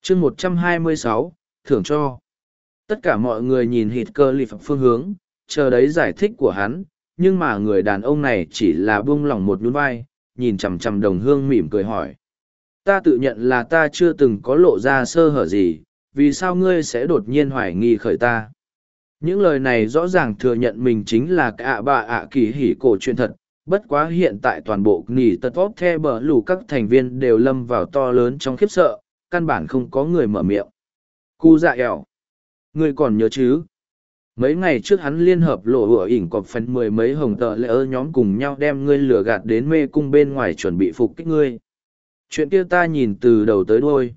chương 126, thưởng cho. Tất cả mọi người nhìn hít cơ lì phương hướng, chờ đấy giải thích của hắn, nhưng mà người đàn ông này chỉ là buông lỏng một nhún vai, nhìn chằm chằm đồng hương mỉm cười hỏi. Ta tự nhận là ta chưa từng có lộ ra sơ hở gì, vì sao ngươi sẽ đột nhiên hoài nghi khởi ta? Những lời này rõ ràng thừa nhận mình chính là cả bà ạ kỳ hỉ cổ chuyện thật, bất quá hiện tại toàn bộ nỉ tật vóp the bờ lù các thành viên đều lâm vào to lớn trong khiếp sợ, căn bản không có người mở miệng. Cu dạ ẻo. Ngươi còn nhớ chứ? Mấy ngày trước hắn liên hợp lộ hựa ỉnh cọp phần mười mấy hồng tờ lệ ơ nhóm cùng nhau đem ngươi lừa gạt đến mê cung bên ngoài chuẩn bị phục kích ngươi. Chuyện kia ta nhìn từ đầu tới đuôi.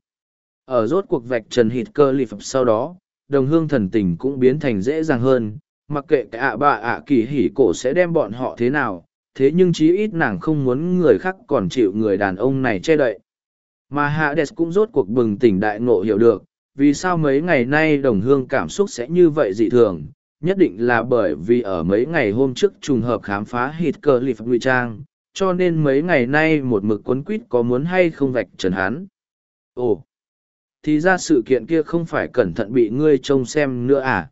Ở rốt cuộc vạch trần hít cơ lì phập sau đó, đồng hương thần tình cũng biến thành dễ dàng hơn, mặc kệ cả bà ạ kỳ hỉ cổ sẽ đem bọn họ thế nào, thế nhưng chí ít nàng không muốn người khác còn chịu người đàn ông này che đậy. Mà Hades cũng rốt cuộc bừng tỉnh đại ngộ hiểu được, vì sao mấy ngày nay đồng hương cảm xúc sẽ như vậy dị thường, nhất định là bởi vì ở mấy ngày hôm trước trùng hợp khám phá hít cơ lì phập ngụy trang, cho nên mấy ngày nay một mực quấn quýt có muốn hay không vạch trần hắn. Ồ, thì ra sự kiện kia không phải cẩn thận bị ngươi trông xem nữa à?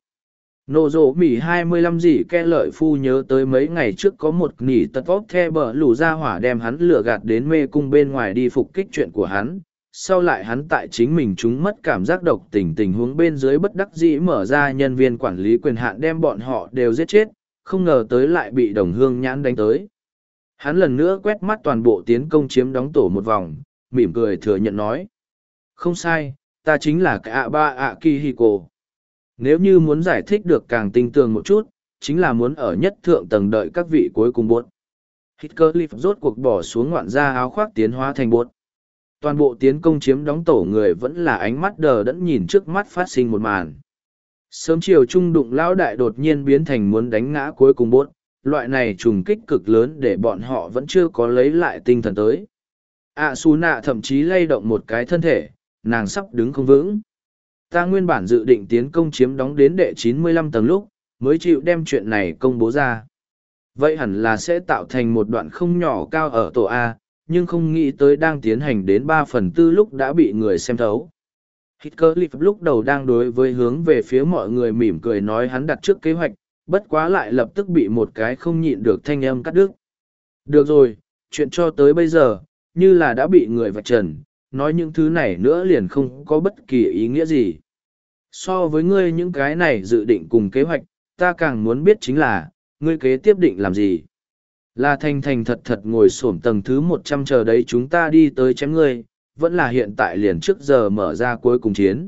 Nô dỗ mỉ 25 gì ke lợi phu nhớ tới mấy ngày trước có một nỉ tật vóp the bờ lù ra hỏa đem hắn lừa gạt đến mê cung bên ngoài đi phục kích chuyện của hắn. Sau lại hắn tại chính mình chúng mất cảm giác độc tình huống bên dưới bất đắc dĩ mở ra nhân viên quản lý quyền hạn đem bọn họ đều giết chết, không ngờ tới lại bị đồng hương nhãn đánh tới. Hắn lần nữa quét mắt toàn bộ tiến công chiếm đóng tổ một vòng, mỉm cười thừa nhận nói. Không sai, ta chính là cả ba ạ Kihiko. Nếu như muốn giải thích được càng tinh tường một chút, chính là muốn ở nhất thượng tầng đợi các vị cuối cùng buốt. Hitkerlif rốt cuộc bỏ xuống ngoạn ra áo khoác tiến hóa thành buốt. Toàn bộ tiến công chiếm đóng tổ người vẫn là ánh mắt đờ đẫn nhìn trước mắt phát sinh một màn. Sớm chiều trung đụng lão đại đột nhiên biến thành muốn đánh ngã cuối cùng buốt, loại này trùng kích cực lớn để bọn họ vẫn chưa có lấy lại tinh thần tới. Asuna thậm chí lay động một cái thân thể, nàng sắp đứng không vững. Ta nguyên bản dự định tiến công chiếm đóng đến đệ 95 tầng lúc, mới chịu đem chuyện này công bố ra. Vậy hẳn là sẽ tạo thành một đoạn không nhỏ cao ở tổ A, nhưng không nghĩ tới đang tiến hành đến 3/4 lúc đã bị người xem thấu. Hitkerlif lúc đầu đang đối với hướng về phía mọi người mỉm cười nói hắn đặt trước kế hoạch, bất quá lại lập tức bị một cái không nhịn được thanh âm cắt đứt. Được rồi, chuyện cho tới bây giờ, như là đã bị người vạch trần, nói những thứ này nữa liền không có bất kỳ ý nghĩa gì. So với ngươi những cái này dự định cùng kế hoạch, ta càng muốn biết chính là, ngươi kế tiếp định làm gì. Là thành thành thật thật ngồi xổm tầng thứ 100 chờ đấy chúng ta đi tới chém ngươi, vẫn là hiện tại liền trước giờ mở ra cuối cùng chiến.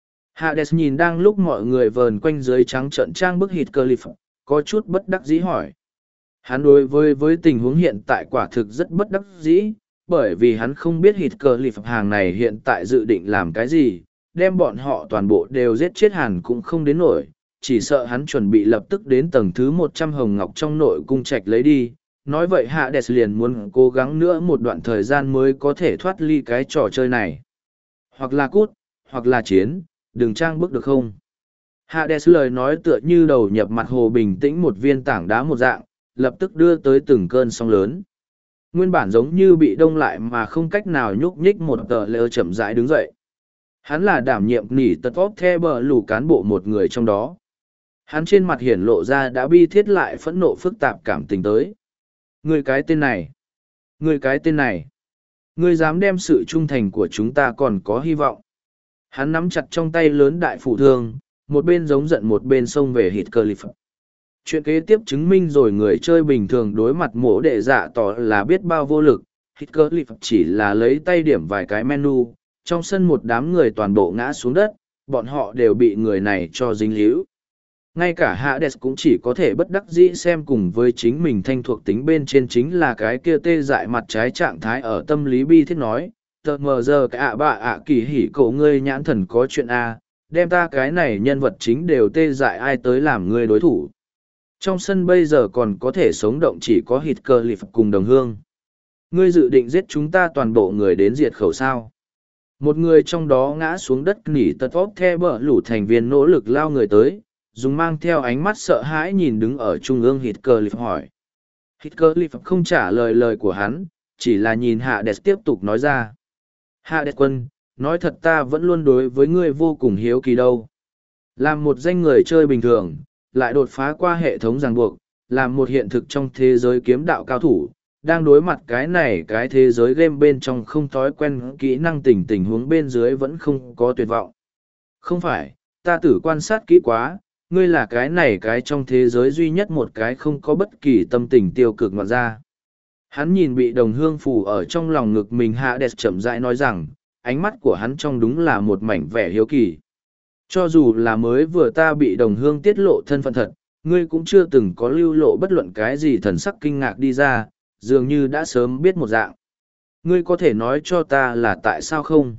Hades nhìn đang lúc mọi người vờn quanh dưới trắng trợn trang bức Hitkerlif, có chút bất đắc dĩ hỏi. Hắn đối với tình huống hiện tại quả thực rất bất đắc dĩ, bởi vì hắn không biết Hitkerlif hàng này hiện tại dự định làm cái gì, đem bọn họ toàn bộ đều giết chết hẳn cũng không đến nổi, chỉ sợ hắn chuẩn bị lập tức đến tầng thứ 100 hồng ngọc trong nội cung trạch lấy đi. Nói vậy Hades liền muốn cố gắng nữa một đoạn thời gian mới có thể thoát ly cái trò chơi này. Hoặc là cút, hoặc là chiến, đừng trang bức được không? Hades lời nói tựa như đầu nhập mặt hồ bình tĩnh một viên tảng đá một dạng, lập tức đưa tới từng cơn sóng lớn. Nguyên bản giống như bị đông lại mà không cách nào nhúc nhích một tờ lơ chậm rãi đứng dậy. Hắn là đảm nhiệm nỉ tật vóp the bờ lù cán bộ một người trong đó. Hắn trên mặt hiển lộ ra đã bi thiết lại phẫn nộ phức tạp cảm tình tới. Người cái tên này, người cái tên này, người dám đem sự trung thành của chúng ta còn có hy vọng. Hắn nắm chặt trong tay lớn đại phủ thương, một bên giống giận một bên xông về Hitkerlif. Chuyện kế tiếp chứng minh rồi người chơi bình thường đối mặt mổ đệ dạ tỏ là biết bao vô lực. Hitkerlif chỉ là lấy tay điểm vài cái menu, trong sân một đám người toàn bộ ngã xuống đất, bọn họ đều bị người này cho dính líu. Ngay cả Hades cũng chỉ có thể bất đắc dĩ xem cùng với chính mình thanh thuộc tính bên trên chính là cái kia tê dại mặt trái trạng thái ở tâm lý bi thiết nói, tờ mờ giờ cái ạ bạ ạ kỳ hỉ cậu ngươi nhãn thần có chuyện A, đem ta cái này nhân vật chính đều tê dại ai tới làm ngươi đối thủ. Trong sân bây giờ còn có thể sống động chỉ có Hitkerlif cùng đồng hương. Ngươi dự định giết chúng ta toàn bộ người đến diệt khẩu sao. Một người trong đó ngã xuống đất nỉ tật vóp the bờ lũ thành viên nỗ lực lao người tới, dùng mang theo ánh mắt sợ hãi nhìn đứng ở trung ương Hitkerlif hỏi. Hitkerlif không trả lời lời của hắn, chỉ là nhìn Hades tiếp tục nói ra. Hades quân, nói thật ta vẫn luôn đối với ngươi vô cùng hiếu kỳ đâu. Làm một danh người chơi bình thường, lại đột phá qua hệ thống ràng buộc, làm một hiện thực trong thế giới kiếm đạo cao thủ, đang đối mặt cái thế giới game bên trong không thói quen kỹ năng tình huống bên dưới vẫn không có tuyệt vọng. Không phải, ta tử quan sát kỹ quá, ngươi là cái trong thế giới duy nhất một cái không có bất kỳ tâm tình tiêu cực ngoạn ra. Hắn nhìn bị đồng hương phủ ở trong lòng ngực mình Hades chậm rãi nói rằng, ánh mắt của hắn trong đúng là một mảnh vẻ hiếu kỳ. Cho dù là mới vừa ta bị đồng hương tiết lộ thân phận thật, ngươi cũng chưa từng có lưu lộ bất luận cái gì thần sắc kinh ngạc đi ra, dường như đã sớm biết một dạng. Ngươi có thể nói cho ta là tại sao không?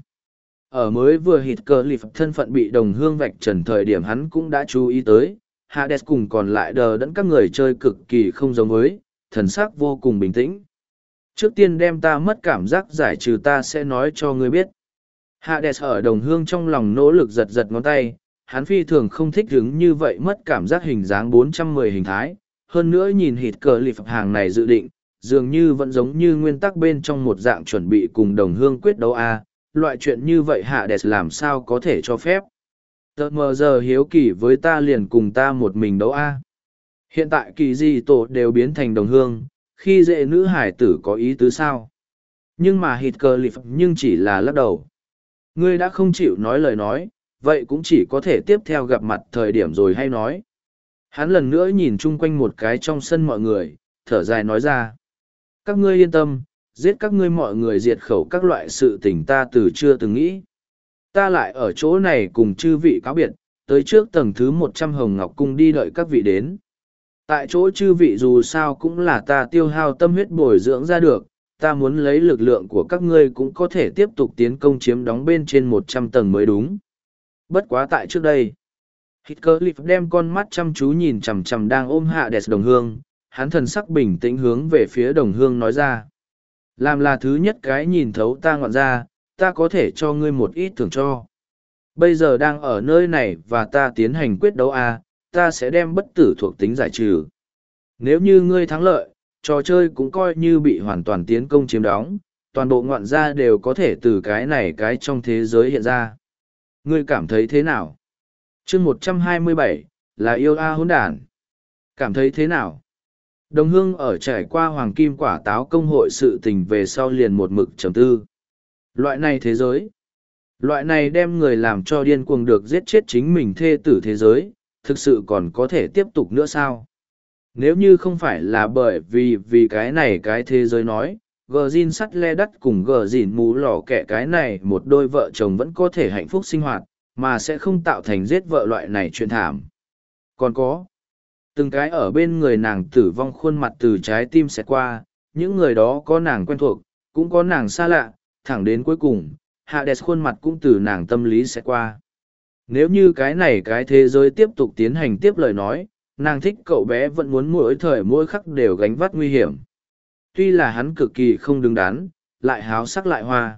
Ở mới vừa hít cờ lịp thân phận bị đồng hương vạch trần thời điểm hắn cũng đã chú ý tới, Hades cùng còn lại đờ đẫn các người chơi cực kỳ không giống với, thần sắc vô cùng bình tĩnh. Trước tiên đem ta mất cảm giác giải trừ ta sẽ nói cho ngươi biết. Hades ở đồng hương trong lòng nỗ lực giật giật ngón tay, hắn phi thường không thích hứng như vậy mất cảm giác hình dáng 410 hình thái, hơn nữa nhìn hít cờ lịp hàng này dự định, dường như vẫn giống như nguyên tắc bên trong một dạng chuẩn bị cùng đồng hương quyết đấu a. Loại chuyện như vậy Hades làm sao có thể cho phép. Tờ mờ giờ hiếu kỳ với ta liền cùng ta một mình đấu a. Hiện tại kỳ di tổ đều biến thành đồng hương, khi dễ nữ hải tử có ý tứ sao. Nhưng mà hít cờ lịp nhưng chỉ là lắc đầu. Ngươi đã không chịu nói lời nói, vậy cũng chỉ có thể tiếp theo gặp mặt thời điểm rồi hay nói. Hắn lần nữa nhìn chung quanh một cái trong sân mọi người, thở dài nói ra. Các ngươi yên tâm, giết các ngươi mọi người diệt khẩu các loại sự tình ta từ chưa từng nghĩ. Ta lại ở chỗ này cùng chư vị cáo biệt, tới trước tầng thứ 100 Hồng Ngọc Cung đi đợi các vị đến. Tại chỗ chư vị dù sao cũng là ta tiêu hao tâm huyết bồi dưỡng ra được, ta muốn lấy lực lượng của các ngươi cũng có thể tiếp tục tiến công chiếm đóng bên trên 100 tầng mới đúng. Bất quá tại trước đây, Heathcliff đem con mắt chăm chú nhìn chằm chằm đang ôm Hades đồng hương, hắn thần sắc bình tĩnh hướng về phía đồng hương nói ra. Làm là thứ nhất cái nhìn thấu ta ngọn ra, ta có thể cho ngươi một ít thưởng cho. Bây giờ đang ở nơi này và ta tiến hành quyết đấu ta sẽ đem bất tử thuộc tính giải trừ. Nếu như ngươi thắng lợi, trò chơi cũng coi như bị hoàn toàn tiến công chiếm đóng, toàn bộ ngọn ra đều có thể từ cái trong thế giới hiện ra. Ngươi cảm thấy thế nào? Chương 127, là yêu hỗn đản. Cảm thấy thế nào? Đồng hương ở trải qua hoàng kim quả táo công hội sự tình về sau liền một mực trầm tư. Loại này thế giới. Loại này đem người làm cho điên cuồng được giết chết chính mình thê tử thế giới, thực sự còn có thể tiếp tục nữa sao? Nếu như không phải là bởi vì cái thế giới nói, gờ zin sắt le đắt cùng gờ dìn mù lỏ kẻ cái này một đôi vợ chồng vẫn có thể hạnh phúc sinh hoạt, mà sẽ không tạo thành giết vợ loại này chuyện thảm. Còn có, từng cái ở bên người nàng tử vong khuôn mặt từ trái tim xẹt qua, những người đó có nàng quen thuộc, cũng có nàng xa lạ, thẳng đến cuối cùng, Hades khuôn mặt cũng từ nàng tâm lý xẹt qua. Nếu như cái thế giới tiếp tục tiến hành tiếp lời nói, nàng thích cậu bé vẫn muốn mỗi thời mỗi khắc đều gánh vác nguy hiểm. Tuy là hắn cực kỳ không đứng đắn, lại háo sắc lại hoa.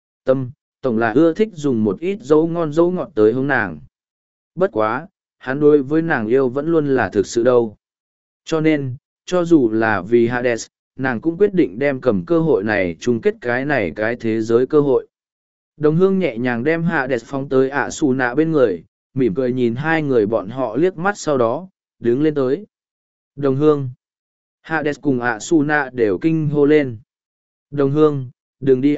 Tổng là ưa thích dùng một ít dấu ngon dấu ngọt tới hướng nàng. Bất quá, hắn đối với nàng yêu vẫn luôn là thực sự đâu. Cho nên, cho dù là vì Hades, nàng cũng quyết định đem cầm cơ hội này chung kết cái thế giới cơ hội. Đồng hương nhẹ nhàng đem Hades phóng tới Su nạ bên người, mỉm cười nhìn hai người bọn họ liếc mắt sau đó, đứng lên tới. Đồng hương. Hades cùng Su nạ đều kinh hô lên. Đồng hương, đừng đi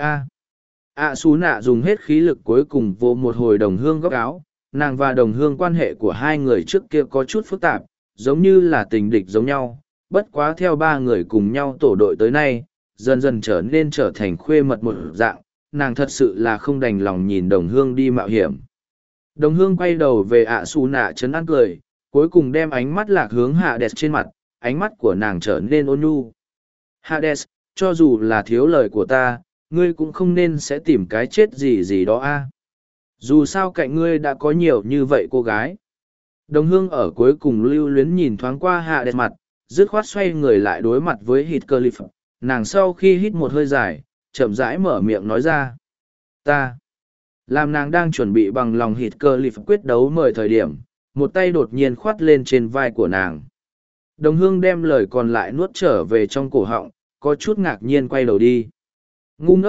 Su nạ dùng hết khí lực cuối cùng vô một hồi đồng hương góc áo, nàng và đồng hương quan hệ của hai người trước kia có chút phức tạp, giống như là tình địch giống nhau, bất quá theo ba người cùng nhau tổ đội tới nay, dần dần trở thành khuê mật một dạng, nàng thật sự là không đành lòng nhìn đồng hương đi mạo hiểm. Đồng hương quay đầu về Su nạ trấn an cười, cuối cùng đem ánh mắt lạc hướng Hades trên mặt, ánh mắt của nàng trở nên ôn nhu. Hades, cho dù là thiếu lời của ta, ngươi cũng không nên sẽ tìm cái chết gì đó Dù sao cạnh ngươi đã có nhiều như vậy cô gái. Đồng hương ở cuối cùng lưu luyến nhìn thoáng qua Hades mặt, dứt khoát xoay người lại đối mặt với Heathcliff. Nàng sau khi hít một hơi dài, chậm rãi mở miệng nói ra. Ta. Làm nàng đang chuẩn bị bằng lòng Heathcliff quyết đấu mời thời điểm, một tay đột nhiên khoát lên trên vai của nàng. Đồng hương đem lời còn lại nuốt trở về trong cổ họng, có chút ngạc nhiên quay đầu đi. Ngu ngốc,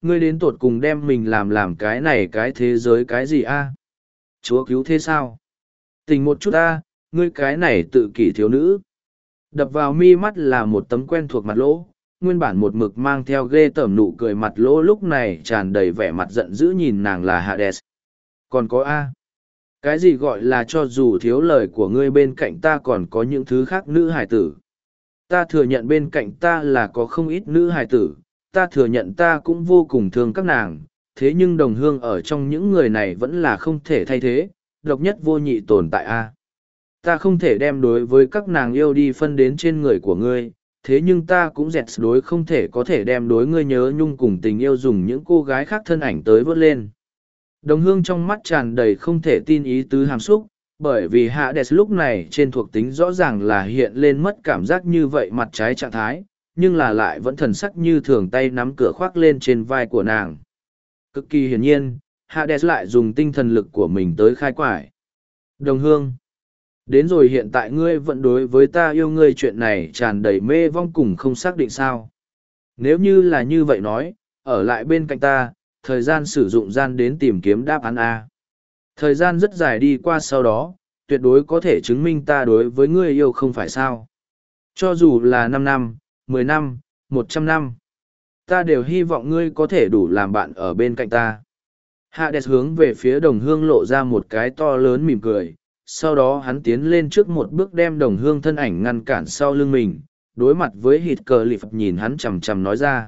ngươi đến tột cùng đem mình làm cái này cái thế giới cái gì a? Chúa cứu thế sao? Tình một chút a, ngươi cái này tự kỷ thiếu nữ. Đập vào mi mắt là một tấm quen thuộc mặt lỗ, nguyên bản một mực mang theo ghê tởm nụ cười mặt lỗ lúc này tràn đầy vẻ mặt giận dữ nhìn nàng là Hades. Còn có a? Cái gì gọi là cho dù thiếu lời của ngươi bên cạnh ta còn có những thứ khác nữ hài tử? Ta thừa nhận bên cạnh ta là có không ít nữ hài tử, ta thừa nhận ta cũng vô cùng thương các nàng, thế nhưng đồng hương ở trong những người này vẫn là không thể thay thế, độc nhất vô nhị tồn tại a. Ta không thể đem đối với các nàng yêu đi phân đến trên người của ngươi, thế nhưng ta cũng dẹt đối không thể có thể đem đối ngươi nhớ nhung cùng tình yêu dùng những cô gái khác thân ảnh tới vớt lên. Đồng hương trong mắt tràn đầy không thể tin ý tứ hàm xúc, bởi vì Hades lúc này trên thuộc tính rõ ràng là hiện lên mất cảm giác như vậy mặt trái trạng thái, nhưng là lại vẫn thần sắc như thường tay nắm cửa khoác lên trên vai của nàng. Cực kỳ hiển nhiên, Hades lại dùng tinh thần lực của mình tới khai quải. Đồng hương, đến rồi hiện tại ngươi vẫn đối với ta yêu ngươi chuyện này tràn đầy mê vong cùng không xác định sao. Nếu như là như vậy nói, ở lại bên cạnh ta, thời gian sử dụng gian đến tìm kiếm đáp án A. Thời gian rất dài đi qua sau đó, tuyệt đối có thể chứng minh ta đối với ngươi yêu không phải sao. Cho dù là 5 năm, 10 năm, 100 năm, ta đều hy vọng ngươi có thể đủ làm bạn ở bên cạnh ta. Hades hướng về phía đồng hương lộ ra một cái to lớn mỉm cười, sau đó hắn tiến lên trước một bước đem đồng hương thân ảnh ngăn cản sau lưng mình, đối mặt với hít cờ lịp nhìn hắn chằm chằm nói ra.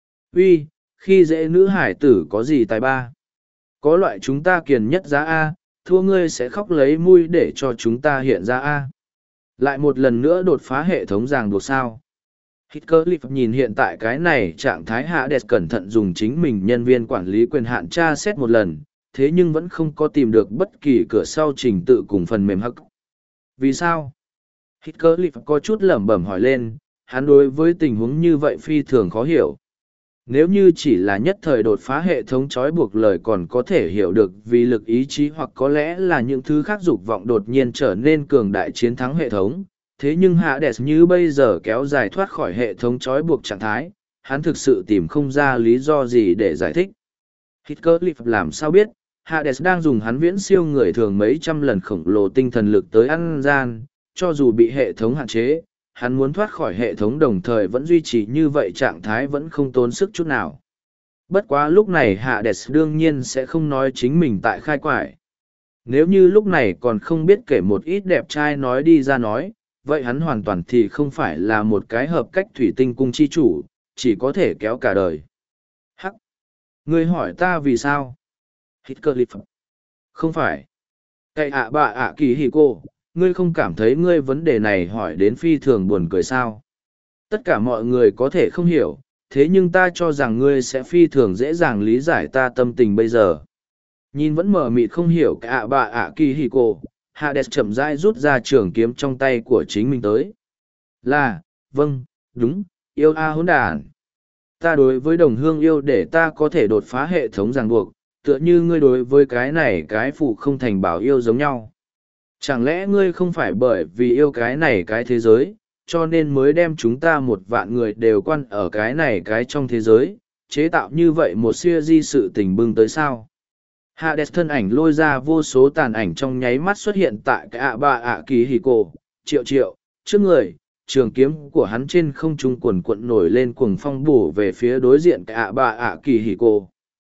Uy, khi dễ nữ hải tử có gì tài ba? Có loại chúng ta kiền nhất giá A, thua ngươi sẽ khóc lấy mui để cho chúng ta hiện ra A. Lại một lần nữa đột phá hệ thống ràng buộc sao. Hitcliffe nhìn hiện tại cái này trạng thái Hades cẩn thận dùng chính mình nhân viên quản lý quyền hạn tra xét một lần, thế nhưng vẫn không có tìm được bất kỳ cửa sau trình tự cùng phần mềm hắc. Vì sao? Hitcliffe có chút lẩm bẩm hỏi lên, hắn đối với tình huống như vậy phi thường khó hiểu. Nếu như chỉ là nhất thời đột phá hệ thống trói buộc lời còn có thể hiểu được vì lực ý chí hoặc có lẽ là những thứ khác dục vọng đột nhiên trở nên cường đại chiến thắng hệ thống. Thế nhưng Hades như bây giờ kéo dài thoát khỏi hệ thống trói buộc trạng thái, hắn thực sự tìm không ra lý do gì để giải thích. Hitcliffe làm sao biết, Hades đang dùng hắn viễn siêu người thường mấy trăm lần khổng lồ tinh thần lực tới ăn gian, cho dù bị hệ thống hạn chế, hắn muốn thoát khỏi hệ thống đồng thời vẫn duy trì như vậy trạng thái vẫn không tốn sức chút nào. Bất quá lúc này Hades đương nhiên sẽ không nói chính mình tại khai quải. Nếu như lúc này còn không biết kể một ít đẹp trai nói đi ra nói, vậy hắn hoàn toàn thì không phải là một cái hợp cách thủy tinh cung chi chủ, chỉ có thể kéo cả đời. Hắc! Ngươi hỏi ta vì sao? Hitcliffe. Không phải. Cậy bà ạ kỳ hì cô, ngươi không cảm thấy ngươi vấn đề này hỏi đến phi thường buồn cười sao? Tất cả mọi người có thể không hiểu, thế nhưng ta cho rằng ngươi sẽ phi thường dễ dàng lý giải ta tâm tình bây giờ. Nhìn vẫn mờ mịt không hiểu cả bà ạ kỳ hì cô, Hades chậm rãi rút ra trường kiếm trong tay của chính mình tới. Là, vâng, đúng, yêu hỗn đản. Ta đối với đồng hương yêu để ta có thể đột phá hệ thống ràng buộc, tựa như ngươi đối với cái này cái phụ không thành bảo yêu giống nhau. Chẳng lẽ ngươi không phải bởi vì yêu cái này cái thế giới, cho nên mới đem chúng ta một vạn người đều quan ở cái này cái trong thế giới, chế tạo như vậy một siêu di sự tình bưng tới sao? Hades thân ảnh lôi ra vô số tàn ảnh trong nháy mắt xuất hiện tại cái bà ạ kỳ hì cổ, triệu trước người, trường kiếm của hắn trên không trung quần cuộn nổi lên cuồng phong bổ về phía đối diện cái bà ạ kỳ hì cổ.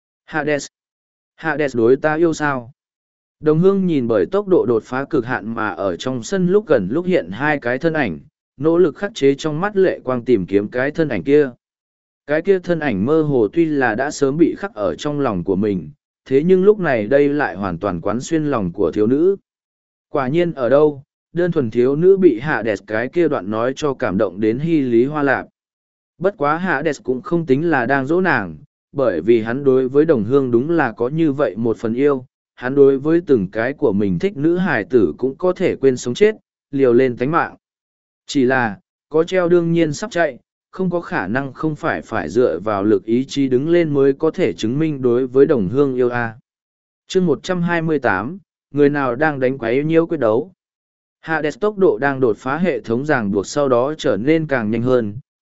Hades đối ta yêu sao? Đồng hương nhìn bởi tốc độ đột phá cực hạn mà ở trong sân lúc gần lúc hiện hai cái thân ảnh, nỗ lực khắc chế trong mắt lệ quang tìm kiếm cái thân ảnh kia. Cái kia thân ảnh mơ hồ tuy là đã sớm bị khắc ở trong lòng của mình, thế nhưng lúc này đây lại hoàn toàn quán xuyên lòng của thiếu nữ. Quả nhiên ở đâu, đơn thuần thiếu nữ bị Hades cái kia đoạn nói cho cảm động đến hy lý hoa lạp. Bất quá Hades cũng không tính là đang dỗ nàng, bởi vì hắn đối với đồng hương đúng là có như vậy một phần yêu, hắn đối với từng cái của mình thích nữ hài tử cũng có thể quên sống chết, liều lên tánh mạng. Chỉ là, có treo đương nhiên sắp chạy, không có khả năng không phải dựa vào lực ý chí đứng lên mới có thể chứng minh đối với đồng hương yêu Chương 128, người nào đang đánh quái nhiêu quyết đấu. Hades tốc độ đang đột phá hệ thống ràng buộc sau đó trở nên càng nhanh hơn,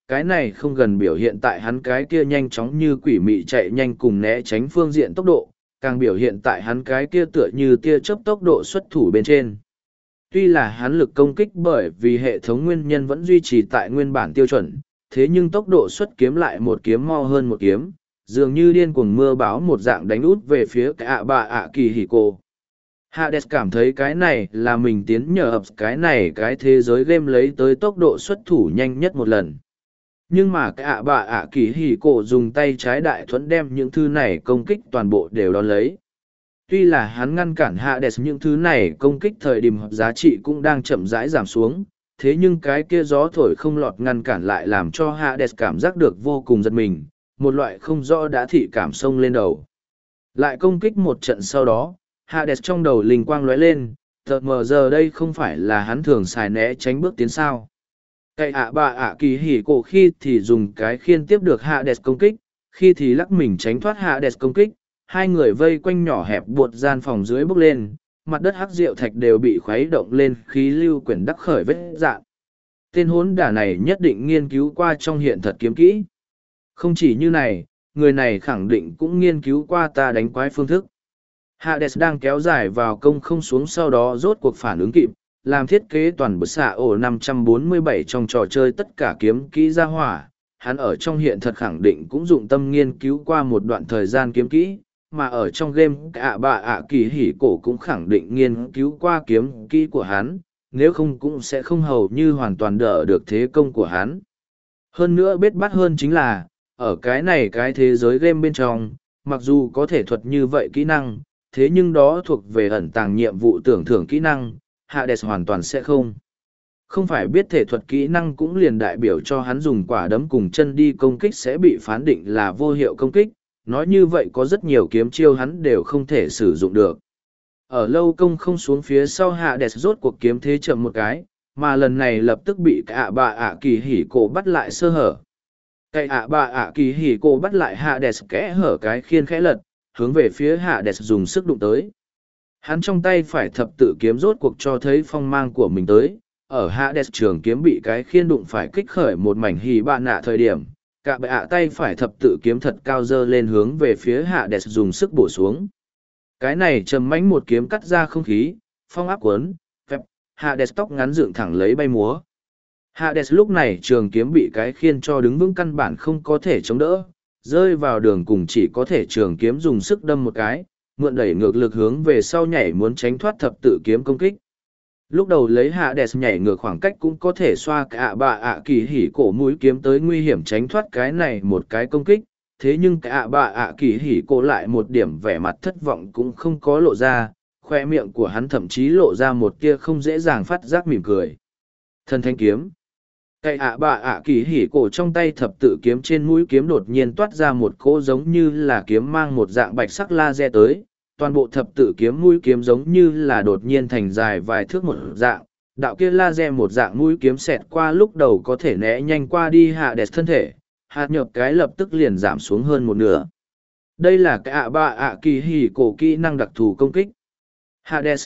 cái này không gần biểu hiện tại hắn cái kia nhanh chóng như quỷ mị chạy nhanh cùng né tránh phương diện tốc độ, càng biểu hiện tại hắn cái kia tựa như tia chớp tốc độ xuất thủ bên trên. Tuy là hắn lực công kích bởi vì hệ thống nguyên nhân vẫn duy trì tại nguyên bản tiêu chuẩn, thế nhưng tốc độ xuất kiếm lại một kiếm mo hơn một kiếm, dường như điên cuồng mưa báo một dạng đánh út về phía cả bà ạ kỳ hỉ cô. Hades cảm thấy cái này là mình tiến nhờ ập cái này cái thế giới game lấy tới tốc độ xuất thủ nhanh nhất một lần. Nhưng mà cả bà ạ kỳ hỉ cô dùng tay trái đại thuẫn đem những thứ này công kích toàn bộ đều đón lấy. Tuy là hắn ngăn cản Hades những thứ này công kích thời điểm hợp giá trị cũng đang chậm rãi giảm xuống, thế nhưng cái kia gió thổi không lọt ngăn cản lại làm cho Hades cảm giác được vô cùng giật mình, một loại không rõ đã thị cảm xông lên đầu. Lại công kích một trận sau đó, Hades trong đầu linh quang lóe lên, thật mờ giờ đây không phải là hắn thường xài né tránh bước tiến sao. Cái bà ạ kỳ hỉ cổ khi thì dùng cái khiên tiếp được Hades công kích, khi thì lắc mình tránh thoát Hades công kích, hai người vây quanh nhỏ hẹp buột gian phòng dưới bốc lên, mặt đất hắc rượu thạch đều bị khuấy động lên khí lưu quyển đắc khởi vết dạn. Tên hốn đả này nhất định nghiên cứu qua trong hiện thật kiếm kỹ. Không chỉ như này, người này khẳng định cũng nghiên cứu qua ta đánh quái phương thức. Hades đang kéo dài vào công không xuống sau đó rốt cuộc phản ứng kịp, làm thiết kế toàn bộ xạ ổ 547 trong trò chơi tất cả kiếm kỹ ra hỏa. Hắn ở trong hiện thật khẳng định cũng dụng tâm nghiên cứu qua một đoạn thời gian kiếm kỹ, mà ở trong game cả bà ạ kỳ hỉ cổ cũng khẳng định nghiên cứu qua kiếm kỹ của hắn, nếu không cũng sẽ không hầu như hoàn toàn đỡ được thế công của hắn. Hơn nữa biết bắt hơn chính là, ở cái này cái thế giới game bên trong, mặc dù có thể thuật như vậy kỹ năng, thế nhưng đó thuộc về ẩn tàng nhiệm vụ tưởng thưởng kỹ năng, Hades hoàn toàn sẽ không. Không phải biết thể thuật kỹ năng cũng liền đại biểu cho hắn dùng quả đấm cùng chân đi công kích sẽ bị phán định là vô hiệu công kích, nói như vậy có rất nhiều kiếm chiêu hắn đều không thể sử dụng được. Ở lâu công không xuống phía sau Hades rốt cuộc kiếm thế chậm một cái, mà lần này lập tức bị cả bà ạ kỳ hỉ cổ bắt lại sơ hở. Cái bà ạ kỳ hỉ cổ bắt lại Hades kẽ hở cái khiên khẽ lật, hướng về phía Hades dùng sức đụng tới. Hắn trong tay phải thập tự kiếm rốt cuộc cho thấy phong mang của mình tới, ở Hades trường kiếm bị cái khiên đụng phải kích khởi một mảnh hỉ bạn nạ thời điểm, cả bệ tay phải thập tự kiếm thật cao dơ lên hướng về phía Hades dùng sức bổ xuống. Cái này trầm mãnh một kiếm cắt ra không khí, phong áp cuốn, phép, Hades tóc ngắn dựng thẳng lấy bay múa. Hades lúc này trường kiếm bị cái khiên cho đứng vững căn bản không có thể chống đỡ, rơi vào đường cùng chỉ có thể trường kiếm dùng sức đâm một cái, mượn đẩy ngược lực hướng về sau nhảy muốn tránh thoát thập tự kiếm công kích. Lúc đầu lấy Hades nhảy ngược khoảng cách cũng có thể xoa cả bà ạ kỳ hỉ cổ mũi kiếm tới nguy hiểm tránh thoát cái này một cái công kích, thế nhưng cả bà ạ kỳ hỉ cổ lại một điểm vẻ mặt thất vọng cũng không có lộ ra, khoe miệng của hắn thậm chí lộ ra một tia không dễ dàng phát giác mỉm cười. Thần thanh kiếm. Cái bà ạ kỳ hỉ cổ trong tay thập tự kiếm trên mũi kiếm đột nhiên toát ra một cỗ giống như là kiếm mang một dạng bạch sắc laser tới, toàn bộ thập tự kiếm mũi kiếm giống như là đột nhiên thành dài vài thước một dạng, đạo kia laser một dạng mũi kiếm xẹt qua lúc đầu có thể né nhanh qua đi Hades thân thể, hạt nhợt cái lập tức liền giảm xuống hơn một nửa. Đây là cái bà ạ kỳ hỉ cổ kỹ năng đặc thù công kích. Hades,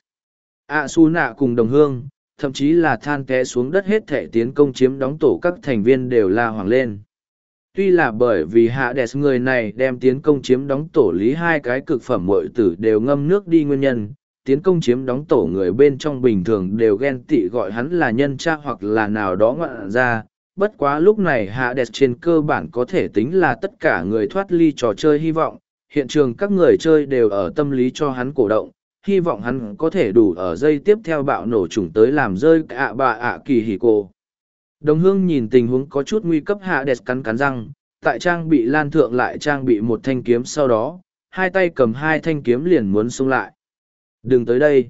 Asuna cùng đồng hương, thậm chí là than té xuống đất hết thể tiến công chiếm đóng tổ các thành viên đều la hoảng lên. Tuy là bởi vì Hades người này đem tiến công chiếm đóng tổ lý hai cái cực phẩm muội tử đều ngâm nước đi nguyên nhân, tiến công chiếm đóng tổ người bên trong bình thường đều ghen tị gọi hắn là nhân cha hoặc là nào đó ngoạn ra. Bất quá lúc này Hades trên cơ bản có thể tính là tất cả người thoát ly trò chơi hy vọng, hiện trường các người chơi đều ở tâm lý cho hắn cổ động, hy vọng hắn có thể đủ ở giây tiếp theo bạo nổ chủng tới làm rơi cả bà ạ kỳ hỉ cô. Đồng hương nhìn tình huống có chút nguy cấp Hades cắn cắn răng, tại trang bị lan thượng lại trang bị một thanh kiếm sau đó, hai tay cầm hai thanh kiếm liền muốn xông lại. Đừng tới đây.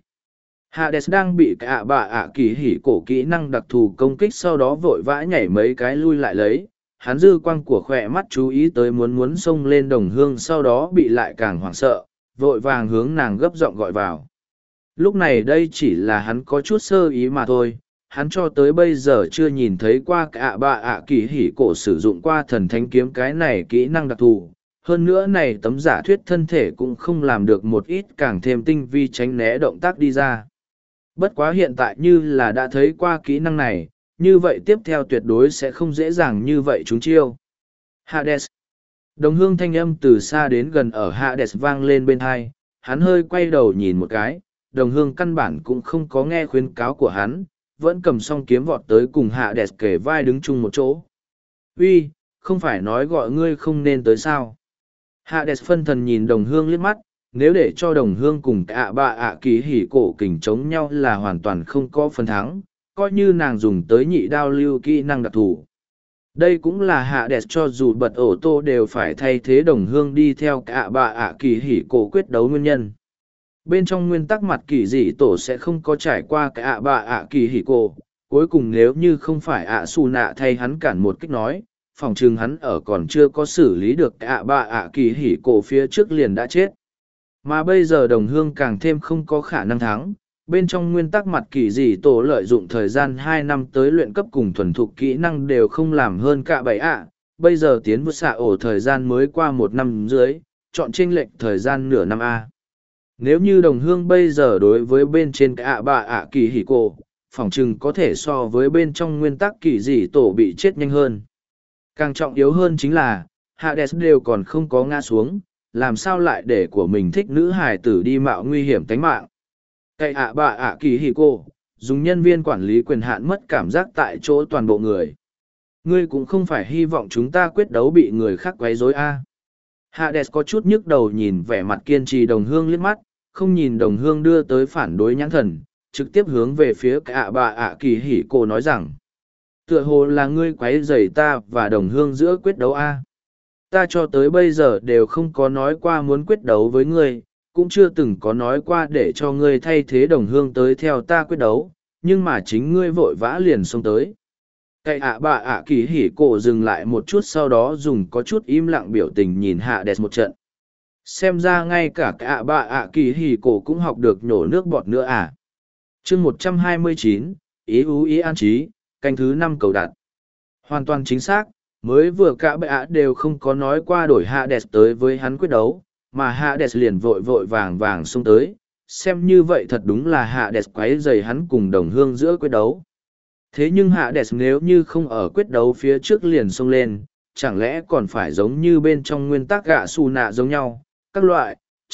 Hades đang bị cả bà ạ kỳ hỉ cổ kỹ năng đặc thù công kích sau đó vội vã nhảy mấy cái lui lại lấy. Hắn dư quang của khỏe mắt chú ý tới muốn xông lên đồng hương sau đó bị lại càng hoảng sợ, vội vàng hướng nàng gấp giọng gọi vào. Lúc này đây chỉ là hắn có chút sơ ý mà thôi, hắn cho tới bây giờ chưa nhìn thấy qua cả bà ạ kỳ hỉ cổ sử dụng qua thần thánh kiếm cái này kỹ năng đặc thù. Hơn nữa này tấm giả thuyết thân thể cũng không làm được một ít càng thêm tinh vi tránh né động tác đi ra. Bất quá hiện tại như là đã thấy qua kỹ năng này, như vậy tiếp theo tuyệt đối sẽ không dễ dàng như vậy chúng chiêu. Hades. Đồng hương thanh âm từ xa đến gần ở Hades vang lên bên tai, hắn hơi quay đầu nhìn một cái, đồng hương căn bản cũng không có nghe khuyến cáo của hắn, vẫn cầm song kiếm vọt tới cùng Hades kề vai đứng chung một chỗ. Uy, không phải nói gọi ngươi không nên tới sao? Hades phân thần nhìn đồng hương liếc mắt, nếu để cho đồng hương cùng ạ bạ ạ kỳ hỉ cổ kình chống nhau là hoàn toàn không có phần thắng, coi như nàng dùng tới nhị đao lưu kỹ năng đặc thù. Đây cũng là Hades cho dù bật ổ tô đều phải thay thế đồng hương đi theo ạ bạ ạ kỳ hỉ cổ quyết đấu nguyên nhân. Bên trong nguyên tắc mặt kỳ dị tổ sẽ không có trải qua cái ạ bạ ạ kỳ hỉ cổ, cuối cùng nếu như không phải ạ xù nạ thay hắn cản một cách nói, phòng chừng hắn ở còn chưa có xử lý được ạ bạ ạ kỳ hỉ cổ phía trước liền đã chết. Mà bây giờ đồng hương càng thêm không có khả năng thắng, bên trong nguyên tắc mặt kỳ dị tổ lợi dụng thời gian 2 năm tới luyện cấp cùng thuần thục kỹ năng đều không làm hơn cả bảy ạ, bây giờ tiến vượt xạ ổ thời gian mới qua 1 năm dưới, chọn chênh lệch thời gian nửa năm A. Nếu như đồng hương bây giờ đối với bên trên cái ạ bạ ạ kỳ hỉ cổ, phỏng chừng có thể so với bên trong nguyên tắc kỳ dị tổ bị chết nhanh hơn. Càng trọng yếu hơn chính là, Hades đều còn không có ngã xuống, làm sao lại để của mình thích nữ hài tử đi mạo nguy hiểm tánh mạng. Cái ạ bạ ạ kỳ hỉ cổ, dùng nhân viên quản lý quyền hạn mất cảm giác tại chỗ toàn bộ người. Ngươi cũng không phải hy vọng chúng ta quyết đấu bị người khác quấy rối a. Hades có chút nhức đầu nhìn vẻ mặt kiên trì đồng hương liếc mắt, không nhìn đồng hương đưa tới phản đối nhãn thần, trực tiếp hướng về phía cái ạ bạ ạ kỳ hỉ cổ nói rằng. Tựa hồ là ngươi quấy rầy ta và đồng hương giữa quyết đấu a. Ta cho tới bây giờ đều không có nói qua muốn quyết đấu với ngươi, cũng chưa từng có nói qua để cho ngươi thay thế đồng hương tới theo ta quyết đấu, nhưng mà chính ngươi vội vã liền xông tới. Cái ạ bạ ạ kỳ hỉ cổ dừng lại một chút sau đó dùng có chút im lặng biểu tình nhìn Hades một trận. Xem ra ngay cả cái ạ bạ ạ kỳ hỉ cổ cũng học được nhổ nước bọt nữa à. Chương 129, ý ú ý an trí, canh thứ 5 cầu đặt. Hoàn toàn chính xác, mới vừa cả bệ ạ đều không có nói qua đổi Hades tới với hắn quyết đấu, mà Hades liền vội vội vàng vàng xông tới, xem như vậy thật đúng là Hades quấy rầy hắn cùng đồng hương giữa quyết đấu. Thế nhưng Hades nếu như không ở quyết đấu phía trước liền xông lên, chẳng lẽ còn phải giống như bên trong nguyên tắc gạ xù nạ giống nhau, các loại,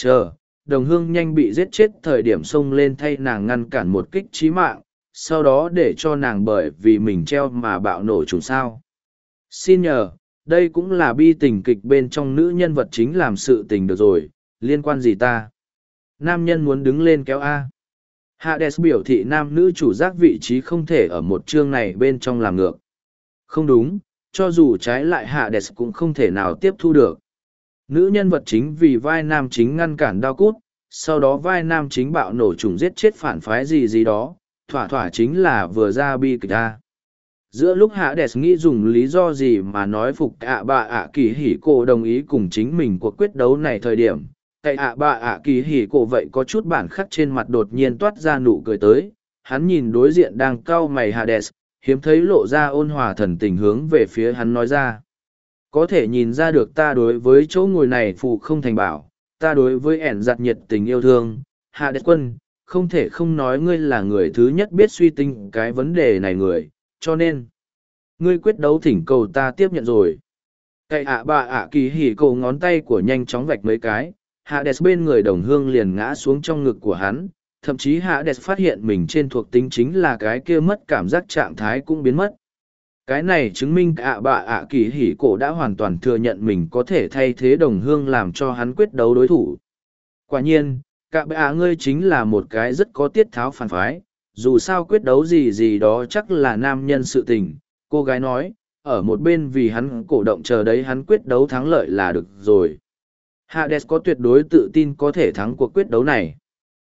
đồng hương nhanh bị giết chết thời điểm xông lên thay nàng ngăn cản một kích chí mạng, sau đó để cho nàng bởi vì mình treo mà bạo nổ trùng sao. Xin nhờ, đây cũng là bi tình kịch bên trong nữ nhân vật chính làm sự tình được rồi, liên quan gì ta? Nam nhân muốn đứng lên kéo A. Hades biểu thị nam nữ chủ giác vị trí không thể ở một chương này bên trong làm ngược. Không đúng, cho dù trái lại Hades cũng không thể nào tiếp thu được. Nữ nhân vật chính vì vai nam chính ngăn cản đao cút, sau đó vai nam chính bạo nổ trùng giết chết phản phái gì gì đó, thỏa thỏa chính là vừa ra bi kịch A. Giữa lúc Hades nghĩ dùng lý do gì mà nói phục ạ bạ ạ kỳ hỉ cổ đồng ý cùng chính mình cuộc quyết đấu này thời điểm, cái ạ bạ ạ kỳ hỉ cổ vậy có chút bản khắc trên mặt đột nhiên toát ra nụ cười tới, hắn nhìn đối diện đang cau mày Hades, hiếm thấy lộ ra ôn hòa thần tình hướng về phía hắn nói ra. Có thể nhìn ra được ta đối với chỗ ngồi này phụ không thành bảo, ta đối với ẻn giặt nhiệt tình yêu thương, Hades quân, không thể không nói ngươi là người thứ nhất biết suy tính cái vấn đề này người, cho nên ngươi quyết đấu thỉnh cầu ta tiếp nhận rồi. Cái ạ bạ ạ kỳ hỉ cổ ngón tay của nhanh chóng vạch mấy cái, Hades bên người đồng hương liền ngã xuống trong ngực của hắn, thậm chí Hades phát hiện mình trên thuộc tính chính là cái kia mất cảm giác trạng thái cũng biến mất. Cái này chứng minh ạ bạ ạ kỳ hỉ cổ đã hoàn toàn thừa nhận mình có thể thay thế đồng hương làm cho hắn quyết đấu đối thủ. Quả nhiên, cả bạ ạ ngươi chính là một cái rất có tiết tháo phản phái, dù sao quyết đấu gì gì đó chắc là nam nhân sự tình, cô gái nói, ở một bên vì hắn cổ động chờ đấy hắn quyết đấu thắng lợi là được rồi. Hades có tuyệt đối tự tin có thể thắng cuộc quyết đấu này.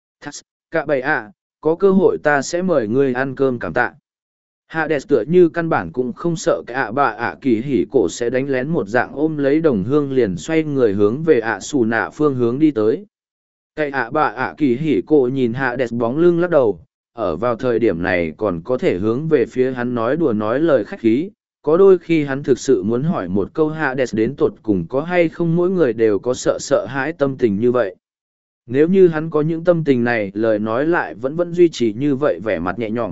Cả bầy ạ, có cơ hội ta sẽ mời ngươi ăn cơm cảm tạ. Hades tựa như căn bản cũng không sợ cái ạ bạ ạ kỳ hỉ cổ sẽ đánh lén một dạng ôm lấy đồng hương liền xoay người hướng về ạ xù nạ phương hướng đi tới. Cái ạ bạ ạ kỳ hỉ cổ nhìn Hades bóng lưng lắc đầu, ở vào thời điểm này còn có thể hướng về phía hắn nói đùa nói lời khách khí, có đôi khi hắn thực sự muốn hỏi một câu Hades đến tột cùng có hay không mỗi người đều có sợ hãi tâm tình như vậy. Nếu như hắn có những tâm tình này lời nói lại vẫn duy trì như vậy vẻ mặt nhẹ nhõm,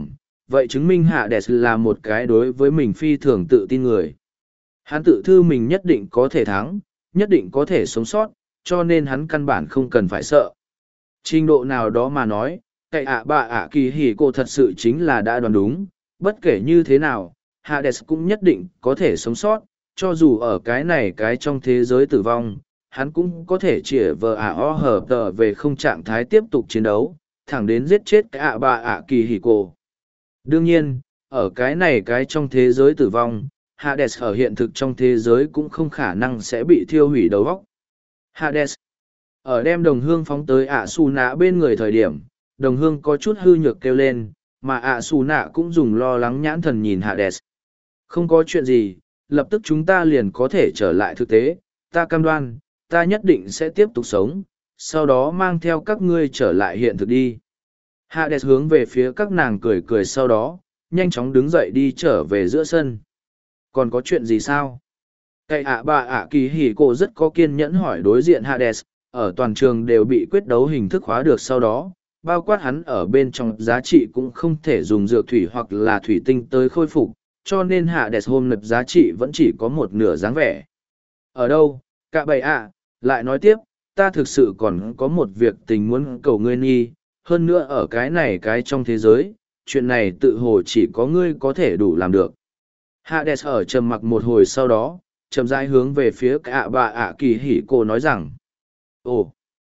vậy chứng minh Hades là một cái đối với mình phi thường tự tin người. Hắn tự thư mình nhất định có thể thắng, nhất định có thể sống sót, cho nên hắn căn bản không cần phải sợ. Trình độ nào đó mà nói, cậy kỳ hỉ cô thật sự chính là đã đoán đúng, bất kể như thế nào, Hades cũng nhất định có thể sống sót, cho dù ở cái trong thế giới tử vong, hắn cũng có thể chĩa vờ hở tờ về không trạng thái tiếp tục chiến đấu, thẳng đến giết chết kỳ hỉ cô. Đương nhiên, ở cái trong thế giới tử vong, Hades ở hiện thực trong thế giới cũng không khả năng sẽ bị thiêu hủy đầu óc. Hades ở đem đồng hương phóng tới Su nạ bên người thời điểm, đồng hương có chút hư nhược kêu lên, mà Su nạ cũng dùng lo lắng nhãn thần nhìn Hades. Không có chuyện gì, lập tức chúng ta liền có thể trở lại thực tế, ta cam đoan, ta nhất định sẽ tiếp tục sống, sau đó mang theo các ngươi trở lại hiện thực đi. Hades hướng về phía các nàng cười cười sau đó, nhanh chóng đứng dậy đi trở về giữa sân. Còn có chuyện gì sao? Cậy kỳ hỉ cô rất có kiên nhẫn hỏi đối diện Hades, ở toàn trường đều bị quyết đấu hình thức hóa được sau đó, bao quát hắn ở bên trong giá trị cũng không thể dùng dược thủy hoặc là thủy tinh tới khôi phục, cho nên Hades hôm nập giá trị vẫn chỉ có một nửa dáng vẻ. Ở đâu, cả bầy lại nói tiếp, ta thực sự còn có một việc tình muốn cầu ngươi nhi, hơn nữa ở cái trong thế giới, chuyện này tự hồ chỉ có ngươi có thể đủ làm được. Hades ở trầm mặc một hồi sau đó, chậm rãi hướng về phía kỳ hỉ cô nói rằng, ồ,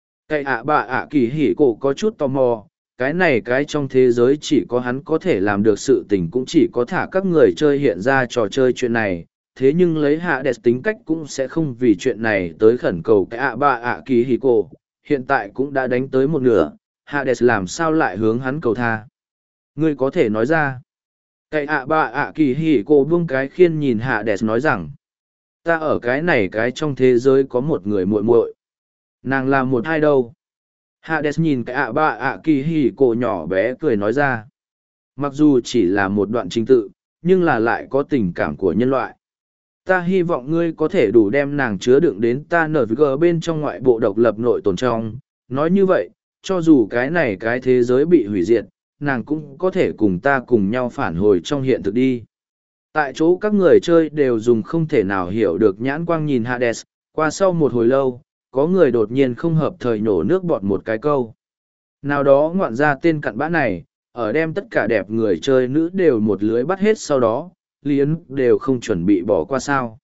kỳ hỉ cô có chút tò mò, cái trong thế giới chỉ có hắn có thể làm được sự tình cũng chỉ có thả các người chơi hiện ra trò chơi chuyện này, thế nhưng lấy Hades tính cách cũng sẽ không vì chuyện này tới khẩn cầu kỳ hỉ cô, hiện tại cũng đã đánh tới một nửa, Hades làm sao lại hướng hắn cầu tha. Ngươi có thể nói ra. Kỳ hỉ cô buông cái khiên nhìn Hades nói rằng, ta ở cái trong thế giới có một người muội muội. Nàng là một ai đâu? Hades nhìn kỳ hỉ cô nhỏ bé cười nói ra. Mặc dù chỉ là một đoạn trình tự, nhưng là lại có tình cảm của nhân loại. Ta hy vọng ngươi có thể đủ đem nàng chứa đựng đến ta NVG bên trong ngoại bộ độc lập nội tồn trong. Nói như vậy, cho dù cái thế giới bị hủy diệt, nàng cũng có thể cùng ta cùng nhau phản hồi trong hiện thực đi. Tại chỗ các người chơi đều dùng không thể nào hiểu được nhãn quang nhìn Hades, qua sau một hồi lâu, có người đột nhiên không hợp thời nổ nước bọt một cái câu. Nào đó ngoạn ra tên cặn bã này, ở đem tất cả đẹp người chơi nữ đều một lưới bắt hết sau đó, liến đều không chuẩn bị bỏ qua sao.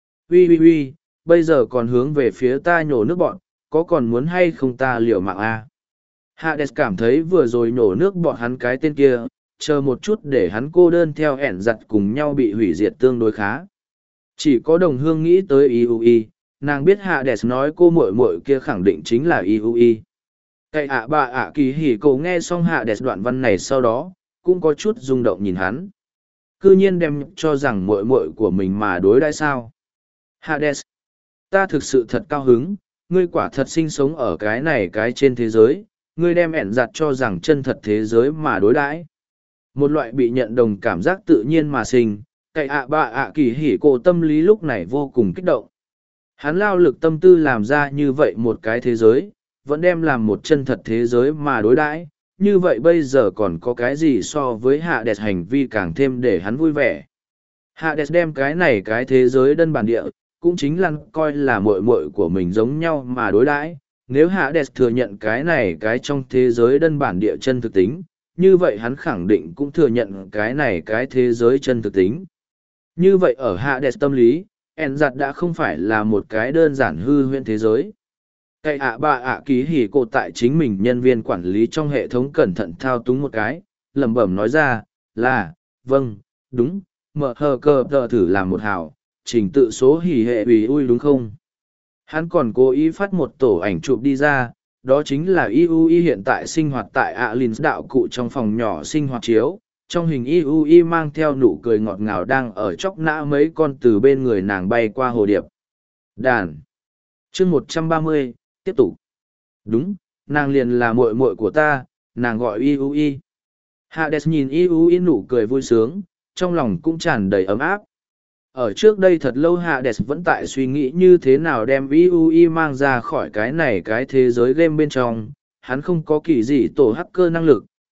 Ui, bây giờ còn hướng về phía ta nhổ nước bọt, có còn muốn hay không ta liều mạng à? Hades cảm thấy vừa rồi nổ nước bọt hắn cái tên kia, chờ một chút để hắn cô đơn theo ẻn giặt cùng nhau bị hủy diệt tương đối khá. Chỉ có đồng hương nghĩ tới IUI, nàng biết Hades nói cô muội muội kia khẳng định chính là IUI. Cái kỳ hỉ cô nghe xong Hades đoạn văn này sau đó, cũng có chút rung động nhìn hắn. Cư nhiên đem cho rằng muội muội của mình mà đối đãi sao. Hades, ta thực sự thật cao hứng, ngươi quả thật sinh sống ở cái trên thế giới, ngươi đem ẻn giặt cho rằng chân thật thế giới mà đối đãi. Một loại bị nhận đồng cảm giác tự nhiên mà sinh, cái kỳ hỉ cô tâm lý lúc này vô cùng kích động. Hắn lao lực tâm tư làm ra như vậy một cái thế giới, vẫn đem làm một chân thật thế giới mà đối đãi. Như vậy bây giờ còn có cái gì so với Hades hành vi càng thêm để hắn vui vẻ. Hades đem cái thế giới đơn bản địa, cũng chính là coi là muội muội của mình giống nhau mà đối đãi. Nếu Hades thừa nhận cái trong thế giới đơn bản địa chân thực tính, như vậy hắn khẳng định cũng thừa nhận cái thế giới chân thực tính. Như vậy ở Hades tâm lý, ẻn giặt đã không phải là một cái đơn giản hư huyễn thế giới. Cái kỳ hỉ cô tại chính mình nhân viên quản lý trong hệ thống cẩn thận thao túng một cái, lẩm bẩm nói ra, là, vâng, đúng, mở hờ cơ tờ thử làm một hào, trình tự số hỉ hệ ủy ui đúng không? Hắn còn cố ý phát một tổ ảnh chụp đi ra, đó chính là IUI hiện tại sinh hoạt tại Alins đạo cụ trong phòng nhỏ sinh hoạt chiếu. Trong hình IUI mang theo nụ cười ngọt ngào đang ở chóc nã mấy con từ bên người nàng bay qua hồ điệp. Đàn. chương 130, tiếp tục. Đúng, nàng liền là muội muội của ta, nàng gọi IUI. Hades nhìn IUI nụ cười vui sướng, trong lòng cũng tràn đầy ấm áp. Ở trước đây thật lâu Hades vẫn tại suy nghĩ như thế nào đem IUI mang ra khỏi cái thế giới game bên trong, hắn không có kỳ gì tổ hacker năng lực,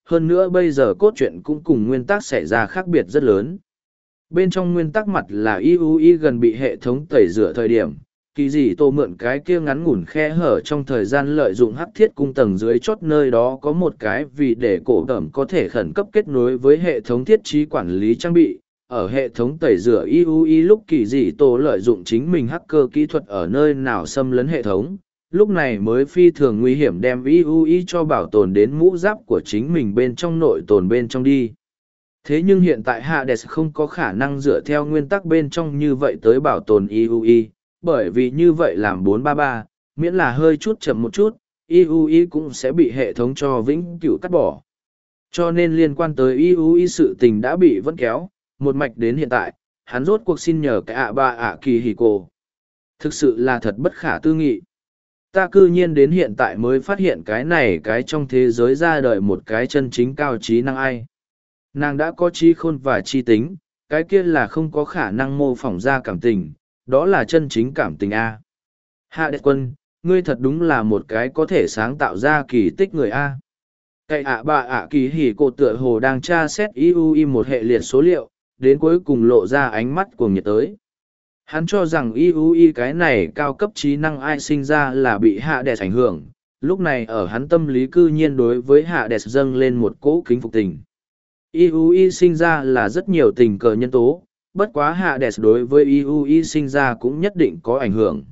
hơn nữa bây giờ cốt truyện cũng cùng nguyên tắc xảy ra khác biệt rất lớn. Bên trong nguyên tắc mặt là IUI gần bị hệ thống tẩy rửa thời điểm, kỳ dị tô mượn cái kia ngắn ngủn khe hở trong thời gian lợi dụng hắc thiết cung tầng dưới chót nơi đó có một cái vì để cổ tẩm có thể khẩn cấp kết nối với hệ thống thiết trí quản lý trang bị. Ở hệ thống tẩy rửa IUI lúc kỳ dị tô lợi dụng chính mình hacker kỹ thuật ở nơi nào xâm lấn hệ thống, lúc này mới phi thường nguy hiểm đem IUI cho bảo tồn đến mũ giáp của chính mình bên trong nội tồn bên trong đi. Thế nhưng hiện tại Hades không có khả năng dựa theo nguyên tắc bên trong như vậy tới bảo tồn IUI, bởi vì như vậy làm 433, miễn là hơi chút chậm một chút, IUI cũng sẽ bị hệ thống cho vĩnh cửu cắt bỏ. Cho nên liên quan tới IUI sự tình đã bị vẫn kéo, một mạch đến hiện tại, hắn rốt cuộc xin nhờ cái Akihiko. Thực sự là thật bất khả tư nghị. Ta cư nhiên đến hiện tại mới phát hiện cái này cái trong thế giới ra đời một cái chân chính cao trí năng ai. Nàng đã có trí khôn và trí tính, cái kia là không có khả năng mô phỏng ra cảm tình, đó là chân chính cảm tình A. Hades quân, ngươi thật đúng là một cái có thể sáng tạo ra kỳ tích người A. Cái kỳ hỉ cô tựa hồ đang tra xét IUI một hệ liệt số liệu, đến cuối cùng lộ ra ánh mắt cuồng nhiệt tới. Hắn cho rằng IUI cái này cao cấp trí năng ai sinh ra là bị Hades ảnh hưởng, lúc này ở hắn tâm lý cư nhiên đối với Hades dâng lên một cỗ kính phục tình. IUI sinh ra là rất nhiều tình cờ nhân tố, bất quá Hades đối với IUI sinh ra cũng nhất định có ảnh hưởng.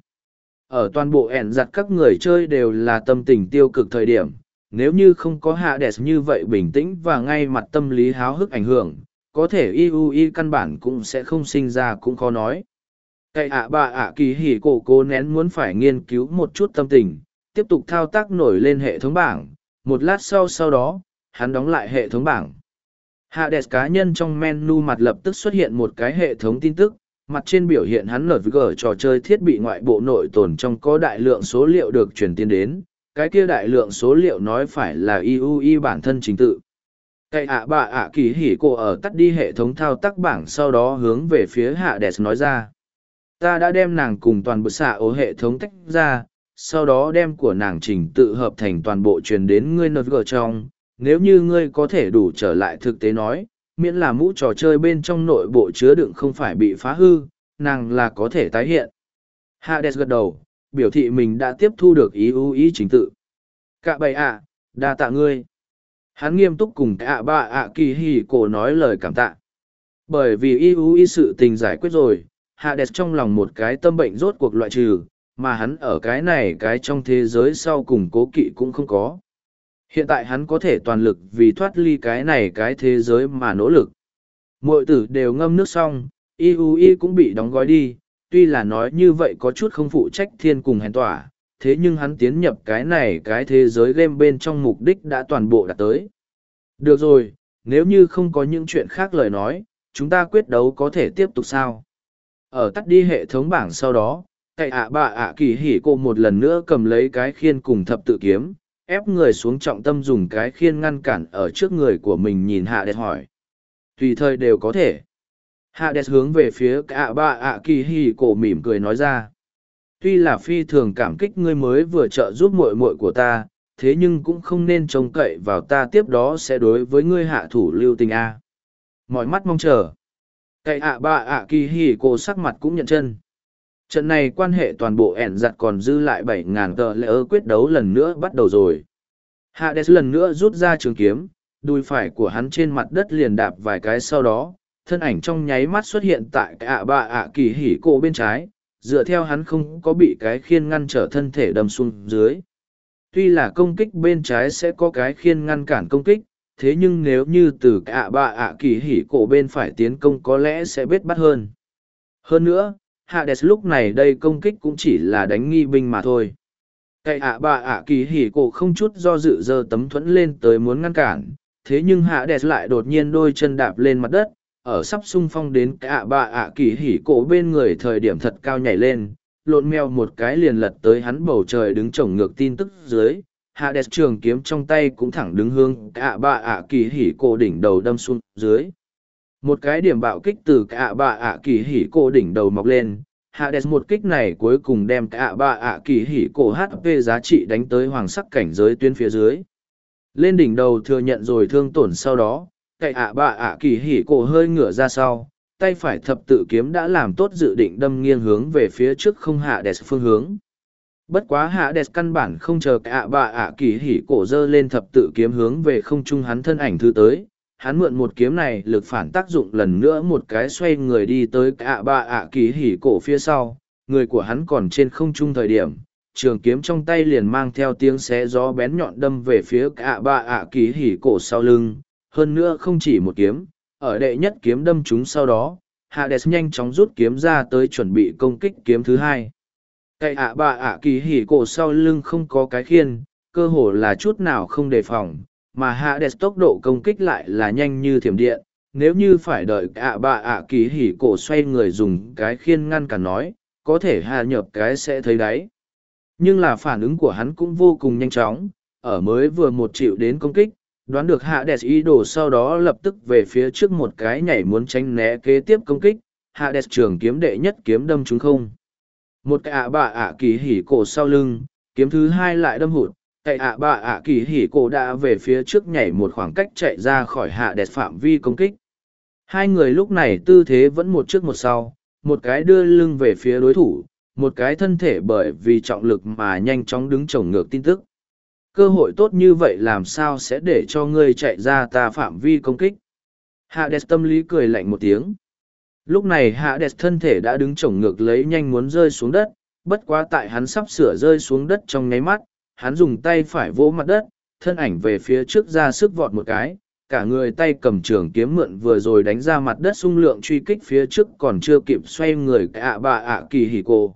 Ở toàn bộ ẻn giặt các người chơi đều là tâm tình tiêu cực thời điểm, nếu như không có Hades như vậy bình tĩnh và ngay mặt tâm lý háo hức ảnh hưởng, có thể IUI căn bản cũng sẽ không sinh ra cũng khó nói. Cái kỳ hỉ cổ cố nén muốn phải nghiên cứu một chút tâm tình, tiếp tục thao tác nổi lên hệ thống bảng, một lát sau đó, hắn đóng lại hệ thống bảng. Hades cá nhân trong menu mặt lập tức xuất hiện một cái hệ thống tin tức, mặt trên biểu hiện hắn NVG trò chơi thiết bị ngoại bộ nội tồn trong có đại lượng số liệu được truyền tiến đến, cái kia đại lượng số liệu nói phải là IUI bản thân trình tự. Cái kỳ hỉ cổ ở tắt đi hệ thống thao tác bảng sau đó hướng về phía Hades nói ra. Ta đã đem nàng cùng toàn bộ xạ ố hệ thống tách ra, sau đó đem của nàng trình tự hợp thành toàn bộ truyền đến ngươi NVG trong. Nếu như ngươi có thể đủ trở lại thực tế nói, miễn là mũ trò chơi bên trong nội bộ chứa đựng không phải bị phá hư, nàng là có thể tái hiện. Hades gật đầu, biểu thị mình đã tiếp thu được IUI chính tự. Cả bầy đa tạ ngươi. Hắn nghiêm túc cùng cả kỳ hỉ cổ nói lời cảm tạ. Bởi vì IUI sự tình giải quyết rồi, Hades trong lòng một cái tâm bệnh rốt cuộc loại trừ, mà hắn ở cái này cái trong thế giới sau cùng cố kỵ cũng không có. Hiện tại hắn có thể toàn lực vì thoát ly cái này cái thế giới mà nỗ lực. Muội tử đều ngâm nước xong, IUI cũng bị đóng gói đi, tuy là nói như vậy có chút không phụ trách thiên cùng hèn tỏa, thế nhưng hắn tiến nhập cái này cái thế giới game bên trong mục đích đã toàn bộ đạt tới. Được rồi, nếu như không có những chuyện khác lời nói, chúng ta quyết đấu có thể tiếp tục sao? Ở tắt đi hệ thống bảng sau đó, cái kỳ hỉ cô một lần nữa cầm lấy cái khiên cùng thập tự kiếm, ép người xuống trọng tâm dùng cái khiên ngăn cản ở trước người của mình nhìn Hades hỏi. Tùy thời đều có thể. Hades hướng về phía cái kỳ hỉ cổ mỉm cười nói ra. Tuy là phi thường cảm kích ngươi mới vừa trợ giúp muội muội của ta, thế nhưng cũng không nên trông cậy vào ta tiếp đó sẽ đối với ngươi hạ thủ lưu tình a. Mọi mắt mong chờ. Cái kỳ hỉ cổ sắc mặt cũng nhận chân. Trận này quan hệ toàn bộ ẻn giặt còn dư lại 7.000 tờ lệ quyết đấu lần nữa bắt đầu rồi. Hades lần nữa rút ra trường kiếm, đùi phải của hắn trên mặt đất liền đạp vài cái sau đó, thân ảnh trong nháy mắt xuất hiện tại cái kỳ hỉ cổ bên trái, dựa theo hắn không có bị cái khiên ngăn trở thân thể đâm xuống dưới. Tuy là công kích bên trái sẽ có cái khiên ngăn cản công kích, thế nhưng nếu như từ cái kỳ hỉ cổ bên phải tiến công có lẽ sẽ bết bắt hơn. Hơn nữa, Hades lúc này đây công kích cũng chỉ là đánh nghi binh mà thôi. Cái kỳ hỉ cổ không chút do dự giơ tấm thuẫn lên tới muốn ngăn cản, thế nhưng Hades lại đột nhiên đôi chân đạp lên mặt đất, ở sắp xung phong đến cái kỳ hỉ cổ bên người thời điểm thật cao nhảy lên, lộn mèo một cái liền lật tới hắn bầu trời đứng chổng ngược tin tức dưới. Hades trường kiếm trong tay cũng thẳng đứng hướng cái kỳ hỉ cổ đỉnh đầu đâm xuống dưới. Một cái điểm bạo kích từ cái kỳ hỉ cổ đỉnh đầu mọc lên, Hades một kích này cuối cùng đem cái kỳ hỉ cổ HP giá trị đánh tới hoàng sắc cảnh giới tuyến phía dưới. Lên đỉnh đầu thừa nhận rồi thương tổn sau đó, cậy ạ bạ ạ kỳ hỉ cổ hơi ngửa ra sau, tay phải thập tự kiếm đã làm tốt dự định đâm nghiêng hướng về phía trước không hạ đẹp phương hướng. Bất quá hạ đẹp căn bản không chờ ạ bạ ạ kỳ hỉ cổ dơ lên thập tự kiếm hướng về không trung hắn thân ảnh thứ tới. Hắn mượn một kiếm này lực phản tác dụng lần nữa một cái xoay người đi tới ạ bạ ạ kỳ hỉ cổ phía sau, người của hắn còn trên không trung thời điểm, trường kiếm trong tay liền mang theo tiếng xé gió bén nhọn đâm về phía ạ bạ ạ kỳ hỉ cổ sau lưng, hơn nữa không chỉ một kiếm, ở đệ nhất kiếm đâm chúng sau đó, Hades nhanh chóng rút kiếm ra tới chuẩn bị công kích kiếm thứ hai. Cái ạ bạ ạ kỳ hỉ cổ sau lưng không có cái khiên, cơ hồ là chút nào không đề phòng, mà Hades tốc độ công kích lại là nhanh như thiểm điện. Nếu như phải đợi ạ bạ ạ kỳ hỉ cổ xoay người dùng cái khiên ngăn cản nói, có thể hạ nhập cái sẽ thấy đáy. Nhưng là phản ứng của hắn cũng vô cùng nhanh chóng, ở mới vừa một chịu đến công kích, đoán được Hades ý đồ sau đó lập tức về phía trước một cái nhảy muốn tránh né kế tiếp công kích, Hades trường kiếm đệ nhất kiếm đâm trúng không. Một cái ạ bạ ạ kỳ hỉ cổ sau lưng, kiếm thứ hai lại đâm hụt, cái ạ bạ ạ kỳ hỉ cổ đã về phía trước nhảy một khoảng cách chạy ra khỏi Hades phạm vi công kích. Hai người lúc này tư thế vẫn một trước một sau, một cái đưa lưng về phía đối thủ, một cái thân thể bởi vì trọng lực mà nhanh chóng đứng chồng ngược tin tức. Cơ hội tốt như vậy làm sao sẽ để cho ngươi chạy ra ta phạm vi công kích. Hades tâm lý cười lạnh một tiếng. Lúc này Hades thân thể đã đứng chồng ngược lấy nhanh muốn rơi xuống đất, bất quá tại hắn sắp sửa rơi xuống đất trong nháy mắt, hắn dùng tay phải vỗ mặt đất, thân ảnh về phía trước ra sức vọt một cái, cả người tay cầm trường kiếm mượn vừa rồi đánh ra mặt đất xung lượng truy kích phía trước còn chưa kịp xoay người ạ bạ ạ kỳ hỉ cổ.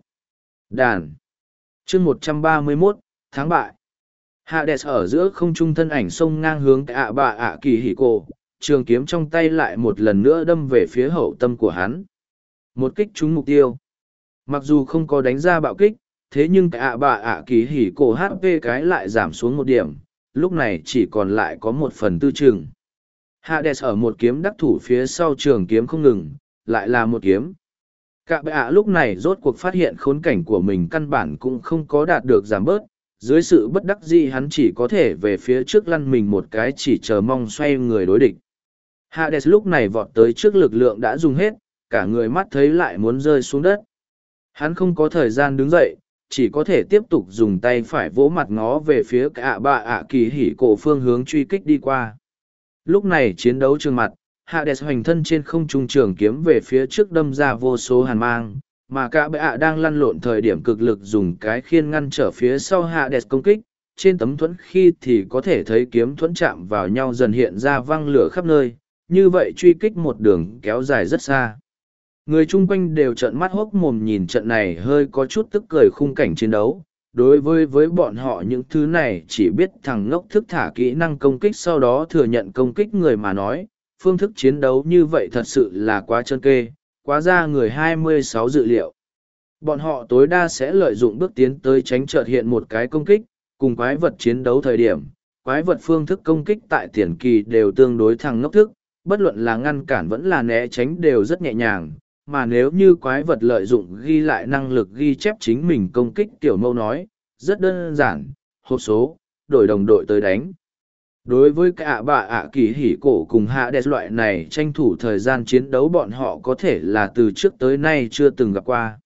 Đàn chương 131, tháng bại. Hades ở giữa không trung thân ảnh xông ngang hướng ạ bạ ạ kỳ hỉ cổ, trường kiếm trong tay lại một lần nữa đâm về phía hậu tâm của hắn. Một kích trúng mục tiêu. Mặc dù không có đánh ra bạo kích, thế nhưng ạ bạ ạ kỳ hỉ cổ HP cái lại giảm xuống một điểm, lúc này chỉ còn lại có 1/4 chừng. Hades ở một kiếm đắc thủ phía sau trường kiếm không ngừng, lại là một kiếm. Cả bạ lúc này rốt cuộc phát hiện khốn cảnh của mình căn bản cũng không có đạt được giảm bớt, dưới sự bất đắc dĩ hắn chỉ có thể về phía trước lăn mình một cái chỉ chờ mong xoay người đối địch. Hades lúc này vọt tới trước lực lượng đã dùng hết, cả người mắt thấy lại muốn rơi xuống đất. Hắn không có thời gian đứng dậy, chỉ có thể tiếp tục dùng tay phải vỗ mặt ngó về phía ạ bạ ạ kỳ hỉ cổ phương hướng truy kích đi qua. Lúc này chiến đấu trường mặt, Hades hoành thân trên không trung trường kiếm về phía trước đâm ra vô số hàn mang, mà cả bạ đang lăn lộn thời điểm cực lực dùng cái khiên ngăn trở phía sau Hades công kích. Trên tấm thuẫn khi thì có thể thấy kiếm thuẫn chạm vào nhau dần hiện ra văng lửa khắp nơi, như vậy truy kích một đường kéo dài rất xa. Người chung quanh đều trợn mắt hốc mồm nhìn trận này hơi có chút tức cười khung cảnh chiến đấu. Đối với bọn họ những thứ này chỉ biết thằng ngốc thức thả kỹ năng công kích sau đó thừa nhận công kích người mà nói, phương thức chiến đấu như vậy thật sự là quá chân kê, quá ra người 26 dự liệu. Bọn họ tối đa sẽ lợi dụng bước tiến tới tránh chợt hiện một cái công kích, cùng quái vật chiến đấu thời điểm. Quái vật phương thức công kích tại tiền kỳ đều tương đối thằng ngốc thức, bất luận là ngăn cản vẫn là né tránh đều rất nhẹ nhàng. Mà nếu như quái vật lợi dụng ghi lại năng lực ghi chép chính mình công kích tiểu mâu nói, rất đơn giản, hộp số, đổi đồng đội tới đánh. Đối với cả bạ ạ kỳ hỉ cổ cùng Hades loại này tranh thủ thời gian chiến đấu bọn họ có thể là từ trước tới nay chưa từng gặp qua.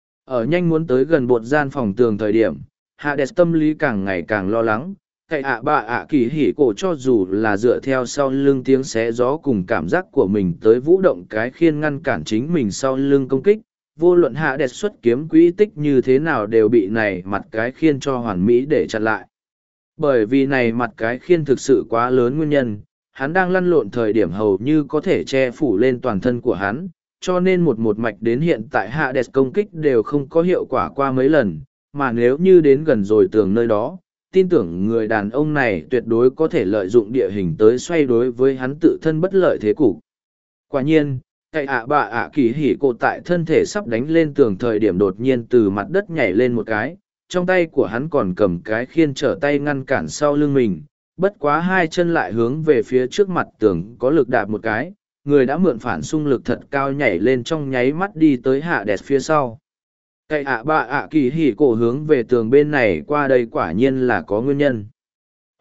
Ở nhanh muốn tới gần bột gian phòng tường thời điểm, Hades tâm lý càng ngày càng lo lắng. Cái ạ bạ ạ kỳ hỉ cổ cho dù là dựa theo sau lưng tiếng xé gió cùng cảm giác của mình tới vũ động cái khiên ngăn cản chính mình sau lưng công kích, vô luận Hades xuất kiếm quỹ tích như thế nào đều bị này mặt cái khiên cho hoàn mỹ để chặn lại. Bởi vì này mặt cái khiên thực sự quá lớn nguyên nhân, hắn đang lăn lộn thời điểm hầu như có thể che phủ lên toàn thân của hắn, cho nên một mạch đến hiện tại Hades công kích đều không có hiệu quả qua mấy lần, mà nếu như đến gần rồi tường nơi đó, tin tưởng người đàn ông này tuyệt đối có thể lợi dụng địa hình tới xoay đối với hắn tự thân bất lợi thế cục. Quả nhiên, cái ạ bạ ạ kỳ hỉ cổ tại thân thể sắp đánh lên tường thời điểm đột nhiên từ mặt đất nhảy lên một cái, trong tay của hắn còn cầm cái khiên trở tay ngăn cản sau lưng mình, bất quá hai chân lại hướng về phía trước mặt tường có lực đạp một cái, người đã mượn phản xung lực thật cao nhảy lên trong nháy mắt đi tới Hades phía sau. Cái ạ bạ ạ kỳ hỉ cổ hướng về tường bên này qua đây quả nhiên là có nguyên nhân.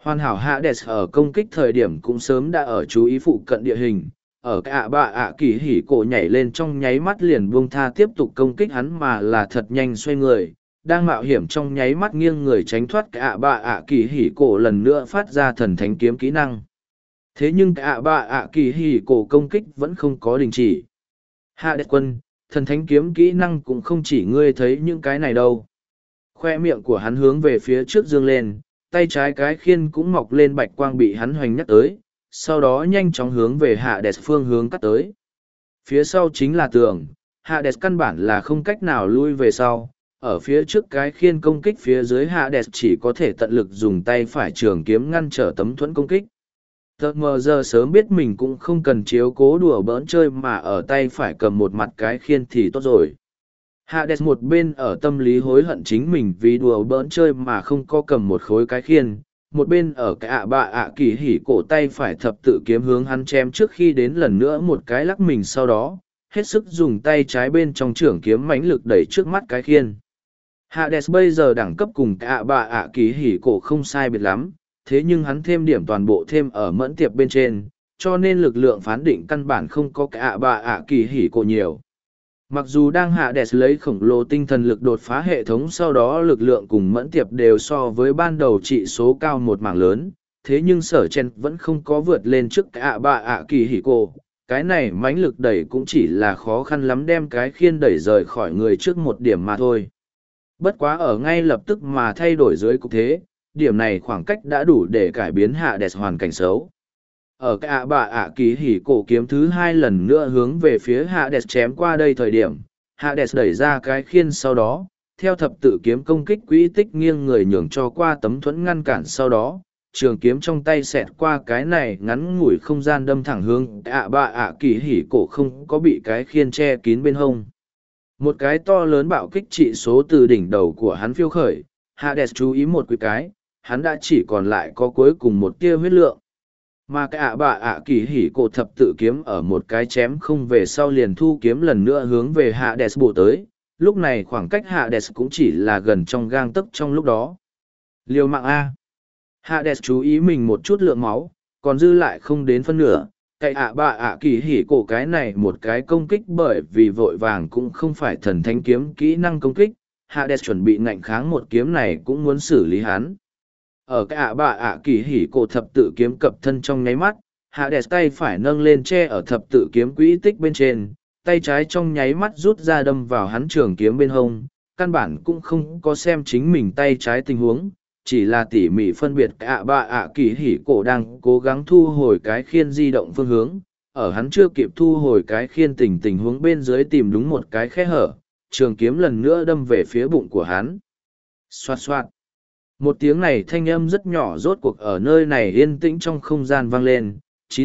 Hoàn hảo Hades ở công kích thời điểm cũng sớm đã ở chú ý phụ cận địa hình, ở cái ạ bạ ạ kỳ hỉ cổ nhảy lên trong nháy mắt liền buông tha tiếp tục công kích hắn mà là thật nhanh xoay người, đang mạo hiểm trong nháy mắt nghiêng người tránh thoát cái ạ bạ ạ kỳ hỉ cổ lần nữa phát ra thần thánh kiếm kỹ năng. Thế nhưng cái ạ bạ ạ kỳ hỉ cổ công kích vẫn không có đình chỉ. Hades quân, thần thánh kiếm kỹ năng cũng không chỉ ngươi thấy những cái này đâu. Khoe miệng của hắn hướng về phía trước dương lên, tay trái cái khiên cũng mọc lên bạch quang bị hắn hoành nhắc tới, sau đó nhanh chóng hướng về Hades phương hướng cắt tới. Phía sau chính là tường, Hades căn bản là không cách nào lui về sau, ở phía trước cái khiên công kích phía dưới Hades chỉ có thể tận lực dùng tay phải trường kiếm ngăn trở tấm thuẫn công kích. Tờ mờ giờ sớm biết mình cũng không cần chiếu cố đùa bỡn chơi mà ở tay phải cầm một mặt cái khiên thì tốt rồi. Hades một bên ở tâm lý hối hận chính mình vì đùa bỡn chơi mà không có cầm một khối cái khiên, một bên ở cái ạ bạ ạ kỳ hỉ cổ tay phải thập tự kiếm hướng hắn chém trước khi đến lần nữa một cái lắc mình sau đó, hết sức dùng tay trái bên trong trưởng kiếm mãnh lực đẩy trước mắt cái khiên. Hades bây giờ đẳng cấp cùng cái ạ bạ ạ kỳ hỉ cổ không sai biệt lắm, thế nhưng hắn thêm điểm toàn bộ thêm ở mẫn tiệp bên trên, cho nên lực lượng phán định căn bản không có cái ạ bạ ạ kỳ hỉ cổ nhiều. Mặc dù đang Hades lấy khổng lồ tinh thần lực đột phá hệ thống sau đó lực lượng cùng mẫn tiệp đều so với ban đầu trị số cao một mảng lớn, thế nhưng sở chen vẫn không có vượt lên trước cái ạ bạ ạ kỳ hỉ cổ. Cái này mãnh lực đẩy cũng chỉ là khó khăn lắm đem cái khiên đẩy rời khỏi người trước một điểm mà thôi. Bất quá ở ngay lập tức mà thay đổi dưới cục thế, điểm này khoảng cách đã đủ để cải biến Hades hoàn cảnh xấu. Ở cái ạ bạ ạ kỳ hỉ cổ kiếm thứ hai lần nữa hướng về phía Hades chém qua đây thời điểm, Hades đẩy ra cái khiên sau đó, theo thập tự kiếm công kích quỹ tích nghiêng người nhường cho qua tấm thuẫn ngăn cản sau đó, trường kiếm trong tay xẹt qua cái này ngắn ngủi không gian đâm thẳng hướng ạ bạ ạ kỳ hỉ cổ không có bị cái khiên che kín bên hông. Một cái to lớn bạo kích trị số từ đỉnh đầu của hắn phiêu khởi, Hades chú ý một cái, hắn đã chỉ còn lại có cuối cùng một tia huyết lượng. Mà cái ạ bạ ạ kỳ hỉ cổ thập tự kiếm ở một cái chém không về sau liền thu kiếm lần nữa hướng về Hades bổ tới, lúc này khoảng cách Hades cũng chỉ là gần trong gang tấc trong lúc đó. Liều mạng A. Hades chú ý mình một chút lượng máu, còn dư lại không đến phân nửa. Cái ạ bạ ạ kỳ hỉ cổ cái này một cái công kích bởi vì vội vàng cũng không phải thần thánh kiếm kỹ năng công kích, Hades chuẩn bị ngạnh kháng một kiếm này cũng muốn xử lý hắn. Ở cái ạ bạ ạ kỳ hỉ cổ thập tự kiếm cập thân trong nháy mắt, Hades tay phải nâng lên che ở thập tự kiếm quỹ tích bên trên, tay trái trong nháy mắt rút ra đâm vào hắn trường kiếm bên hông, căn bản cũng không có xem chính mình tay trái tình huống, chỉ là tỉ mỉ phân biệt cái ạ bạ ạ kỳ hỉ cổ đang cố gắng thu hồi cái khiên di động phương hướng, ở hắn chưa kịp thu hồi cái khiên tình huống bên dưới tìm đúng một cái khe hở, trường kiếm lần nữa đâm về phía bụng của hắn. Xoạt xoạt. Một tiếng này thanh âm rất nhỏ rốt cuộc ở nơi này yên tĩnh trong không gian vang lên,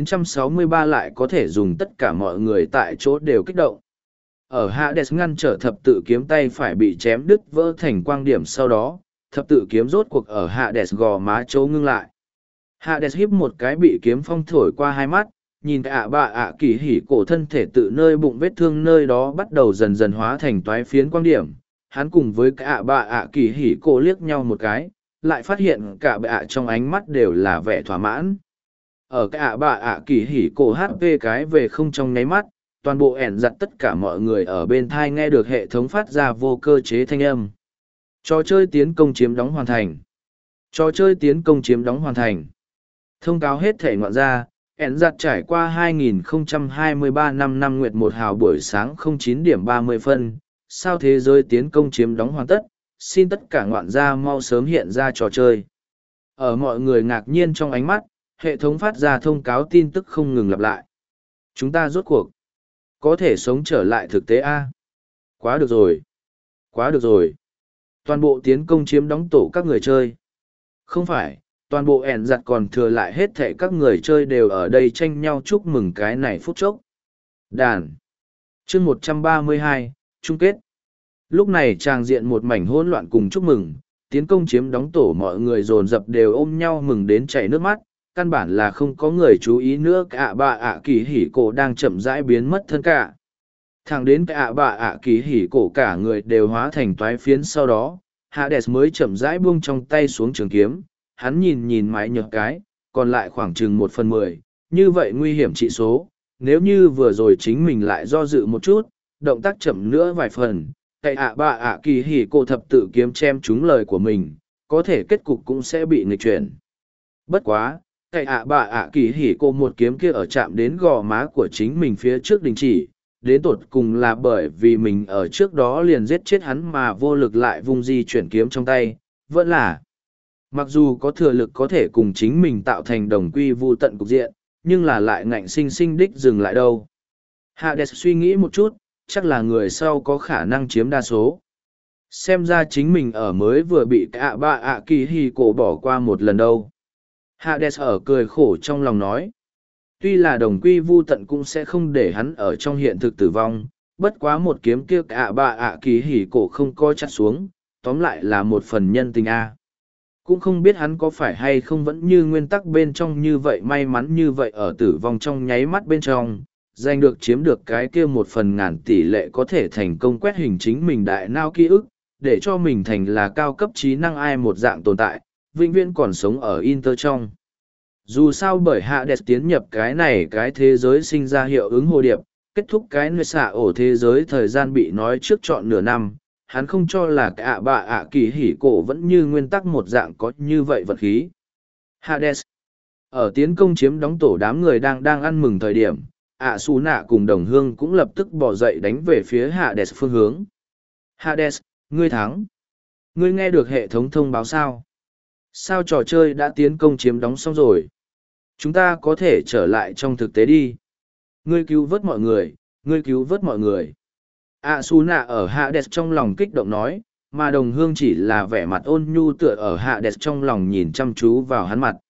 963 lại có thể dùng tất cả mọi người tại chỗ đều kích động. Ở Hades ngăn trở thập tự kiếm tay phải bị chém đứt vỡ thành quang điểm sau đó, thập tự kiếm rốt cuộc ở Hades gò má chỗ ngưng lại. Hades híp một cái bị kiếm phong thổi qua hai mắt, nhìn cái ạ bạ ạ kỳ hỉ cổ thân thể tự nơi bụng vết thương nơi đó bắt đầu dần dần hóa thành toái phiến quang điểm. Hắn cùng với cái ạ bạ ạ kỳ hỉ cổ liếc nhau một cái, lại phát hiện cả bạ trong ánh mắt đều là vẻ thỏa mãn. Ở cái ạ bạ ạ kỳ hỉ cổ HP cái về không trong nháy mắt, toàn bộ ẻn giặt tất cả mọi người ở bên thai nghe được hệ thống phát ra vô cơ chế thanh âm. Trò chơi tiến công chiếm đóng hoàn thành. Trò chơi tiến công chiếm đóng hoàn thành. Thông cáo hết thể ngoạn ra, ẻn giặt trải qua 2023 năm nguyệt 1 hào buổi sáng 09 điểm 30 phân, sao thế giới tiến công chiếm đóng hoàn tất, xin tất cả ngoạn gia mau sớm hiện ra trò chơi. Ở mọi người ngạc nhiên trong ánh mắt, hệ thống phát ra thông cáo tin tức không ngừng lặp lại. Chúng ta rốt cuộc có thể sống trở lại thực tế A. Quá được rồi. Quá được rồi. Toàn bộ tiến công chiếm đóng tổ các người chơi. Không phải, toàn bộ ẻn giặt còn thừa lại hết thảy các người chơi đều ở đây tranh nhau chúc mừng cái này phút chốc. Đàn. Chương 132, chung kết. Lúc này tràng diện một mảnh hỗn loạn cùng chúc mừng, tiến công chiếm đóng tổ mọi người dồn dập đều ôm nhau mừng đến chảy nước mắt, căn bản là không có người chú ý nữa cả bà ạ kỳ hỉ cổ đang chậm rãi biến mất thân cả. Thẳng đến cả bà ạ kỳ hỉ cổ cả người đều hóa thành toái phiến sau đó, Hades mới chậm rãi buông trong tay xuống trường kiếm, hắn nhìn nhìn mái nhược cái, còn lại khoảng chừng 1/10, như vậy nguy hiểm trị số, nếu như vừa rồi chính mình lại do dự một chút, động tác chậm nữa vài phần, cậy kỳ hỉ cô thập tự kiếm chém trúng lời của mình, có thể kết cục cũng sẽ bị nghịch chuyển. Bất quá, cậy kỳ hỉ cô một kiếm kia ở chạm đến gò má của chính mình phía trước đình chỉ, đến tột cùng là bởi vì mình ở trước đó liền giết chết hắn mà vô lực lại vung di chuyển kiếm trong tay, vẫn là mặc dù có thừa lực có thể cùng chính mình tạo thành đồng quy vu tận cục diện, nhưng là lại ngạnh sinh sinh đích dừng lại đâu. Hades suy nghĩ một chút, chắc là người sau có khả năng chiếm đa số. Xem ra chính mình ở mới vừa bị kỳ hỉ cổ bỏ qua một lần đâu. Hades ở cười khổ trong lòng nói. Tuy là đồng quy vu tận cũng sẽ không để hắn ở trong hiện thực tử vong, bất quá một kiếm kia kỳ hỉ cổ không coi chặt xuống, tóm lại là một phần nhân tình a. Cũng không biết hắn có phải hay không vẫn như nguyên tắc bên trong như vậy may mắn như vậy ở tử vong trong nháy mắt bên trong, giành được chiếm được cái kia 1/1000 tỷ lệ có thể thành công quét hình chính mình đại nao ký ức, để cho mình thành là cao cấp trí năng ai một dạng tồn tại, vĩnh viễn còn sống ở Inter trong. Dù sao bởi Hades tiến nhập cái thế giới sinh ra hiệu ứng hồ điệp, kết thúc cái nơi xạ ổ thế giới thời gian bị nói trước trọn nửa năm, hắn không cho là kỳ hỉ cổ vẫn như nguyên tắc một dạng có như vậy vật khí. Hades ở tiến công chiếm đóng tổ đám người đang ăn mừng thời điểm, Su nạ cùng đồng hương cũng lập tức bỏ dậy đánh về phía Hades phương hướng. Hades, ngươi thắng. Ngươi nghe được hệ thống thông báo sao? Sao trò chơi đã tiến công chiếm đóng xong rồi? Chúng ta có thể trở lại trong thực tế đi. Ngươi cứu vớt mọi người, ngươi cứu vớt mọi người. Su nạ ở Hades trong lòng kích động nói, mà đồng hương chỉ là vẻ mặt ôn nhu tựa ở Hades trong lòng nhìn chăm chú vào hắn mặt.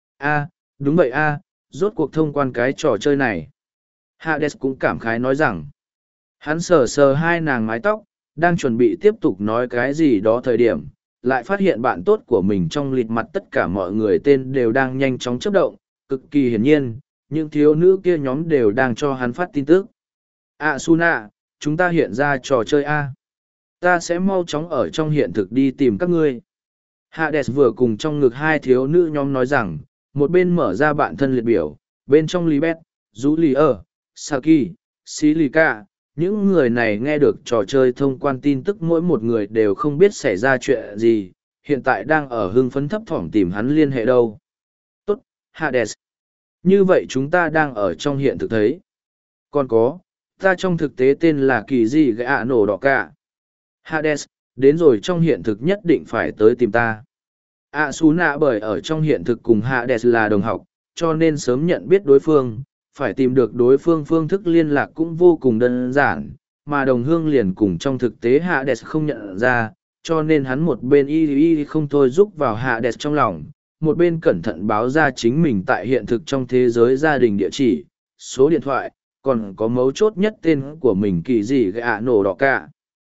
Đúng vậy rốt cuộc thông quan cái trò chơi này. Hades cũng cảm khái nói rằng, hắn sờ sờ hai nàng mái tóc, đang chuẩn bị tiếp tục nói cái gì đó thời điểm, lại phát hiện bạn tốt của mình trong lịt mặt tất cả mọi người tên đều đang nhanh chóng chấp động, cực kỳ hiển nhiên, những thiếu nữ kia nhóm đều đang cho hắn phát tin tức. Suna, chúng ta hiện ra trò chơi A. Ta sẽ mau chóng ở trong hiện thực đi tìm các ngươi. Hades vừa cùng trong ngực hai thiếu nữ nhóm nói rằng, một bên mở ra bạn thân liệt biểu, bên trong Libet, Julier, Saki, Silica. Những người này nghe được trò chơi thông quan tin tức mỗi một người đều không biết xảy ra chuyện gì, hiện tại đang ở hưng phấn thấp thỏm tìm hắn liên hệ đâu. Tốt, Hades. Như vậy chúng ta đang ở trong hiện thực thấy. Còn có, ta trong thực tế tên là kỳ gì gã nổ đỏ cả. Hades, đến rồi trong hiện thực nhất định phải tới tìm ta. Asuna bởi ở trong hiện thực cùng Hades là đồng học, cho nên sớm nhận biết đối phương, phải tìm được đối phương phương thức liên lạc cũng vô cùng đơn giản, mà đồng hương liền cùng trong thực tế Hades không nhận ra, cho nên hắn một bên y không thôi giúp vào Hades trong lòng, một bên cẩn thận báo ra chính mình tại hiện thực trong thế giới gia đình địa chỉ, số điện thoại, còn có mấu chốt nhất tên của mình kỳ gì gạ nổ đỏ cả.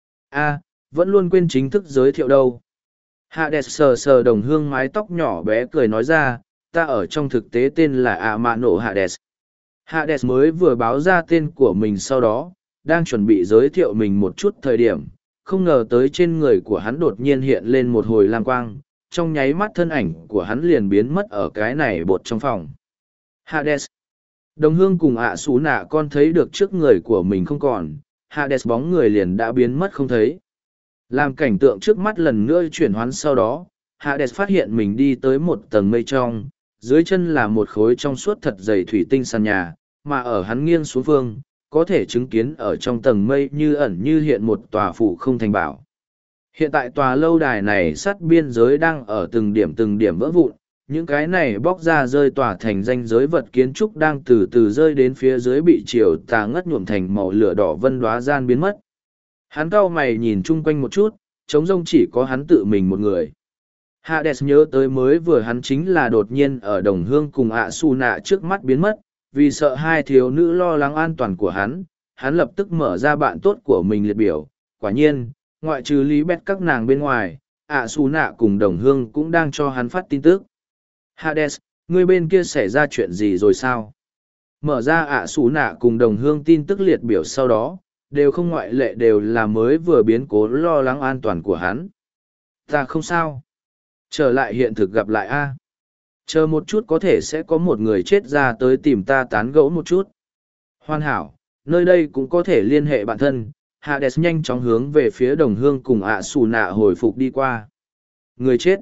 Vẫn luôn quên chính thức giới thiệu đâu. Hades sờ sờ đồng hương mái tóc nhỏ bé cười nói ra, ta ở trong thực tế tên là Amano Hades. Hades mới vừa báo ra tên của mình sau đó, đang chuẩn bị giới thiệu mình một chút thời điểm, không ngờ tới trên người của hắn đột nhiên hiện lên một hồi lam quang, trong nháy mắt thân ảnh của hắn liền biến mất ở cái này bột trong phòng. Hades. Đồng hương cùng Sú nạ con thấy được trước người của mình không còn, Hades bóng người liền đã biến mất không thấy. Làm cảnh tượng trước mắt lần nữa chuyển hoán sau đó, Hades phát hiện mình đi tới một tầng mây trong, dưới chân là một khối trong suốt thật dày thủy tinh sàn nhà, mà ở hắn nghiêng xuống phương, có thể chứng kiến ở trong tầng mây như ẩn như hiện một tòa phủ không thành bảo. Hiện tại tòa lâu đài này sát biên giới đang ở từng điểm vỡ vụn, những cái này bóc ra rơi tỏa thành danh giới vật kiến trúc đang từ từ rơi đến phía dưới bị chiều tà ngất nhuộm thành màu lửa đỏ vân đóa gian biến mất. Hắn cau mày nhìn chung quanh một chút, trống rông chỉ có hắn tự mình một người. Hades nhớ tới mới vừa hắn chính là đột nhiên ở đồng hương cùng Su nạ trước mắt biến mất, vì sợ hai thiếu nữ lo lắng an toàn của hắn lập tức mở ra bạn tốt của mình liệt biểu. Quả nhiên, ngoại trừ lý bét các nàng bên ngoài, Su nạ cùng đồng hương cũng đang cho hắn phát tin tức. Hades, người bên kia xảy ra chuyện gì rồi sao? Mở ra Su nạ cùng đồng hương tin tức liệt biểu sau đó, đều không ngoại lệ đều là mới vừa biến cố lo lắng an toàn của hắn. Ta không sao. Trở lại hiện thực gặp lại a. Chờ một chút có thể sẽ có một người chết ra tới tìm ta tán gẫu một chút. Hoàn hảo, nơi đây cũng có thể liên hệ bản thân. Hades nhanh chóng hướng về phía đồng hương cùng ạ xù nạ hồi phục đi qua. Người chết.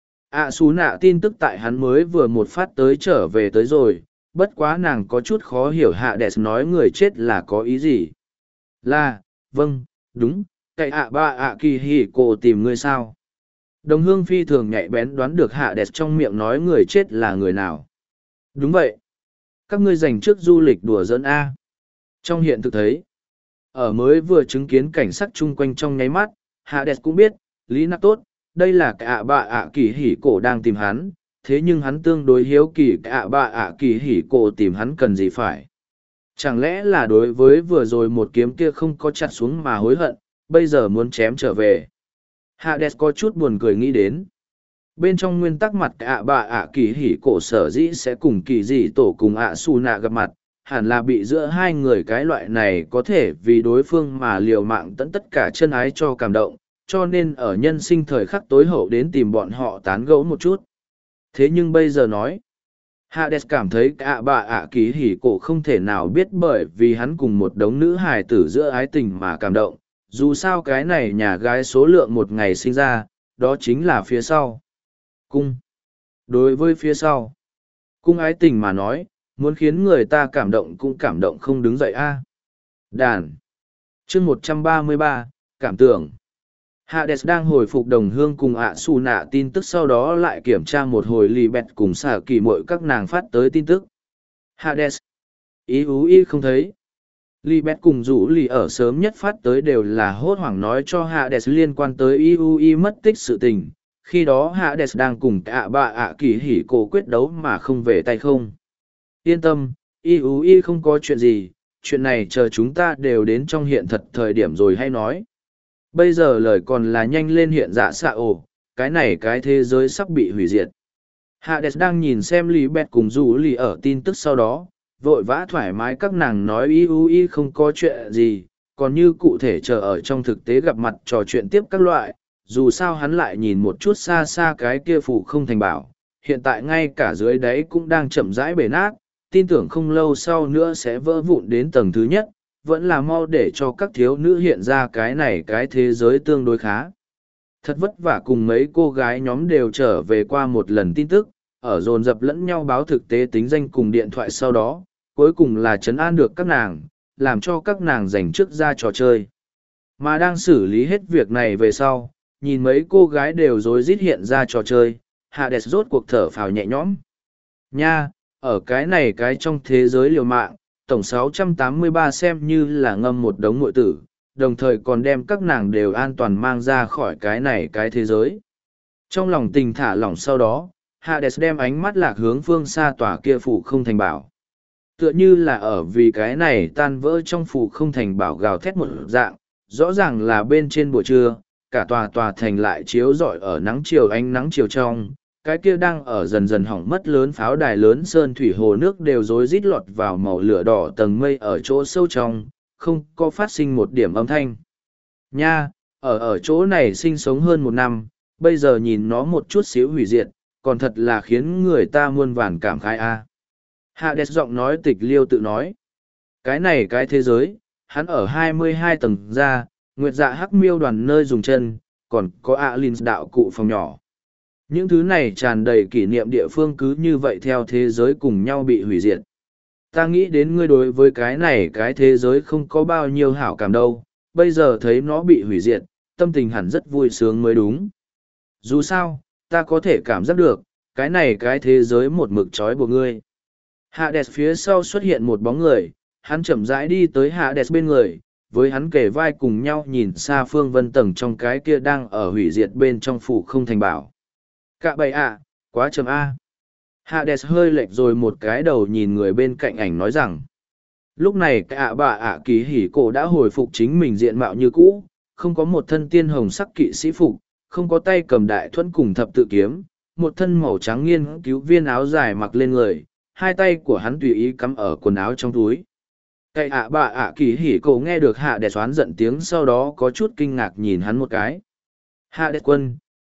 ạ xù nạ tin tức tại hắn mới vừa một phát tới trở về tới rồi, bất quá nàng có chút khó hiểu Hades nói người chết là có ý gì. Là, vâng, đúng, cậy ạ ba ạ kỳ hỉ cổ tìm ngươi sao. Đồng hương phi thường nhạy bén đoán được Hades trong miệng nói người chết là người nào. Đúng vậy. Các ngươi dành trước du lịch đùa giỡn A. Trong hiện thực thấy, ở mới vừa chứng kiến cảnh sắc chung quanh trong nháy mắt, Hades cũng biết, lý nặc tốt, đây là cái ạ bạ ạ kỳ hỉ cổ đang tìm hắn, thế nhưng hắn tương đối hiếu kỳ cái ạ bạ ạ kỳ hỉ cổ tìm hắn cần gì phải. Chẳng lẽ là đối với vừa rồi một kiếm kia không có chặt xuống mà hối hận, bây giờ muốn chém trở về. Hades có chút buồn cười nghĩ đến. Bên trong nguyên tắc mặt ạ bạ ạ kỳ hỉ cổ sở dĩ sẽ cùng kỳ dị tổ cùng ạ xù nạ gặp mặt, hẳn là bị giữa hai người cái loại này có thể vì đối phương mà liều mạng tận tất cả chân ái cho cảm động, cho nên ở nhân sinh thời khắc tối hậu đến tìm bọn họ tán gẫu một chút. Thế nhưng bây giờ nói, Hades cảm thấy ạ bạ ạ kỳ hỉ cổ không thể nào biết bởi vì hắn cùng một đống nữ hài tử giữa ái tình mà cảm động, dù sao cái này nhà gái số lượng một ngày sinh ra, đó chính là phía sau. Cung. Đối với phía sau, cung ái tình mà nói, muốn khiến người ta cảm động cũng cảm động không đứng dậy a. Đàn. Chương 133, cảm tưởng. Hades đang hồi phục đồng hương cùng ạ xù nạ tin tức sau đó lại kiểm tra một hồi lì bẹt cùng xả kỳ mội các nàng phát tới tin tức. Hades. Ý ú y không thấy. Lì bẹt cùng rủ lì ở sớm nhất phát tới đều là hốt hoảng nói cho Hades liên quan tới IUI mất tích sự tình. Khi đó Hades đang cùng ạ bạ ạ kỳ hỉ cổ quyết đấu mà không về tay không. Yên tâm, IUI không có chuyện gì, chuyện này chờ chúng ta đều đến trong hiện thật thời điểm rồi hay nói. Bây giờ lời còn là nhanh lên hiện dạ xạ ổ, cái này cái thế giới sắp bị hủy diệt. Hades đang nhìn xem Lý Bẹt cùng rủ lì ở tin tức sau đó, vội vã thoải mái các nàng nói IUI không có chuyện gì, còn như cụ thể chờ ở trong thực tế gặp mặt trò chuyện tiếp các loại, dù sao hắn lại nhìn một chút xa xa cái kia phụ không thành bảo, hiện tại ngay cả dưới đáy cũng đang chậm rãi bể nát, tin tưởng không lâu sau nữa sẽ vỡ vụn đến tầng thứ nhất, vẫn là mau để cho các thiếu nữ hiện ra cái này cái thế giới tương đối khá. Thật vất vả cùng mấy cô gái nhóm đều trở về qua một lần tin tức, ở dồn dập lẫn nhau báo thực tế tính danh cùng điện thoại sau đó, cuối cùng là trấn an được các nàng, làm cho các nàng dành trước ra trò chơi. Mà đang xử lý hết việc này về sau, nhìn mấy cô gái đều rối rít hiện ra trò chơi, Hades rốt cuộc thở phào nhẹ nhõm. Nha, ở cái này cái trong thế giới liều mạng, tổng 683 xem như là ngâm một đống muội tử, đồng thời còn đem các nàng đều an toàn mang ra khỏi cái này cái thế giới. Trong lòng tình thả lỏng sau đó, Hades đem ánh mắt lạc hướng phương xa tòa kia phủ không thành bảo. Tựa như là ở vì cái này tan vỡ trong phủ không thành bảo gào thét một dạng, rõ ràng là bên trên buổi trưa, cả tòa thành lại chiếu rọi ở nắng chiều ánh nắng chiều trong, cái kia đang ở dần dần hỏng mất lớn pháo đài lớn sơn thủy hồ nước đều rối rít lọt vào màu lửa đỏ tầng mây ở chỗ sâu trong, không có phát sinh một điểm âm thanh. Nha, ở chỗ này sinh sống hơn một năm, bây giờ nhìn nó một chút xíu hủy diệt, còn thật là khiến người ta muôn vàn cảm khái a. Hades giọng nói tịch liêu tự nói. Cái này cái thế giới, hắn ở 22 tầng ra, nguyệt dạ hắc miêu đoàn nơi dùng chân, còn có Alins đạo cụ phòng nhỏ. Những thứ này tràn đầy kỷ niệm địa phương cứ như vậy theo thế giới cùng nhau bị hủy diệt. Ta nghĩ đến ngươi đối với cái này cái thế giới không có bao nhiêu hảo cảm đâu, bây giờ thấy nó bị hủy diệt, tâm tình hẳn rất vui sướng mới đúng. Dù sao, ta có thể cảm giác được, cái này cái thế giới một mực trói buộc ngươi. Hades phía sau xuất hiện một bóng người, hắn chậm rãi đi tới Hades bên người, với hắn kề vai cùng nhau nhìn xa phương vân tầng trong cái kia đang ở hủy diệt bên trong phủ không thành bảo. Cạ bầy ạ, quá chậm A. Hades hơi lệch rồi một cái đầu nhìn người bên cạnh ảnh nói rằng. Lúc này cạ bà ạ kỳ hỉ cổ đã hồi phục chính mình diện mạo như cũ, không có một thân tiên hồng sắc kỵ sĩ phục, không có tay cầm đại thuẫn cùng thập tự kiếm, một thân màu trắng nghiên cứu viên áo dài mặc lên người, hai tay của hắn tùy ý cắm ở quần áo trong túi. Cậy bà ạ kỳ hỉ cổ nghe được Hades oán giận tiếng sau đó có chút kinh ngạc nhìn hắn một cái. Hades quân,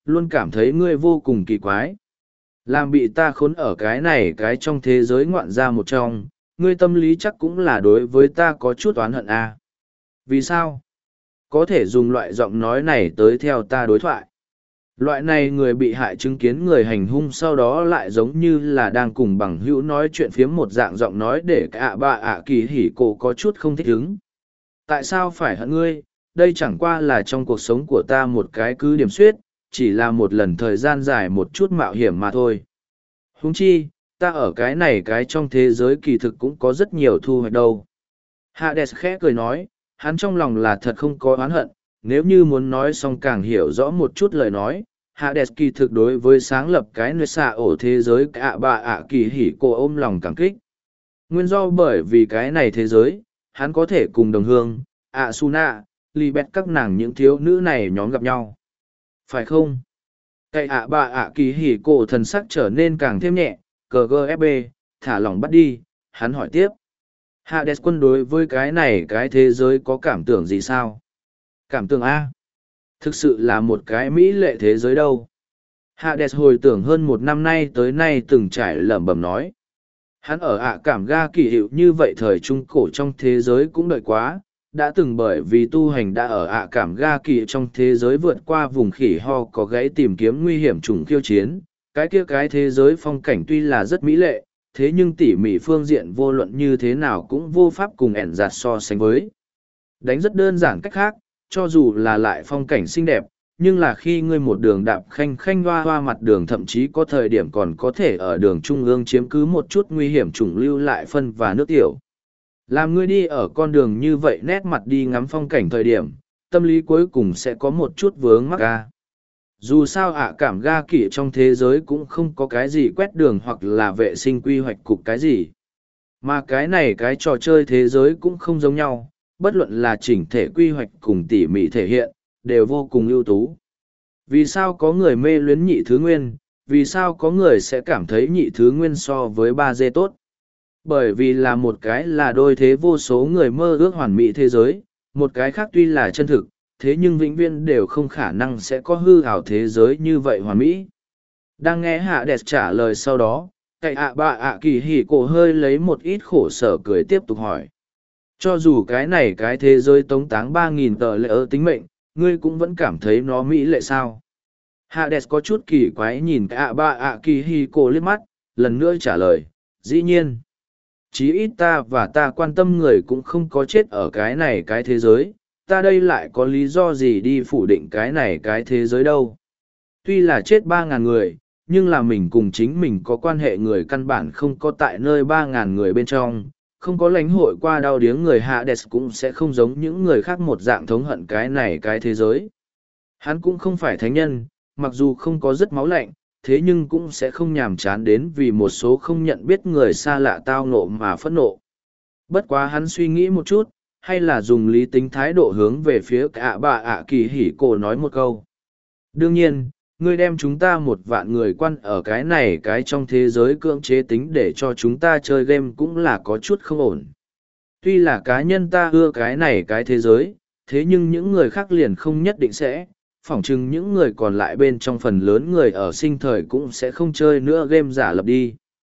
luôn cảm thấy ngươi vô cùng kỳ quái. Làm bị ta khốn ở cái này cái trong thế giới ngoạn ra một trong, ngươi tâm lý chắc cũng là đối với ta có chút oán hận à. Vì sao? Có thể dùng loại giọng nói này tới theo ta đối thoại. Loại này người bị hại chứng kiến người hành hung sau đó lại giống như là đang cùng bằng hữu nói chuyện phiếm một dạng giọng nói để cả bà ạ kỳ hỉ cổ có chút không thích ứng. Tại sao phải hận ngươi? Đây chẳng qua là trong cuộc sống của ta một cái cứ điểm xuyết, chỉ là một lần thời gian dài một chút mạo hiểm mà thôi. Huống chi, ta ở cái này cái trong thế giới kỳ thực cũng có rất nhiều thu hoạch đâu. Hades khẽ cười nói, hắn trong lòng là thật không có oán hận, nếu như muốn nói xong càng hiểu rõ một chút lời nói. Hades kỳ thực đối với sáng lập cái nơi xạ ổ thế giới cả bà ạ kỳ hỉ cô ôm lòng cảm kích. Nguyên do bởi vì cái này thế giới, hắn có thể cùng đồng hương, Suna, Libet các nàng những thiếu nữ này nhóm gặp nhau. Phải không? Cái bà ạ kỳ hỉ cô thần sắc trở nên càng thêm nhẹ, cờ GFB, thả lỏng bắt đi, hắn hỏi tiếp. Hades quân đối với cái này cái thế giới có cảm tưởng gì sao? Cảm tưởng A. Thực sự là một cái mỹ lệ thế giới đâu. Hades hồi tưởng hơn một năm nay tới nay từng trải lẩm bẩm nói. Hắn ở cảm ga kỳ hiệu như vậy thời trung cổ trong thế giới cũng đợi quá, đã từng bởi vì tu hành đã ở cảm ga kỳ trong thế giới vượt qua vùng khỉ ho có gãy tìm kiếm nguy hiểm trùng khiêu chiến. Cái kia cái thế giới phong cảnh tuy là rất mỹ lệ, thế nhưng tỉ mỉ phương diện vô luận như thế nào cũng vô pháp cùng ẻn giạt so sánh với. Đánh rất đơn giản cách khác, cho dù là lại phong cảnh xinh đẹp, nhưng là khi ngươi một đường đạp khanh khanh hoa hoa mặt đường thậm chí có thời điểm còn có thể ở đường trung ương chiếm cứ một chút nguy hiểm trùng lưu lại phân và nước tiểu. Làm ngươi đi ở con đường như vậy nét mặt đi ngắm phong cảnh thời điểm, tâm lý cuối cùng sẽ có một chút vướng mắc ga. Dù sao cảm ga kỷ trong thế giới cũng không có cái gì quét đường hoặc là vệ sinh quy hoạch cục cái gì. Mà cái này cái trò chơi thế giới cũng không giống nhau, bất luận là chỉnh thể quy hoạch cùng tỉ mỉ thể hiện, đều vô cùng ưu tú. Vì sao có người mê luyến nhị thứ nguyên, vì sao có người sẽ cảm thấy nhị thứ nguyên so với 3D tốt? Bởi vì là một cái là đôi thế vô số người mơ ước hoàn mỹ thế giới, một cái khác tuy là chân thực, thế nhưng vĩnh viễn đều không khả năng sẽ có hư ảo thế giới như vậy hoàn mỹ. Đang nghe Hades trả lời sau đó, cậy bà kỳ hỉ cổ hơi lấy một ít khổ sở cười tiếp tục hỏi. Cho dù cái này cái thế giới tống táng 3.000 tờ lệ ơ tính mệnh, ngươi cũng vẫn cảm thấy nó mỹ lệ sao? Hades có chút kỳ quái nhìn bà kỳ hỉ cổ liếc mắt, lần nữa trả lời, dĩ nhiên. Chí ít ta và ta quan tâm người cũng không có chết ở cái này cái thế giới, ta đây lại có lý do gì đi phủ định cái này cái thế giới đâu. Tuy là chết 3.000 người, nhưng là mình cùng chính mình có quan hệ người căn bản không có tại nơi 3.000 người bên trong, không có lãnh hội qua đau điếng người Hades cũng sẽ không giống những người khác một dạng thống hận cái này cái thế giới. Hắn cũng không phải thánh nhân, mặc dù không có rất máu lạnh, thế nhưng cũng sẽ không nhàm chán đến vì một số không nhận biết người xa lạ tao nộ mà phẫn nộ. Bất quá hắn suy nghĩ một chút, hay là dùng lý tính thái độ hướng về phía cả bà kỳ hỉ cổ nói một câu. Đương nhiên, ngươi đem chúng ta 1.000 người quan ở cái này cái trong thế giới cưỡng chế tính để cho chúng ta chơi game cũng là có chút không ổn. Tuy là cá nhân ta ưa cái này cái thế giới, thế nhưng những người khác liền không nhất định sẽ, phỏng chừng những người còn lại bên trong phần lớn người ở sinh thời cũng sẽ không chơi nữa game giả lập đi.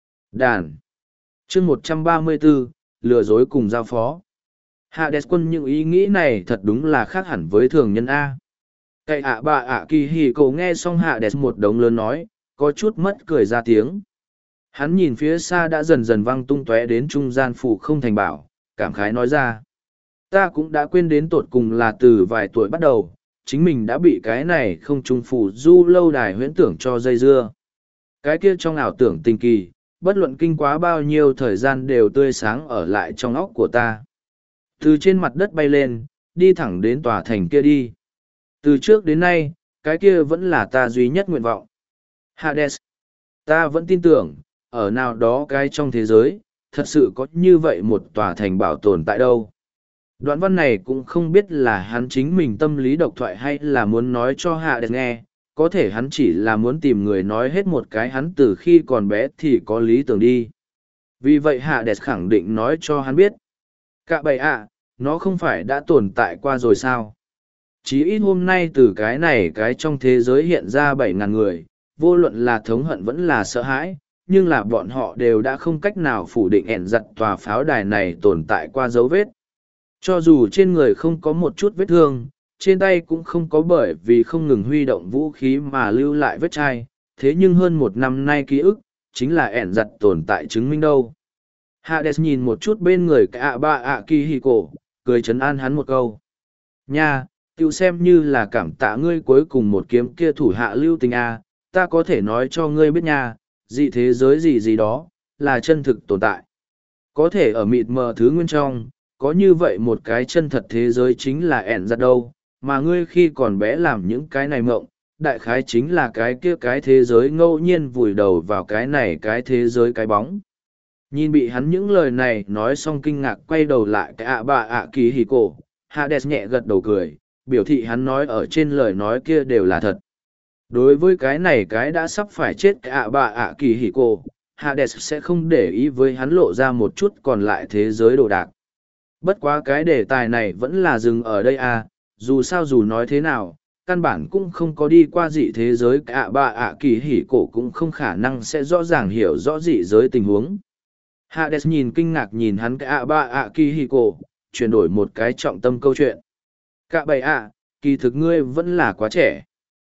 Đàn chương 134, lừa dối cùng giao phó. Hades quân những ý nghĩ này thật đúng là khác hẳn với thường nhân A. Cậy bà kỳ hỉ cổ nghe xong Hades một đống lớn nói, có chút mất cười ra tiếng. Hắn nhìn phía xa đã dần dần văng tung tóe đến trung gian phủ không thành bảo, cảm khái nói ra. Ta cũng đã quên đến tột cùng là từ vài tuổi bắt đầu, chính mình đã bị cái này không trung phủ du lâu đài huyễn tưởng cho dây dưa. Cái kia trong ảo tưởng tình kỳ, bất luận kinh quá bao nhiêu thời gian đều tươi sáng ở lại trong óc của ta. Từ trên mặt đất bay lên, đi thẳng đến tòa thành kia đi. Từ trước đến nay, cái kia vẫn là ta duy nhất nguyện vọng. Hades, ta vẫn tin tưởng, ở nào đó cái trong thế giới, thật sự có như vậy một tòa thành bảo tồn tại đâu. Đoạn văn này cũng không biết là hắn chính mình tâm lý độc thoại hay là muốn nói cho Hades nghe, có thể hắn chỉ là muốn tìm người nói hết một cái hắn từ khi còn bé thì có lý tưởng đi. Vì vậy Hades khẳng định nói cho hắn biết. Cả bầy nó không phải đã tồn tại qua rồi sao? Chí ít hôm nay từ cái này cái trong thế giới hiện ra 7.000 người, vô luận là thống hận vẫn là sợ hãi, nhưng là bọn họ đều đã không cách nào phủ định ẻn giặt tòa pháo đài này tồn tại qua dấu vết. Cho dù trên người không có một chút vết thương, trên tay cũng không có bởi vì không ngừng huy động vũ khí mà lưu lại vết chai, thế nhưng hơn một năm nay ký ức, chính là ẻn giặt tồn tại chứng minh đâu. Hades nhìn một chút bên người cái ạ ba ạ kỳ hì cổ, cười trấn an hắn một câu. Nha, tiêu xem như là cảm tạ ngươi cuối cùng một kiếm kia thủ hạ lưu tình a, ta có thể nói cho ngươi biết nha, dị thế giới gì gì đó, là chân thực tồn tại. Có thể ở mịt mờ thứ nguyên trong, có như vậy một cái chân thật thế giới chính là ẻn giặt đâu, mà ngươi khi còn bé làm những cái này mộng, đại khái chính là cái kia cái thế giới ngẫu nhiên vùi đầu vào cái này cái thế giới cái bóng. Nhìn bị hắn những lời này nói xong kinh ngạc quay đầu lại cái ạ bà ạ kỳ hì cổ, Hades nhẹ gật đầu cười, biểu thị hắn nói ở trên lời nói kia đều là thật. Đối với cái này cái đã sắp phải chết cái ạ bà ạ kỳ hì cổ, Hades sẽ không để ý với hắn lộ ra một chút còn lại thế giới đồ đạc. Bất quá cái đề tài này vẫn là dừng ở đây à, dù sao dù nói thế nào, căn bản cũng không có đi qua dị thế giới cả ạ bà ạ kỳ hỉ cổ cũng không khả năng sẽ rõ ràng hiểu rõ dị giới tình huống. Hades nhìn kinh ngạc nhìn hắn cả ạ bà ạ kỳ hỉ cổ, chuyển đổi một cái trọng tâm câu chuyện. Cả bầy ạ, kỳ thực ngươi vẫn là quá trẻ.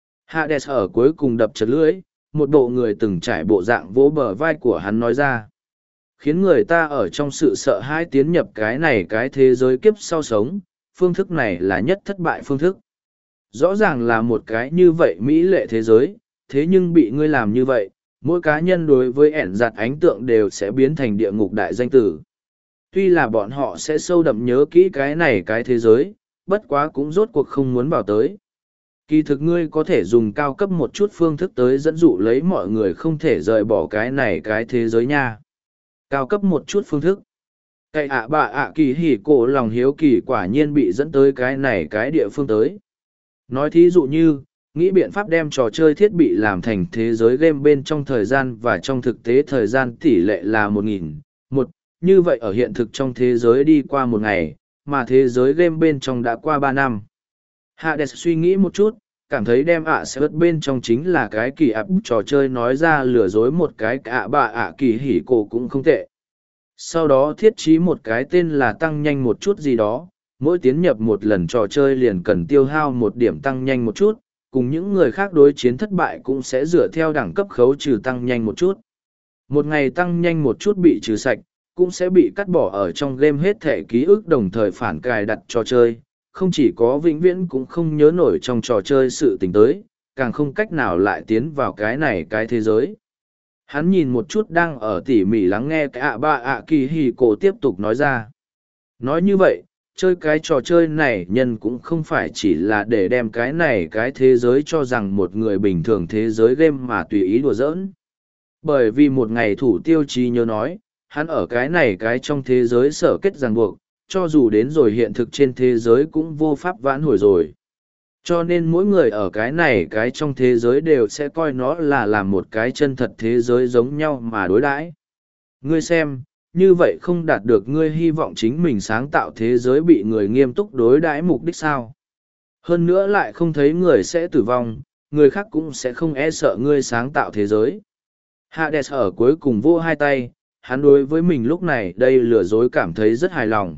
Hades ở cuối cùng đập chật lưỡi, một bộ người từng trải bộ dạng vỗ bờ vai của hắn nói ra. Khiến người ta ở trong sự sợ hãi tiến nhập cái này cái thế giới kiếp sau sống, phương thức này là nhất thất bại phương thức. Rõ ràng là một cái như vậy mỹ lệ thế giới, thế nhưng bị ngươi làm như vậy, mỗi cá nhân đối với ẻn giặt ánh tượng đều sẽ biến thành địa ngục đại danh tử. Tuy là bọn họ sẽ sâu đậm nhớ kỹ cái này cái thế giới, bất quá cũng rốt cuộc không muốn vào tới. Kỳ thực ngươi có thể dùng cao cấp một chút phương thức tới dẫn dụ lấy mọi người không thể rời bỏ cái này cái thế giới nha. Cao cấp một chút phương thức. Cái ạ bà ạ kỳ hỉ cổ lòng hiếu kỳ quả nhiên bị dẫn tới cái này cái địa phương tới. Nói thí dụ như, nghĩ biện pháp đem trò chơi thiết bị làm thành thế giới game bên trong thời gian và trong thực tế thời gian tỷ lệ là 1001, như vậy ở hiện thực trong thế giới đi qua một ngày, mà thế giới game bên trong đã qua 3 năm. Hades suy nghĩ một chút, cảm thấy đem sẽ ớt bên trong chính là cái kỳ áp trò chơi nói ra lừa dối một cái cả bà ạ kỳ hỉ cổ cũng không tệ. Sau đó thiết trí một cái tên là tăng nhanh một chút gì đó, mỗi tiến nhập một lần trò chơi liền cần tiêu hao một điểm tăng nhanh một chút, cùng những người khác đối chiến thất bại cũng sẽ dựa theo đẳng cấp khấu trừ tăng nhanh một chút. Một ngày tăng nhanh một chút bị trừ sạch, cũng sẽ bị cắt bỏ ở trong game hết thể ký ức đồng thời phản cài đặt trò chơi, không chỉ có vĩnh viễn cũng không nhớ nổi trong trò chơi sự tình tới, càng không cách nào lại tiến vào cái này cái thế giới. Hắn nhìn một chút đang ở tỉ mỉ lắng nghe cái ạ ba ạ kỳ hì cổ tiếp tục nói ra. Nói như vậy, chơi cái trò chơi này nhân cũng không phải chỉ là để đem cái này cái thế giới cho rằng một người bình thường thế giới game mà tùy ý đùa giỡn. Bởi vì một ngày thủ tiêu chí nhớ nói, hắn ở cái này cái trong thế giới sở kết ràng buộc, cho dù đến rồi hiện thực trên thế giới cũng vô pháp vãn hồi rồi. Cho nên mỗi người ở cái này cái trong thế giới đều sẽ coi nó là làm một cái chân thật thế giới giống nhau mà đối đãi. Ngươi xem, như vậy không đạt được ngươi hy vọng chính mình sáng tạo thế giới bị người nghiêm túc đối đãi mục đích sao. Hơn nữa lại không thấy người sẽ tử vong, người khác cũng sẽ không e sợ ngươi sáng tạo thế giới. Hades ở cuối cùng vô hai tay, hắn đối với mình lúc này đây lừa dối cảm thấy rất hài lòng.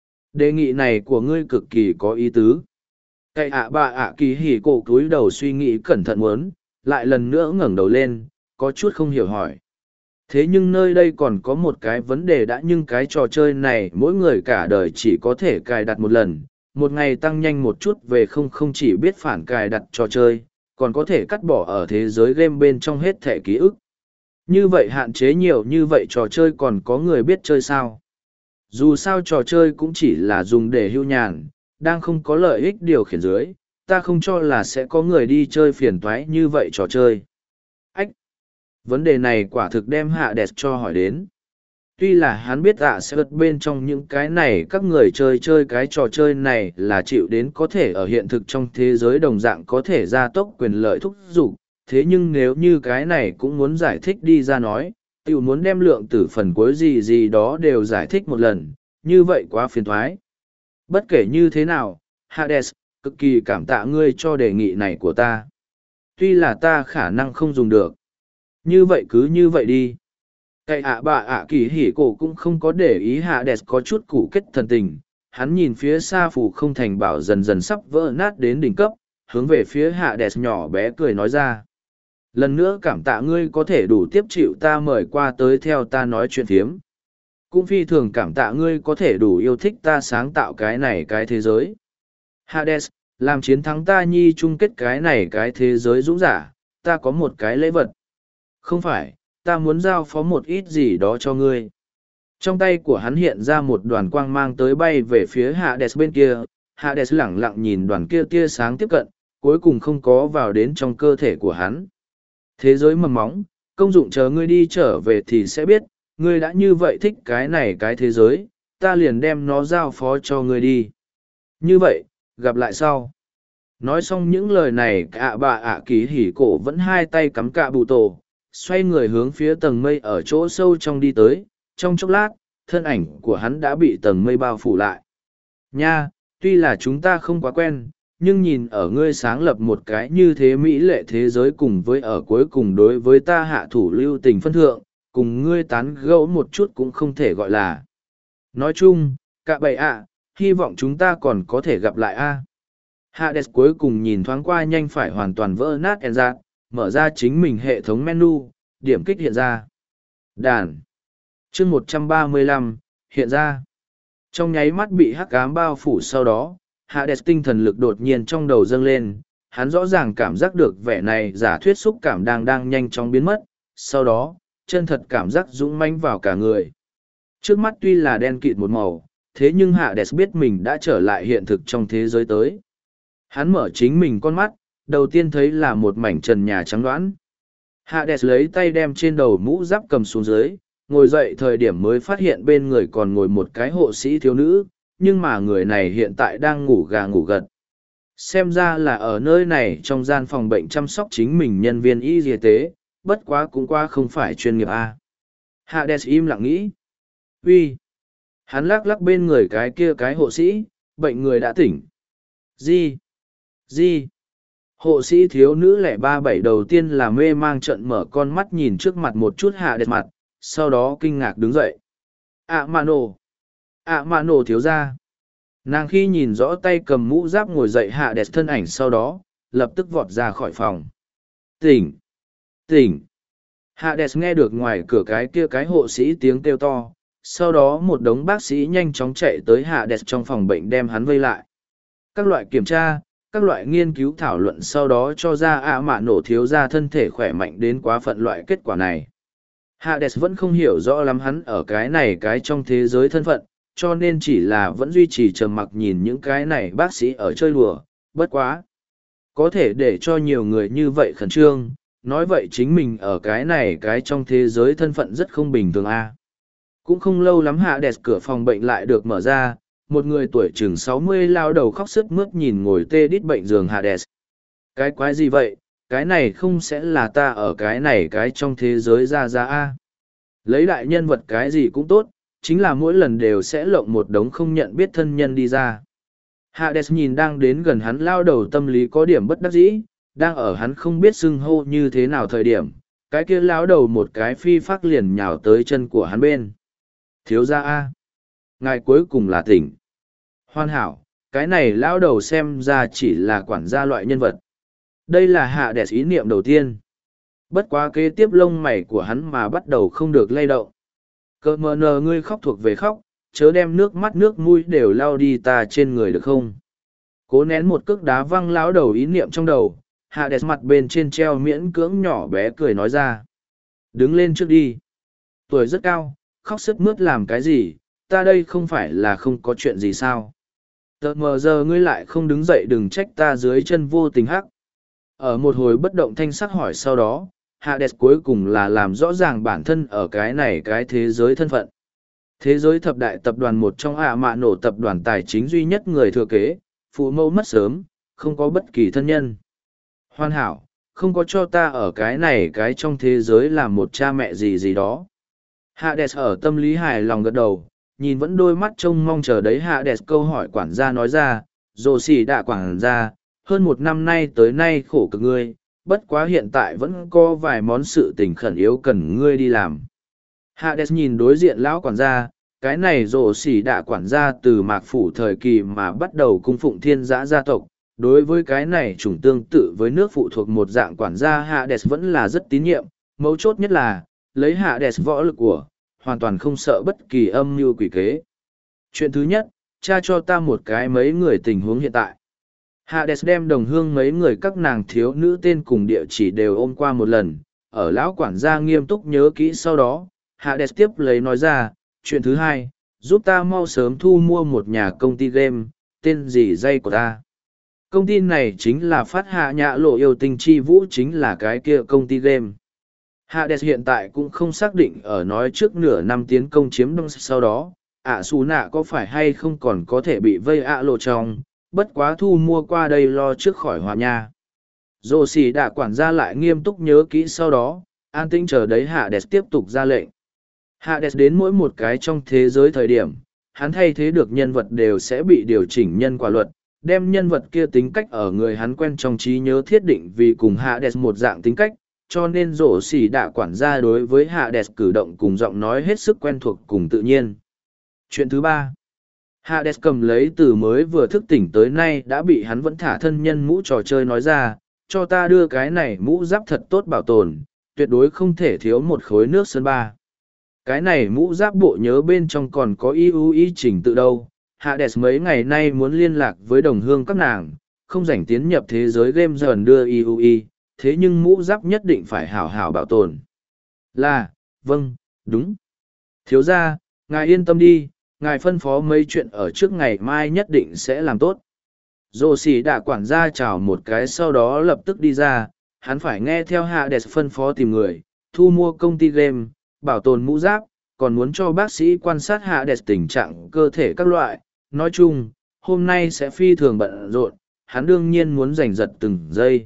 Đề nghị này của ngươi cực kỳ có ý tứ. Cái ạ bà ạ kỳ hỉ cổ cúi đầu suy nghĩ cẩn thận muốn, lại lần nữa ngẩng đầu lên, có chút không hiểu hỏi. Thế nhưng nơi đây còn có một cái vấn đề đã nhưng cái trò chơi này mỗi người cả đời chỉ có thể cài đặt một lần, một ngày tăng nhanh một chút về không chỉ biết phản cài đặt trò chơi, còn có thể cắt bỏ ở thế giới game bên trong hết thẻ ký ức. Như vậy hạn chế nhiều như vậy trò chơi còn có người biết chơi sao? Dù sao trò chơi cũng chỉ là dùng để hưu nhàn, đang không có lợi ích điều khiển dưới, ta không cho là sẽ có người đi chơi phiền toái như vậy trò chơi. Ách! Vấn đề này quả thực đem Hades cho hỏi đến. Tuy là hắn biết sẽ bật bên trong những cái này các người chơi cái trò chơi này là chịu đến có thể ở hiện thực trong thế giới đồng dạng có thể gia tốc quyền lợi thúc giục, thế nhưng nếu như cái này cũng muốn giải thích đi ra nói, tiểu muốn đem lượng tử phần cuối gì gì đó đều giải thích một lần, như vậy quá phiền thoái. Bất kể như thế nào, Hades, cực kỳ cảm tạ ngươi cho đề nghị này của ta. Tuy là ta khả năng không dùng được. Như vậy cứ như vậy đi. Cái bà ạ kỳ hỉ cổ cũng không có để ý Hades có chút củ kết thần tình. Hắn nhìn phía xa phủ không thành bảo dần dần sắp vỡ nát đến đỉnh cấp, hướng về phía Hades nhỏ bé cười nói ra. Lần nữa cảm tạ ngươi có thể đủ tiếp chịu ta mời qua tới theo ta nói chuyện phiếm. Cũng phi thường cảm tạ ngươi có thể đủ yêu thích ta sáng tạo cái này cái thế giới. Hades, làm chiến thắng ta nhi chung kết cái này cái thế giới dũng giả, ta có một cái lễ vật. Không phải, ta muốn giao phó một ít gì đó cho ngươi. Trong tay của hắn hiện ra một đoàn quang mang tới bay về phía Hades bên kia. Hades lẳng lặng nhìn đoàn kia tia sáng tiếp cận, cuối cùng không có vào đến trong cơ thể của hắn. Thế giới mầm móng, công dụng chờ ngươi đi trở về thì sẽ biết, ngươi đã như vậy thích cái này cái thế giới, ta liền đem nó giao phó cho ngươi đi. Như vậy, gặp lại sau. Nói xong những lời này bà ạ kỳ hỉ cổ vẫn hai tay cắm cạ bụ tổ, xoay người hướng phía tầng mây ở chỗ sâu trong đi tới, trong chốc lát, thân ảnh của hắn đã bị tầng mây bao phủ lại. Nha, tuy là chúng ta không quá quen, nhưng nhìn ở ngươi sáng lập một cái như thế mỹ lệ thế giới cùng với ở cuối cùng đối với ta hạ thủ lưu tình phân thượng, cùng ngươi tán gẫu một chút cũng không thể gọi là. Nói chung, cả bầy ạ, hy vọng chúng ta còn có thể gặp lại a. Hades cuối cùng nhìn thoáng qua nhanh phải hoàn toàn vỡ nát Enzat, mở ra chính mình hệ thống menu, điểm kích hiện ra. Đàn. Chương 135, hiện ra. Trong nháy mắt bị hắc ám bao phủ sau đó, Hades tinh thần lực đột nhiên trong đầu dâng lên, hắn rõ ràng cảm giác được vẻ này giả thuyết xúc cảm đang nhanh chóng biến mất, sau đó, chân thật cảm giác dũng mãnh vào cả người. Trước mắt tuy là đen kịt một màu, thế nhưng Hades biết mình đã trở lại hiện thực trong thế giới tới. Hắn mở chính mình con mắt, đầu tiên thấy là một mảnh trần nhà trắng đoán. Hades lấy tay đem trên đầu mũ giáp cầm xuống dưới, ngồi dậy thời điểm mới phát hiện bên người còn ngồi một cái hộ sĩ thiếu nữ, nhưng mà người này hiện tại đang ngủ gà ngủ gật. Xem ra là ở nơi này trong gian phòng bệnh chăm sóc chính mình nhân viên y tế, bất quá cũng qua không phải chuyên nghiệp a. Hades im lặng nghĩ. Uy. Hắn lắc lắc bên người cái kia cái hộ sĩ, bệnh người đã tỉnh. Gì? Hộ sĩ thiếu nữ lẻ 37 đầu tiên là mê mang trận mở con mắt nhìn trước mặt một chút Hades mặt, sau đó kinh ngạc đứng dậy. ạ mạ nổ thiếu ra. Nàng khi nhìn rõ tay cầm mũ giáp ngồi dậy Hades thân ảnh sau đó, lập tức vọt ra khỏi phòng. Tỉnh. Hades nghe được ngoài cửa cái kia cái hộ sĩ tiếng kêu to, sau đó một đống bác sĩ nhanh chóng chạy tới Hades trong phòng bệnh đem hắn vây lại. Các loại kiểm tra, các loại nghiên cứu thảo luận sau đó cho ra ạ mạ nổ thiếu ra thân thể khỏe mạnh đến quá phận loại kết quả này. Hades vẫn không hiểu rõ lắm hắn ở cái này cái trong thế giới thân phận, cho nên chỉ là vẫn duy trì trầm mặc nhìn những cái này bác sĩ ở chơi đùa, bất quá. Có thể để cho nhiều người như vậy khẩn trương, nói vậy chính mình ở cái này cái trong thế giới thân phận rất không bình thường a. Cũng không lâu lắm Hades cửa phòng bệnh lại được mở ra, một người tuổi chừng 60 lao đầu khóc sướt mướt nhìn ngồi tê đít bệnh giường Hades. Cái quái gì vậy, cái này không sẽ là ta ở cái này cái trong thế giới ra a. Lấy đại nhân vật cái gì cũng tốt, chính là mỗi lần đều sẽ lộng một đống không nhận biết thân nhân đi ra. Hades nhìn đang đến gần hắn lao đầu tâm lý có điểm bất đắc dĩ, đang ở hắn không biết xưng hô như thế nào thời điểm, cái kia lao đầu một cái phi phác liền nhào tới chân của hắn bên. Thiếu gia a, ngài cuối cùng là tỉnh. Hoàn hảo, cái này lao đầu xem ra chỉ là quản gia loại nhân vật. Đây là Hades ý niệm đầu tiên. Bất quá kế tiếp lông mày của hắn mà bắt đầu không được lay động. Cơ mờ nờ ngươi khóc thuộc về khóc, chớ đem nước mắt nước mũi đều lao đi ta trên người được không? Cố nén một cước đá văng lão đầu ý niệm trong đầu, Hades mặt bên trên treo miễn cưỡng nhỏ bé cười nói ra. Đứng lên trước đi. Tuổi rất cao, khóc sướt mướt làm cái gì, ta đây không phải là không có chuyện gì sao? Tờ mờ giờ ngươi lại không đứng dậy đừng trách ta dưới chân vô tình hắc. Ở một hồi bất động thanh sắc hỏi sau đó, Hades cuối cùng là làm rõ ràng bản thân ở cái này cái thế giới thân phận. Thế giới thập đại tập đoàn một trong ạ mạ nổ tập đoàn tài chính duy nhất người thừa kế, phụ mẫu mất sớm, không có bất kỳ thân nhân. Hoàn hảo, không có cho ta ở cái này cái trong thế giới làm một cha mẹ gì đó. Hades ở tâm lý hài lòng gật đầu, nhìn vẫn đôi mắt trông mong chờ đấy Hades câu hỏi quản gia nói ra, Dô xì đã quảng ra, hơn một năm nay tới nay khổ cực ngươi, bất quá hiện tại vẫn có vài món sự tình khẩn yếu cần ngươi đi làm. Hades nhìn đối diện lão quản gia, cái này rồ xỉ đạ quản gia từ mạc phủ thời kỳ mà bắt đầu cung phụng thiên giã gia tộc. Đối với cái này chủng tương tự với nước phụ thuộc một dạng quản gia Hades vẫn là rất tín nhiệm, mấu chốt nhất là, lấy Hades võ lực của, hoàn toàn không sợ bất kỳ âm mưu quỷ kế. Chuyện thứ nhất, tra cho ta một cái mấy người tình huống hiện tại. Hades đem đồng hương mấy người các nàng thiếu nữ tên cùng địa chỉ đều ôm qua một lần, ở lão quản gia nghiêm túc nhớ kỹ sau đó, Hades tiếp lấy nói ra, chuyện thứ hai, giúp ta mau sớm thu mua một nhà công ty game, tên gì dây của ta. Công ty này chính là phát hạ nhã lộ yêu tinh chi vũ chính là cái kia công ty game. Hades hiện tại cũng không xác định ở nói trước nửa năm tiến công chiếm đông sau đó, xù nạ có phải hay không còn có thể bị vây lộ trong, bất quá thu mua qua đây lo trước khỏi hòa nha. Dô xì đã quản gia lại nghiêm túc nhớ kỹ sau đó, an tĩnh chờ đấy Hades tiếp tục ra lệnh. Hades đến mỗi một cái trong thế giới thời điểm, hắn thay thế được nhân vật đều sẽ bị điều chỉnh nhân quả luật, đem nhân vật kia tính cách ở người hắn quen trong trí nhớ thiết định vì cùng Hades một dạng tính cách, cho nên rổ xỉ đạ quản gia đối với Hades cử động cùng giọng nói hết sức quen thuộc cùng tự nhiên. Chuyện thứ ba, Hades cầm lấy từ mới vừa thức tỉnh tới nay đã bị hắn vẫn thả thân nhân mũ trò chơi nói ra, cho ta đưa cái này mũ giáp thật tốt bảo tồn, tuyệt đối không thể thiếu một khối nước sơn ba. Cái này mũ giáp bộ nhớ bên trong còn có IUI trình tự đâu. Hades mấy ngày nay muốn liên lạc với đồng hương các nàng, không rảnh tiến nhập thế giới game dần đưa IUI, thế nhưng mũ giáp nhất định phải hảo hảo bảo tồn. Vâng, đúng. Thiếu gia, ngài yên tâm đi, ngài phân phó mấy chuyện ở trước ngày mai nhất định sẽ làm tốt. Dô xì đã quản gia chào một cái sau đó lập tức đi ra, hắn phải nghe theo Hades phân phó tìm người, thu mua công ty game, bảo tồn mũ giáp, còn muốn cho bác sĩ quan sát Hades tình trạng cơ thể các loại. Nói chung, hôm nay sẽ phi thường bận rộn, hắn đương nhiên muốn giành giật từng giây.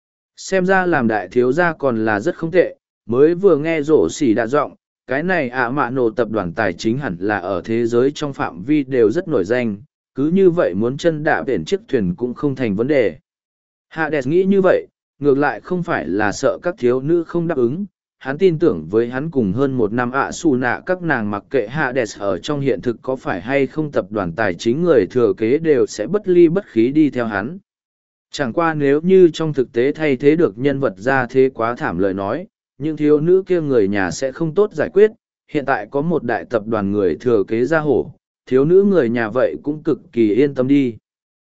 Xem ra làm đại thiếu gia còn là rất không tệ, mới vừa nghe rổ xỉ đạ giọng, cái này mạ nổ tập đoàn tài chính hẳn là ở thế giới trong phạm vi đều rất nổi danh, cứ như vậy muốn chân đạp biển chiếc thuyền cũng không thành vấn đề. Hades nghĩ như vậy, ngược lại không phải là sợ các thiếu nữ không đáp ứng, hắn tin tưởng với hắn cùng hơn một năm xù nạ các nàng mặc kệ Hades ở trong hiện thực có phải hay không tập đoàn tài chính người thừa kế đều sẽ bất ly bất khí đi theo hắn. Chẳng qua nếu như trong thực tế thay thế được nhân vật ra thế quá thảm lời nói, những thiếu nữ kia người nhà sẽ không tốt giải quyết, hiện tại có một đại tập đoàn người thừa kế ra hổ, thiếu nữ người nhà vậy cũng cực kỳ yên tâm đi.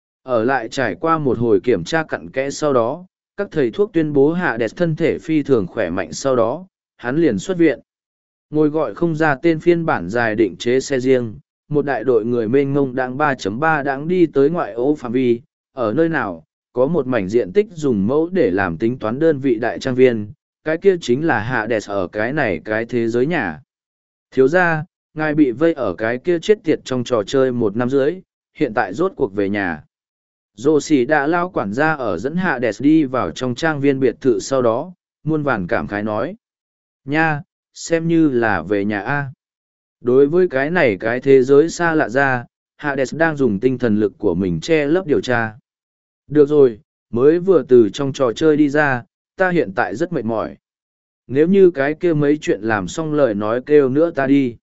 Ở lại trải qua một hồi kiểm tra cặn kẽ sau đó, các thầy thuốc tuyên bố Hades thân thể phi thường khỏe mạnh sau đó, hắn liền xuất viện. Ngồi gọi không ra tên phiên bản dài định chế xe riêng, một đại đội người mênh ngông đang 3.3 đang đi tới ngoại ô phạm vi, ở nơi nào, có một mảnh diện tích dùng mẫu để làm tính toán đơn vị đại trang viên, cái kia chính là Hades ở cái này cái thế giới nhà. Thiếu ra, ngài bị vây ở cái kia chết tiệt trong trò chơi một năm rưỡi, hiện tại rốt cuộc về nhà. Dô xì đã lao quản gia ở dẫn Hades đi vào trong trang viên biệt thự sau đó, muôn vàn cảm khái nói. Nha, xem như là về nhà A. Đối với cái này cái thế giới xa lạ ra, Hades đang dùng tinh thần lực của mình che lấp điều tra. Được rồi, mới vừa từ trong trò chơi đi ra, ta hiện tại rất mệt mỏi. Nếu như cái kia mấy chuyện làm xong lời nói kêu nữa ta đi.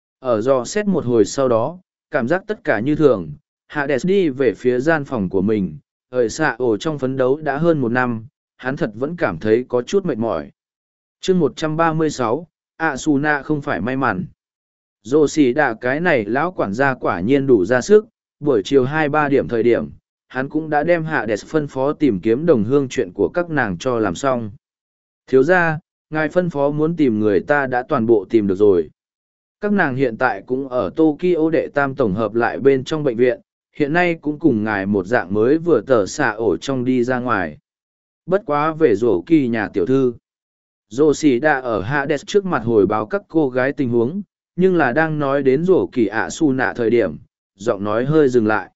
Ở dò xét một hồi sau đó, cảm giác tất cả như thường, Hades đi về phía gian phòng của mình, ở xạ ổ trong phấn đấu đã hơn một năm, hắn thật vẫn cảm thấy có chút mệt mỏi. chương 136, Asuna không phải may mắn. Dô xì đạ cái này lão quản gia quả nhiên đủ ra sức, buổi chiều 2-3 điểm thời điểm, hắn cũng đã đem Hades phân phó tìm kiếm đồng hương chuyện của các nàng cho làm xong. Thiếu ra, ngài phân phó muốn tìm người ta đã toàn bộ tìm được rồi. Các nàng hiện tại cũng ở Tokyo đệ tam tổng hợp lại bên trong bệnh viện, hiện nay cũng cùng ngài một dạng mới vừa tờ xạ ổ trong đi ra ngoài. Bất quá về rổ kỳ nhà tiểu thư. Rổ xì đã ở Hades trước mặt hồi báo các cô gái tình huống, nhưng là đang nói đến rổ kỳ su nạ thời điểm, giọng nói hơi dừng lại.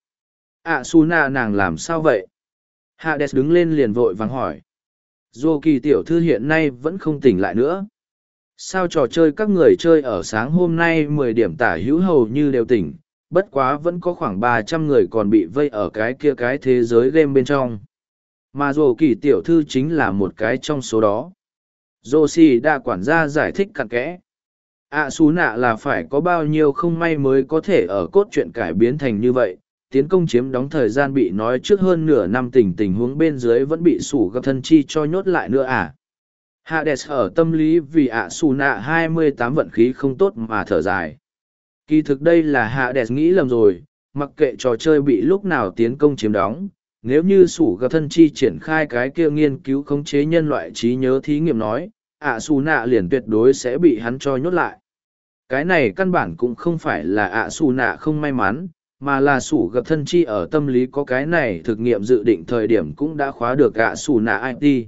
Su nạ nàng làm sao vậy? Hades đứng lên liền vội vàng hỏi. Rổ kỳ tiểu thư hiện nay vẫn không tỉnh lại nữa. Sao trò chơi các người chơi ở sáng hôm nay 10 điểm tả hữu hầu như đều tỉnh, bất quá vẫn có khoảng 300 người còn bị vây ở cái thế giới game bên trong. Mà Dô Kỳ tiểu thư chính là một cái trong số đó. Dô Xì đã quản gia giải thích cặn kẽ. Xú nạ là phải có bao nhiêu không may mới có thể ở cốt truyện cải biến thành như vậy. Tiến công chiếm đóng thời gian bị nói trước hơn nửa năm, tình huống bên dưới vẫn bị sủ gặp thân chi cho nhốt lại nữa à. Hades ở tâm lý vì xù nạ 28 vận khí không tốt mà thở dài. Kỳ thực đây là Hades nghĩ lầm rồi, mặc kệ trò chơi bị lúc nào tiến công chiếm đóng, nếu như sủ gặp thân chi triển khai cái kia nghiên cứu khống chế nhân loại trí nhớ thí nghiệm nói, xù nạ liền tuyệt đối sẽ bị hắn cho nhốt lại. Cái này căn bản cũng không phải là xù nạ không may mắn, mà là sủ gặp thân chi ở tâm lý có cái này thực nghiệm dự định thời điểm cũng đã khóa được xù nạ IT.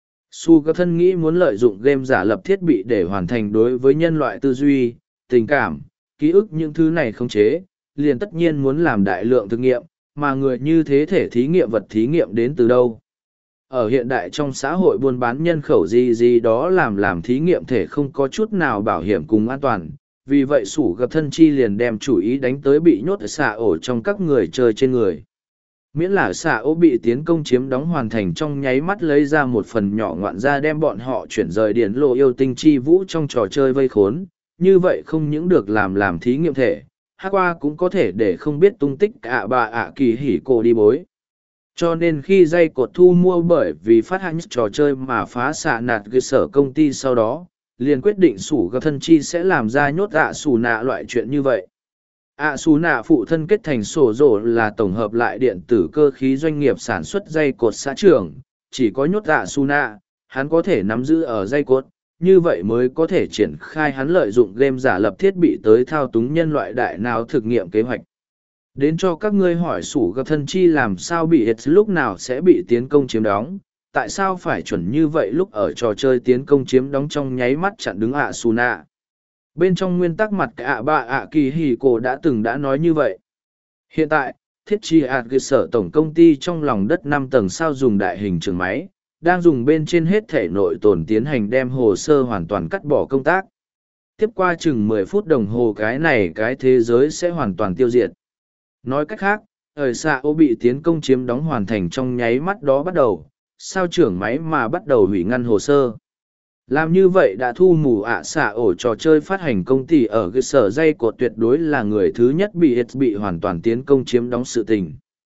Su gặp thân nghĩ muốn lợi dụng game giả lập thiết bị để hoàn thành đối với nhân loại tư duy, tình cảm, ký ức những thứ này khống chế, liền tất nhiên muốn làm đại lượng thực nghiệm, mà người như thế thể thí nghiệm vật thí nghiệm đến từ đâu. Ở hiện đại trong xã hội buôn bán nhân khẩu gì đó làm thí nghiệm thể không có chút nào bảo hiểm cùng an toàn, vì vậy sủ gặp thân chi liền đem chủ ý đánh tới bị nhốt ở xạ ổ trong các người chơi trên người. Miễn là xạ ổ bị tiến công chiếm đóng hoàn thành trong nháy mắt lấy ra một phần nhỏ ngoạn ra đem bọn họ chuyển rời điển lộ yêu tinh chi vũ trong trò chơi vây khốn, như vậy không những được làm thí nghiệm thể, hát qua cũng có thể để không biết tung tích bà kỳ hỉ cổ đi bối. Cho nên khi dây cột thu mua bởi vì phát hành trò chơi mà phá xạ nạt cơ sở công ty sau đó, liền quyết định sủ gặp thân chi sẽ làm ra nhốt xù nạ loại chuyện như vậy. Xù nạ phụ thân kết thành sổ rổ là tổng hợp lại điện tử cơ khí doanh nghiệp sản xuất dây cột xã trưởng, chỉ có nhốt xù nạ, hắn có thể nắm giữ ở dây cột, như vậy mới có thể triển khai hắn lợi dụng game giả lập thiết bị tới thao túng nhân loại đại não thực nghiệm kế hoạch. Đến cho các ngươi hỏi sủ gặp thân chi làm sao bị hết lúc nào sẽ bị tiến công chiếm đóng, tại sao phải chuẩn như vậy lúc ở trò chơi tiến công chiếm đóng trong nháy mắt chặn đứng xù nạ. Bên trong nguyên tắc mặt bà kỳ hì cổ đã nói như vậy. Hiện tại, thiết chi cơ sở tổng công ty trong lòng đất 5 tầng sao dùng đại hình trường máy, đang dùng bên trên hết thể nội tồn tiến hành đem hồ sơ hoàn toàn cắt bỏ công tác. Tiếp qua chừng 10 phút đồng hồ cái thế giới sẽ hoàn toàn tiêu diệt. Nói cách khác, ở xạ ô bị tiến công chiếm đóng hoàn thành trong nháy mắt đó bắt đầu, sao trưởng máy mà bắt đầu hủy ngăn hồ sơ. Làm như vậy đã thu mù xạ ổ trò chơi phát hành công ty ở cơ sở dây cột tuyệt đối là người thứ nhất bị hoàn toàn tiến công chiếm đóng sự tình.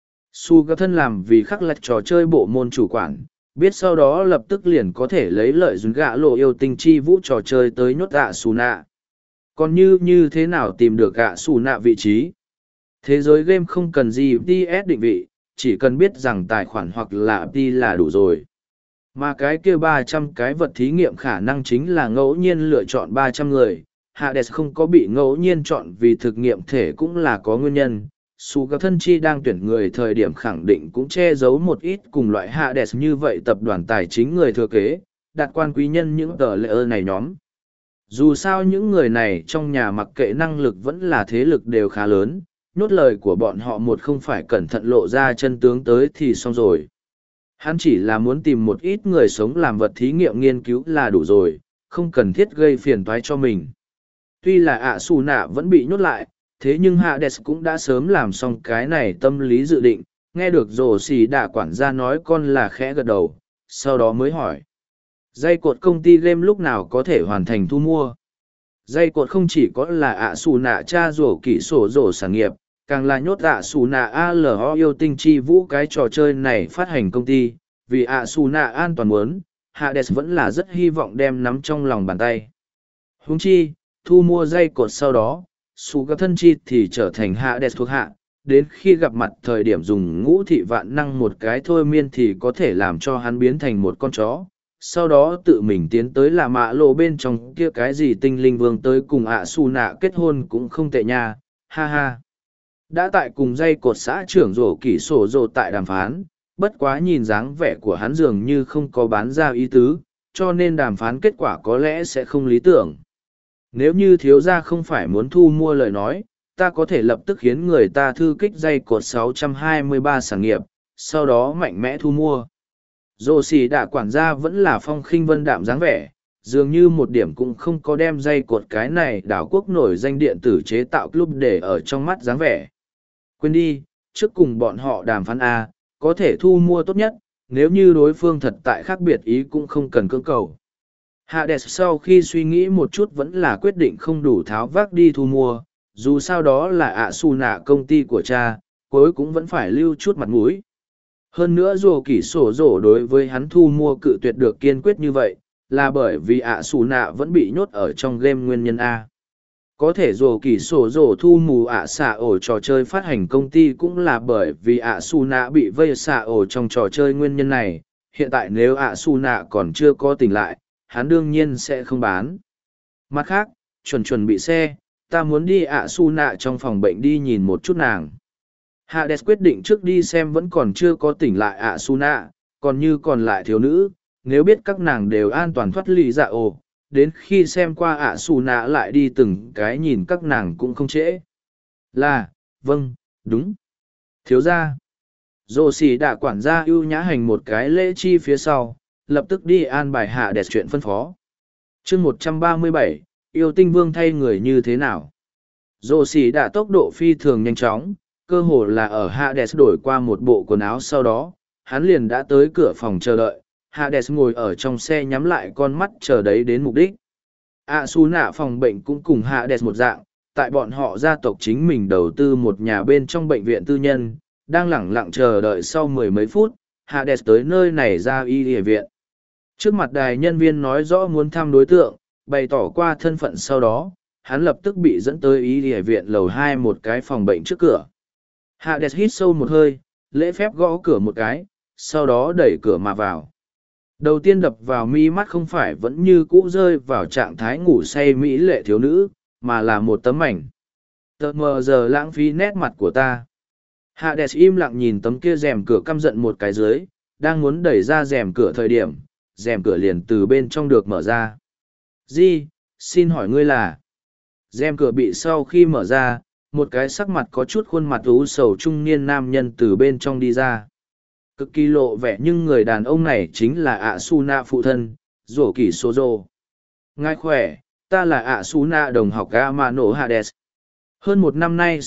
Su gặp thân làm vì khắc lạch trò chơi bộ môn chủ quản, biết sau đó lập tức liền có thể lấy lợi dùng gã lộ yêu tinh chi vũ trò chơi tới nhốt xù nạ. Còn như thế nào tìm được xù nạ vị trí? Thế giới game không cần gì GPS định vị, chỉ cần biết rằng tài khoản hoặc là ID là đủ rồi. Mà cái kia 300 cái vật thí nghiệm khả năng chính là ngẫu nhiên lựa chọn 300 người. Hades không có bị ngẫu nhiên chọn vì thực nghiệm thể cũng là có nguyên nhân. Su gặp thân chi đang tuyển người thời điểm khẳng định cũng che giấu một ít cùng loại Hades như vậy tập đoàn tài chính người thừa kế, đạt quan quý nhân những tờ lệ này nhóm. Dù sao những người này trong nhà mặc kệ năng lực vẫn là thế lực đều khá lớn, nhốt lời của bọn họ một không phải cẩn thận lộ ra chân tướng tới thì xong rồi. Hắn chỉ là muốn tìm một ít người sống làm vật thí nghiệm nghiên cứu là đủ rồi, không cần thiết gây phiền toái cho mình. Tuy là xù nạ vẫn bị nhốt lại, thế nhưng Hades cũng đã sớm làm xong cái này tâm lý dự định, nghe được rồ xì đạ quản gia nói con là khẽ gật đầu, sau đó mới hỏi. Dây cột công ty game lúc nào có thể hoàn thành thu mua? Dây cột không chỉ có là xù nạ cha rổ kỹ sổ rổ sản nghiệp, càng là nhốt xù nạ ALO yêu tinh chi vũ cái trò chơi này phát hành công ty, vì xù nạ an toàn muốn, Hades vẫn là rất hy vọng đem nắm trong lòng bàn tay. Huống chi, thu mua dây cột sau đó, xù gặp thân chi thì trở thành Hades thuộc hạ, đến khi gặp mặt thời điểm dùng ngũ thị vạn năng một cái thôi miên thì có thể làm cho hắn biến thành một con chó. Sau đó tự mình tiến tới là mạ lộ bên trong kia cái gì tinh linh vương tới cùng xù nạ kết hôn cũng không tệ nha, ha ha. Đã tại cùng dây cột xã trưởng rổ kỹ sổ rổ tại đàm phán, bất quá nhìn dáng vẻ của hắn dường như không có bán ra ý tứ, cho nên đàm phán kết quả có lẽ sẽ không lý tưởng. Nếu như thiếu gia không phải muốn thu mua lời nói, ta có thể lập tức khiến người ta thư kích dây cột 623 sản nghiệp, sau đó mạnh mẽ thu mua. Rồ xì đạ quản gia vẫn là phong khinh vân đạm dáng vẻ, dường như một điểm cũng không có đem dây cột cái này đảo quốc nổi danh điện tử chế tạo club để ở trong mắt dáng vẻ. Quên đi, trước cùng bọn họ đàm phán A, có thể thu mua tốt nhất, nếu như đối phương thật tại khác biệt ý cũng không cần cưỡng cầu. Hades sau khi suy nghĩ một chút vẫn là quyết định không đủ tháo vác đi thu mua, dù sao đó là ạ xù nạ công ty của cha, cuối cũng vẫn phải lưu chút mặt mũi. Hơn nữa dù kỷ sổ rổ đối với hắn thu mua cự tuyệt được kiên quyết như vậy, là bởi vì ạ xù nạ vẫn bị nhốt ở trong game nguyên nhân A. Có thể dù kỷ sổ rổ thu mù ạ xạ ổ trò chơi phát hành công ty cũng là bởi vì ạ xù nạ bị vây xạ ổ trong trò chơi nguyên nhân này. Hiện tại nếu ạ xù nạ còn chưa có tỉnh lại, hắn đương nhiên sẽ không bán. Mặt khác, chuẩn bị xe, ta muốn đi ạ xù nạ trong phòng bệnh đi nhìn một chút nàng. Hades quyết định trước đi xem vẫn còn chưa có tỉnh lại ạ xù nạ, còn như còn lại thiếu nữ, nếu biết các nàng đều an toàn thoát ly dạ ổ, đến khi xem qua ạ xù nạ lại đi từng cái nhìn các nàng cũng không trễ. Là, vâng, đúng. Thiếu gia. Dô xì đã quản gia ưu nhã hành một cái lễ chi phía sau, lập tức đi an bài hạ đẹp chuyện phân phó. chương 137, yêu tinh vương thay người như thế nào? Dô xì đã tốc độ phi thường nhanh chóng, cơ hồ là ở Hades đổi qua một bộ quần áo sau đó, hắn liền đã tới cửa phòng chờ đợi. Hades ngồi ở trong xe nhắm lại con mắt chờ đấy đến mục đích. Su nạ phòng bệnh cũng cùng Hades một dạng, tại bọn họ gia tộc chính mình đầu tư một nhà bên trong bệnh viện tư nhân, đang lẳng lặng chờ đợi sau mười mấy phút, Hades tới nơi này ra y y viện. Trước mặt đài nhân viên nói rõ muốn thăm đối tượng, bày tỏ qua thân phận sau đó, hắn lập tức bị dẫn tới y y viện lầu 2 một cái phòng bệnh trước cửa. Hades hít sâu một hơi, lễ phép gõ cửa một cái, sau đó đẩy cửa mà vào. Đầu tiên đập vào mi mắt không phải vẫn như cũ rơi vào trạng thái ngủ say mỹ lệ thiếu nữ, mà là một tấm ảnh. Tờ mờ giờ lãng phí nét mặt của ta. Hades im lặng nhìn tấm kia rèm cửa căm giận một cái dưới, đang muốn đẩy ra rèm cửa thời điểm, rèm cửa liền từ bên trong được mở ra. Di, xin hỏi ngươi là? Rèm cửa bị sau khi mở ra, một cái sắc mặt có chút khuôn mặt u sầu trung niên nam nhân từ bên trong đi ra. Cực kỳ lộ vẻ nhưng người đàn ông này chính là ạ su nạ phụ thân, rổ kỷ sô rô. Ngài khỏe, ta là ạ su nạ đồng học Amano Hades. Hơn một năm nay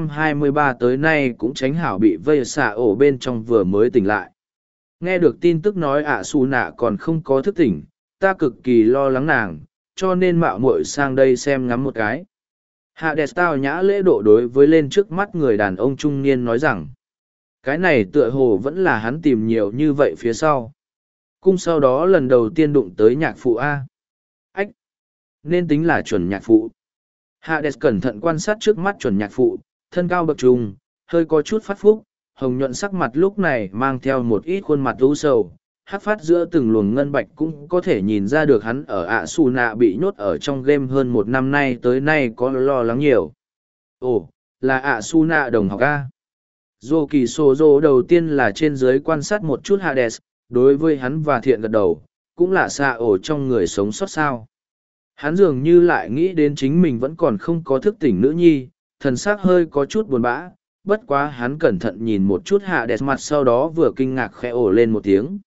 623 tới nay cũng tránh hảo bị vây xạ ổ bên trong vừa mới tỉnh lại. Nghe được tin tức nói ạ su nạ còn không có thức tỉnh, ta cực kỳ lo lắng nàng, cho nên mạo muội sang đây xem ngắm một cái. Hades tao nhã lễ độ đối với lên trước mắt người đàn ông trung niên nói rằng, cái này tựa hồ vẫn là hắn tìm nhiều như vậy phía sau. Cung sau đó lần đầu tiên đụng tới nhạc phụ A. Ách! Nên tính là chuẩn nhạc phụ. Hades cẩn thận quan sát trước mắt chuẩn nhạc phụ, thân cao bậc trùng, hơi có chút phát phúc, hồng nhuận sắc mặt lúc này mang theo một ít khuôn mặt u sầu. Hát phát giữa từng luồng ngân bạch cũng có thể nhìn ra được hắn ở ạ xù nạ bị nhốt ở trong game hơn một năm nay tới nay có lo lắng nhiều. Ồ, là ạ xù nạ đồng học A. Dô kỳ sô dô đầu tiên là trên dưới quan sát một chút Hades, đối với hắn và thiện gật đầu, cũng là xạ ổ trong người sống sót sao. Hắn dường như lại nghĩ đến chính mình vẫn còn không có thức tỉnh nữ nhi, thần xác hơi có chút buồn bã, bất quá hắn cẩn thận nhìn một chút Hades mặt sau đó vừa kinh ngạc khẽ ổ lên một tiếng.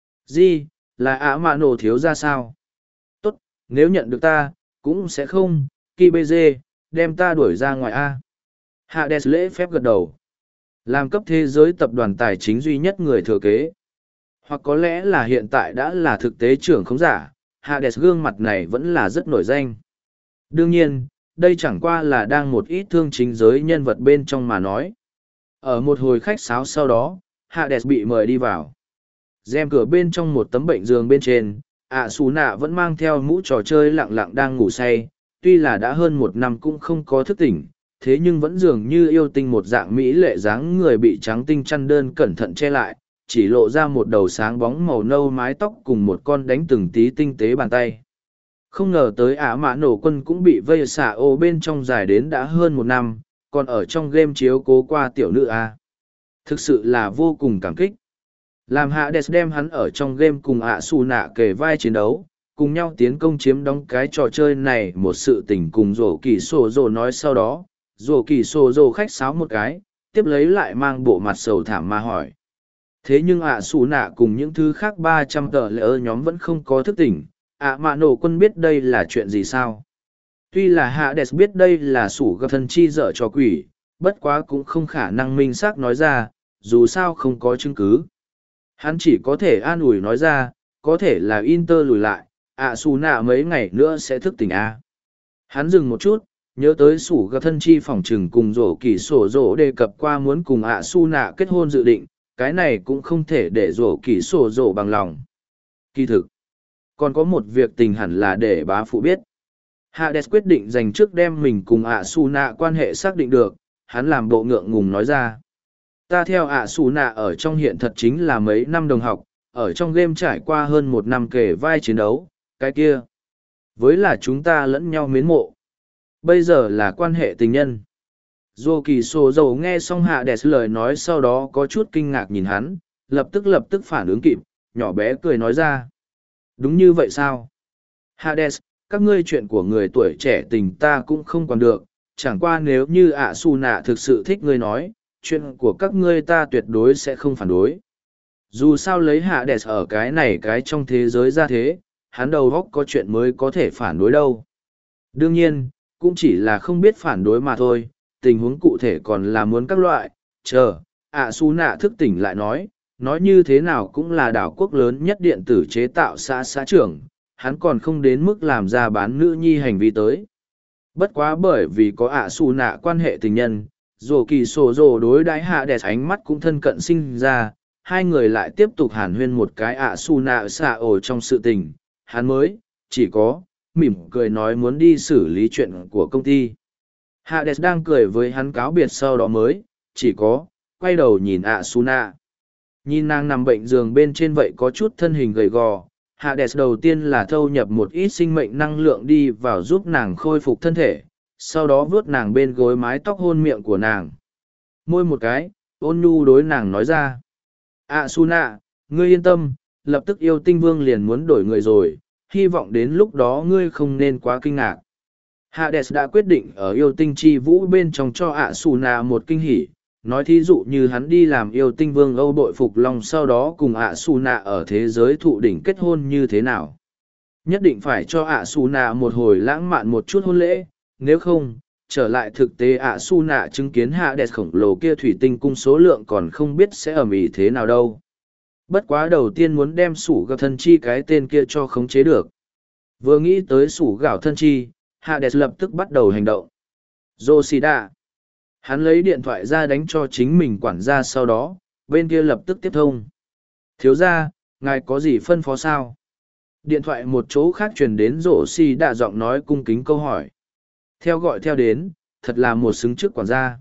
Gì, là ả mạ nổ thiếu ra sao? Tốt, nếu nhận được ta, cũng sẽ không, kỳ bê dê, đem ta đuổi ra ngoài A. Hades lễ phép gật đầu. Làm cấp thế giới tập đoàn tài chính duy nhất người thừa kế. Hoặc có lẽ là hiện tại đã là thực tế trưởng không giả, Hades gương mặt này vẫn là rất nổi danh. Đương nhiên, đây chẳng qua là đang một ít thương chính giới nhân vật bên trong mà nói. Ở một hồi khách sáo sau đó, Hades bị mời đi vào. Rèm cửa bên trong một tấm bệnh giường bên trên, ạ xù nạ vẫn mang theo mũ trò chơi lặng lặng đang ngủ say, tuy là đã hơn một năm cũng không có thức tỉnh, thế nhưng vẫn dường như yêu tinh một dạng mỹ lệ dáng người bị trắng tinh chăn đơn cẩn thận che lại, chỉ lộ ra một đầu sáng bóng màu nâu mái tóc cùng một con đánh từng tí tinh tế bàn tay. Không ngờ tới ả mã nổ quân cũng bị vây xả ô bên trong dài đến đã hơn một năm, còn ở trong game chiếu cố qua tiểu nữ A. Thực sự là vô cùng cảm kích. Làm Hades đem hắn ở trong game cùng ạ xù nạ kề vai chiến đấu, cùng nhau tiến công chiếm đóng cái trò chơi này một sự tình cùng rổ kỳ sổ rổ nói sau đó, rổ kỳ sổ rổ khách sáo một cái, tiếp lấy lại mang bộ mặt sầu thảm mà hỏi. Thế nhưng ạ xù nạ cùng những thứ khác 300 tờ lỡ nhóm vẫn không có thức tỉnh, Mạ nổ quân biết đây là chuyện gì sao? Tuy là Hades biết đây là sủ gặp thân chi dở cho quỷ, bất quá cũng không khả năng minh xác nói ra, dù sao không có chứng cứ. Hắn chỉ có thể an ủi nói ra, có thể là Inter lùi lại, Su nạ mấy ngày nữa sẽ thức tỉnh a. Hắn dừng một chút, nhớ tới sủ gặp thân chi phòng trừng cùng rổ kỳ sổ rổ đề cập qua muốn cùng Su nạ kết hôn dự định, cái này cũng không thể để rổ kỳ sổ rổ bằng lòng. Kỳ thực, còn có một việc tình hẳn là để bá phụ biết. Hades quyết định dành trước đem mình cùng Su nạ quan hệ xác định được, hắn làm bộ ngượng ngùng nói ra. Ta theo Su nạ ở trong hiện thật chính là mấy năm đồng học, ở trong game trải qua hơn một năm kể vai chiến đấu, cái kia. Với là chúng ta lẫn nhau mến mộ. Bây giờ là quan hệ tình nhân. Dô kỳ sổ dầu nghe xong Hades lời nói sau đó có chút kinh ngạc nhìn hắn, lập tức phản ứng kịp, nhỏ bé cười nói ra. Đúng như vậy sao? Hades, các ngươi chuyện của người tuổi trẻ tình ta cũng không còn được, chẳng qua nếu như Su nạ thực sự thích ngươi nói, chuyện của các ngươi ta tuyệt đối sẽ không phản đối. Dù sao lấy Hades ở cái này cái trong thế giới ra thế, hắn đầu góc có chuyện mới có thể phản đối đâu. Đương nhiên, cũng chỉ là không biết phản đối mà thôi, tình huống cụ thể còn là muốn các loại, chờ, Su nạ thức tỉnh lại nói như thế nào cũng là đảo quốc lớn nhất điện tử chế tạo xã trưởng, hắn còn không đến mức làm ra bán nữ nhi hành vi tới. Bất quá bởi vì có Su nạ quan hệ tình nhân, dù kỳ sổ rồ đối đãi Hades ánh mắt cũng thân cận sinh ra, hai người lại tiếp tục hàn huyên một cái Su nạ xạ ổ trong sự tình, hắn mới, chỉ có, mỉm cười nói muốn đi xử lý chuyện của công ty. Hades đang cười với hắn cáo biệt sau đó mới, chỉ có, quay đầu nhìn Su nạ. Nhìn nàng nằm bệnh giường bên trên vậy có chút thân hình gầy gò, Hades đầu tiên là thâu nhập một ít sinh mệnh năng lượng đi vào giúp nàng khôi phục thân thể, sau đó vuốt nàng bên gối mái tóc hôn miệng của nàng. Môi một cái, ôn nhu đối nàng nói ra. Su nạ, ngươi yên tâm, lập tức yêu tinh vương liền muốn đổi người rồi, hy vọng đến lúc đó ngươi không nên quá kinh ngạc. Hades đã quyết định ở yêu tinh chi vũ bên trong cho Su nạ một kinh hỉ, nói thí dụ như hắn đi làm yêu tinh vương Âu bội phục long sau đó cùng Su nạ ở thế giới thụ đỉnh kết hôn như thế nào. Nhất định phải cho Su nạ một hồi lãng mạn một chút hôn lễ, nếu không, trở lại thực tế Su nạ chứng kiến Hades khổng lồ kia thủy tinh cung số lượng còn không biết sẽ ầm ĩ thế nào đâu. Bất quá đầu tiên muốn đem sủ gạo thân chi cái tên kia cho khống chế được. Vừa nghĩ tới sủ gạo thân chi, Hades lập tức bắt đầu hành động. Yoshida. Hắn lấy điện thoại ra đánh cho chính mình quản gia sau đó, bên kia lập tức tiếp thông. Thiếu gia, ngài có gì phân phó sao? Điện thoại một chỗ khác truyền đến Yoshida giọng nói cung kính câu hỏi. Theo gọi theo đến, thật là một xứng trước quản gia.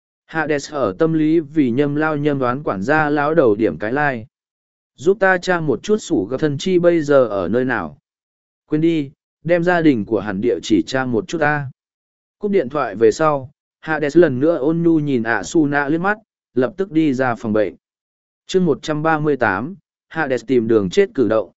Hades ở tâm lý vì nhâm lao nhâm đoán quản gia lão đầu điểm cái lai. Giúp ta tra một chút sủ gạo thân chi bây giờ ở nơi nào. Quên đi, đem gia đình của hẳn địa chỉ tra một chút ta. Cúp điện thoại về sau, Hades lần nữa ôn nhu nhìn Su nạ liếc mắt, lập tức đi ra phòng bệnh. chương 138, Hades tìm đường chết cử động.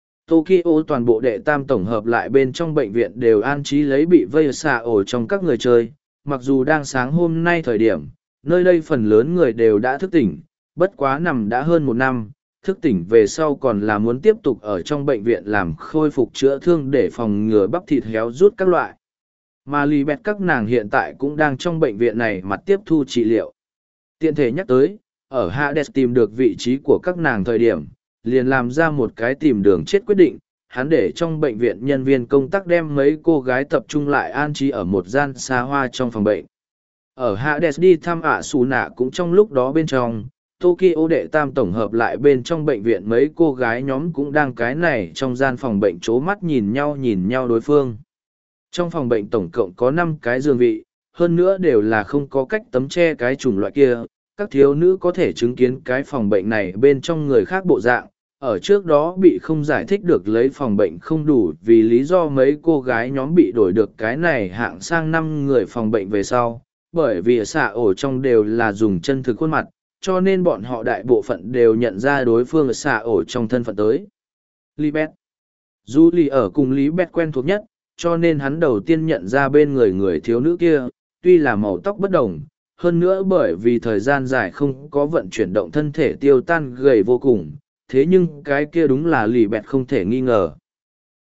Tokyo toàn bộ đệ tam tổng hợp lại bên trong bệnh viện đều an trí lấy bị vây xạ ổ trong các người chơi. Mặc dù đang sáng hôm nay thời điểm, nơi đây phần lớn người đều đã thức tỉnh, bất quá nằm đã hơn một năm, thức tỉnh về sau còn là muốn tiếp tục ở trong bệnh viện làm khôi phục chữa thương để phòng ngừa bắp thịt héo rút các loại. Mà lì bẹt các nàng hiện tại cũng đang trong bệnh viện này mặt tiếp thu trị liệu. Tiện thể nhắc tới, ở Hades tìm được vị trí của các nàng thời điểm, liền làm ra một cái tìm đường chết quyết định, hắn để trong bệnh viện nhân viên công tác đem mấy cô gái tập trung lại an trí ở một gian xa hoa trong phòng bệnh. Ở Hades đi thăm Su nạ cũng trong lúc đó bên trong, Tokyo đệ tam tổng hợp lại bên trong bệnh viện mấy cô gái nhóm cũng đang cái này trong gian phòng bệnh chố mắt nhìn nhau đối phương. Trong phòng bệnh tổng cộng có 5 cái giường vị, hơn nữa đều là không có cách tấm che cái chủng loại kia. Các thiếu nữ có thể chứng kiến cái phòng bệnh này bên trong người khác bộ dạng, ở trước đó bị không giải thích được lấy phòng bệnh không đủ vì lý do mấy cô gái nhóm bị đổi được cái này hạng sang 5 người phòng bệnh về sau, bởi vì xạ ổ trong đều là dùng chân thực khuôn mặt, cho nên bọn họ đại bộ phận đều nhận ra đối phương xạ ổ trong thân phận tới. Libet. Julie ở cùng Libet quen thuộc nhất, cho nên hắn đầu tiên nhận ra bên người thiếu nữ kia, tuy là màu tóc bất đồng, hơn nữa bởi vì thời gian dài không có vận chuyển động thân thể tiêu tan gầy vô cùng, thế nhưng cái kia đúng là lì bẹt không thể nghi ngờ.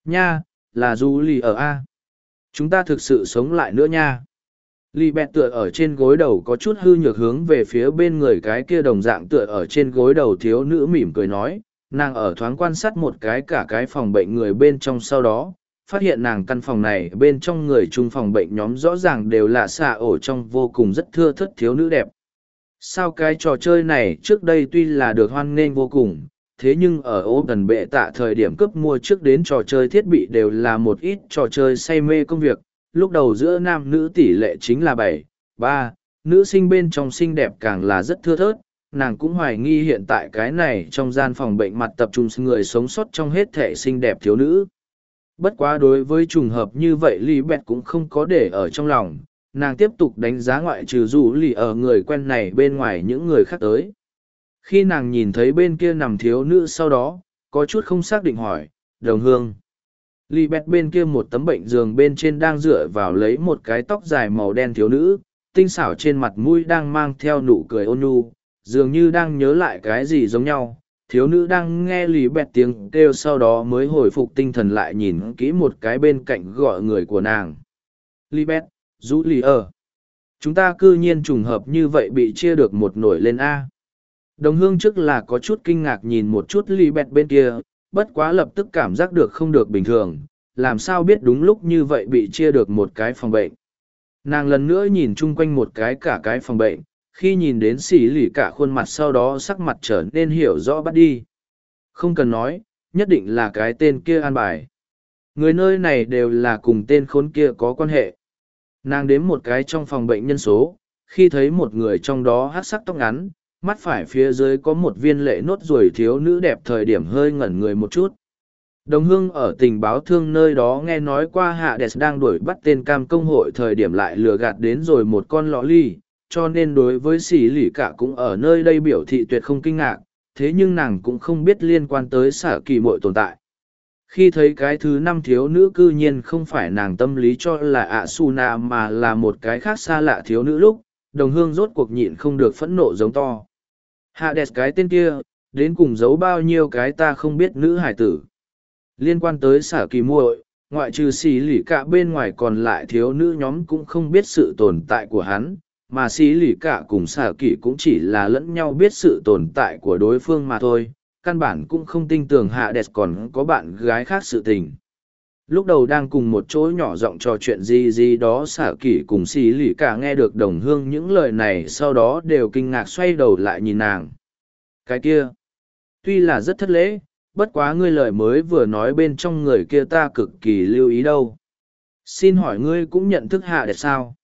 Nha, là du lì ở A. Chúng ta thực sự sống lại nữa nha. Lì bẹt tựa ở trên gối đầu có chút hư nhược hướng về phía bên người cái kia đồng dạng tựa ở trên gối đầu thiếu nữ mỉm cười nói, nàng ở thoáng quan sát một cái cả cái phòng bệnh người bên trong sau đó, phát hiện nàng căn phòng này bên trong người chung phòng bệnh nhóm rõ ràng đều là xà ổ trong vô cùng rất thưa thớt thiếu nữ đẹp. Sao cái trò chơi này trước đây tuy là được hoan nghênh vô cùng, thế nhưng ở ô tần bệ tạ thời điểm cấp mua trước đến trò chơi thiết bị đều là một ít trò chơi say mê công việc, lúc đầu giữa nam nữ tỷ lệ chính là 7-3, nữ sinh bên trong xinh đẹp càng là rất thưa thớt, nàng cũng hoài nghi hiện tại cái này trong gian phòng bệnh mặt tập trung người sống sót trong hết thể xinh đẹp thiếu nữ. Bất quá đối với trùng hợp như vậy Lý Bẹt cũng không có để ở trong lòng, nàng tiếp tục đánh giá ngoại trừ dù Lý ở người quen này bên ngoài những người khác tới. Khi nàng nhìn thấy bên kia nằm thiếu nữ sau đó, có chút không xác định hỏi, đồng hương. Lý Bẹt bên kia một tấm bệnh giường bên trên đang dựa vào lấy một cái tóc dài màu đen thiếu nữ, tinh xảo trên mặt mũi đang mang theo nụ cười ôn nhu, dường như đang nhớ lại cái gì giống nhau. Thiếu nữ đang nghe Lý Bẹt tiếng kêu sau đó mới hồi phục tinh thần lại nhìn kỹ một cái bên cạnh gọi người của nàng. Lý Bẹt, rũ Lý ở. Chúng ta cư nhiên trùng hợp như vậy bị chia được một nổi lên A. Đồng hương trước là có chút kinh ngạc nhìn một chút Lý Bẹt bên kia, bất quá lập tức cảm giác được không được bình thường, làm sao biết đúng lúc như vậy bị chia được một cái phòng bệnh. Nàng lần nữa nhìn chung quanh một cái cả cái phòng bệnh, khi nhìn đến xỉ lì cả khuôn mặt sau đó sắc mặt trở nên hiểu rõ bắt đi. Không cần nói, nhất định là cái tên kia an bài. Người nơi này đều là cùng tên khốn kia có quan hệ. Nàng đếm một cái trong phòng bệnh nhân số, khi thấy một người trong đó hát sắc tóc ngắn, mắt phải phía dưới có một viên lệ nốt ruồi thiếu nữ đẹp thời điểm hơi ngẩn người một chút. Đồng hương ở tình báo thương nơi đó nghe nói qua Hades đang đuổi bắt tên cam công hội thời điểm lại lừa gạt đến rồi một con lọ ly, cho nên đối với xỉ lì cả cũng ở nơi đây biểu thị tuyệt không kinh ngạc, thế nhưng nàng cũng không biết liên quan tới xả kỳ mội tồn tại. Khi thấy cái thứ năm thiếu nữ cư nhiên không phải nàng tâm lý cho là Asuna mà là một cái khác xa lạ thiếu nữ lúc, đồng hương rốt cuộc nhịn không được phẫn nộ giống to. Hades cái tên kia, đến cùng giấu bao nhiêu cái ta không biết nữ hải tử. Liên quan tới xả kỳ muội, ngoại trừ xì lì cả bên ngoài còn lại thiếu nữ nhóm cũng không biết sự tồn tại của hắn, mà xì lì cả cùng xả kỳ cũng chỉ là lẫn nhau biết sự tồn tại của đối phương mà thôi, căn bản cũng không tin tưởng Hades còn có bạn gái khác sự tình. Lúc đầu đang cùng một chỗ nhỏ giọng trò chuyện gì đó xả kỳ cùng xì lì cả nghe được đồng hương những lời này sau đó đều kinh ngạc xoay đầu lại nhìn nàng. Cái kia, tuy là rất thất lễ, bất quá ngươi lời mới vừa nói bên trong người kia ta cực kỳ lưu ý đâu. Xin hỏi ngươi cũng nhận thức Hades sao?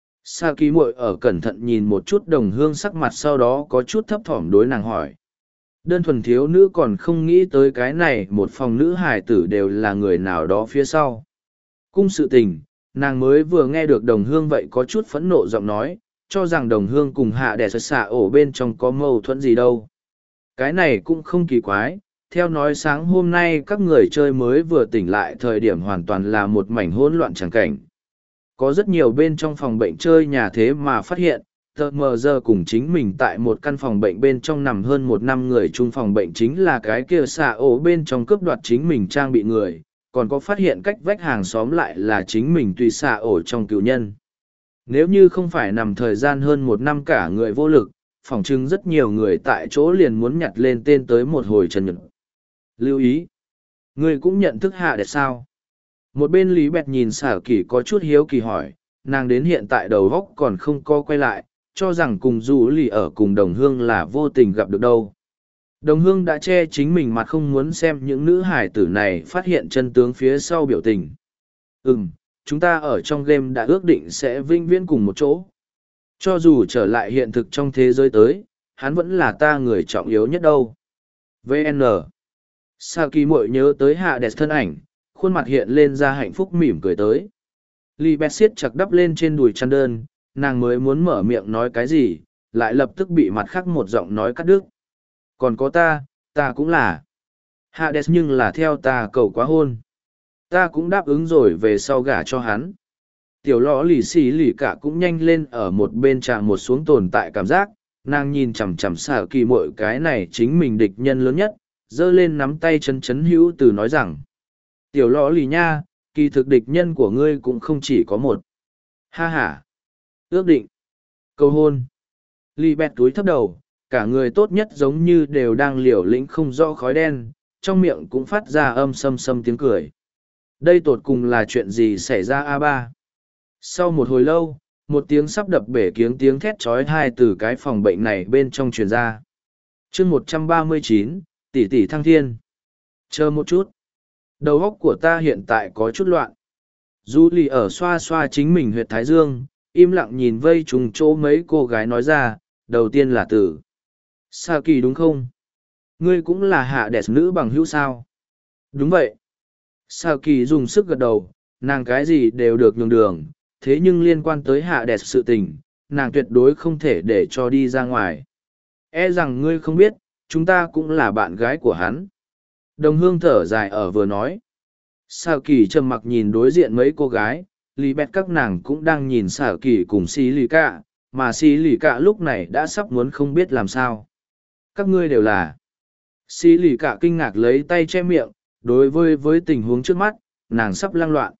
Sa kỳ muội ở cẩn thận nhìn một chút đồng hương sắc mặt sau đó có chút thấp thỏm đối nàng hỏi. Đơn thuần thiếu nữ còn không nghĩ tới cái này một phòng nữ hài tử đều là người nào đó phía sau. Cung sự tình, nàng mới vừa nghe được đồng hương vậy có chút phẫn nộ giọng nói, cho rằng đồng hương cùng hạ đẻ xạ ổ bên trong có mâu thuẫn gì đâu. Cái này cũng không kỳ quái, theo nói sáng hôm nay các người chơi mới vừa tỉnh lại thời điểm hoàn toàn là một mảnh hỗn loạn tràng cảnh. Có rất nhiều bên trong phòng bệnh chơi nhà thế mà phát hiện, tờ mờ giờ cùng chính mình tại một căn phòng bệnh bên trong nằm hơn một năm người chung phòng bệnh chính là cái kia xạ ổ bên trong cướp đoạt chính mình trang bị người, còn có phát hiện cách vách hàng xóm lại là chính mình tùy xạ ổ trong cựu nhân. Nếu như không phải nằm thời gian hơn một năm cả người vô lực, phỏng chừng rất nhiều người tại chỗ liền muốn nhặt lên tên tới một hồi trần nhật. Lưu ý, người cũng nhận thức hạ đẹp sao? Một bên Lý Bẹt nhìn xả kỳ có chút hiếu kỳ hỏi, nàng đến hiện tại đầu góc còn không co quay lại, cho rằng cùng dù lì ở cùng đồng hương là vô tình gặp được đâu. Đồng hương đã che chính mình mặt không muốn xem những nữ hải tử này phát hiện chân tướng phía sau biểu tình. Chúng ta ở trong game đã ước định sẽ vinh viễn cùng một chỗ. Cho dù trở lại hiện thực trong thế giới tới, hắn vẫn là ta người trọng yếu nhất đâu. VN Saki muội nhớ tới hạ đẹp thân ảnh, khuôn mặt hiện lên ra hạnh phúc mỉm cười tới. Lý Bẹt siết chặt đắp lên trên đùi chăn đơn, nàng mới muốn mở miệng nói cái gì, lại lập tức bị mặt khác một giọng nói cắt đứt. Còn có ta cũng là. Hades nhưng là theo ta cầu quá hôn. Ta cũng đáp ứng rồi về sau gả cho hắn. Tiểu lõ lì xì lì cả cũng nhanh lên ở một bên chạm một xuống tồn tại cảm giác, nàng nhìn chằm chằm xả kỳ mội cái này chính mình địch nhân lớn nhất, giơ lên nắm tay chấn hữu từ nói rằng. Tiểu lọ lì nha, kỳ thực địch nhân của ngươi cũng không chỉ có một. Ha ha. Ước định. Cầu hôn. Lì bẹt túi thấp đầu, cả người tốt nhất giống như đều đang liều lĩnh không rõ khói đen, trong miệng cũng phát ra âm xâm xâm tiếng cười. Đây tột cùng là chuyện gì xảy ra a ba? Sau một hồi lâu, một tiếng sắp đập bể kiếng tiếng thét trói thai từ cái phòng bệnh này bên trong truyền ra. chương 139, tỷ tỷ thăng thiên. Chờ một chút. Đầu óc của ta hiện tại có chút loạn. Du lì ở xoa xoa chính mình huyệt thái dương, im lặng nhìn vây trùng chỗ mấy cô gái nói ra, đầu tiên là tử. Sa kỳ đúng không? Ngươi cũng là hạ đẹp nữ bằng hữu sao? Đúng vậy. Sa kỳ dùng sức gật đầu, nàng cái gì đều được nhường đường, thế nhưng liên quan tới hạ đẹp sự tình, nàng tuyệt đối không thể để cho đi ra ngoài. E rằng ngươi không biết, chúng ta cũng là bạn gái của hắn. Đồng hương thở dài ở vừa nói. Sa kỳ trầm mặc nhìn đối diện mấy cô gái, lý bẹt các nàng cũng đang nhìn Sa kỳ cùng xì lì cả, mà xì lì cả lúc này đã sắp muốn không biết làm sao. Các ngươi đều là. Xì lì cả kinh ngạc lấy tay che miệng, đối với tình huống trước mắt, nàng sắp lăng loạn.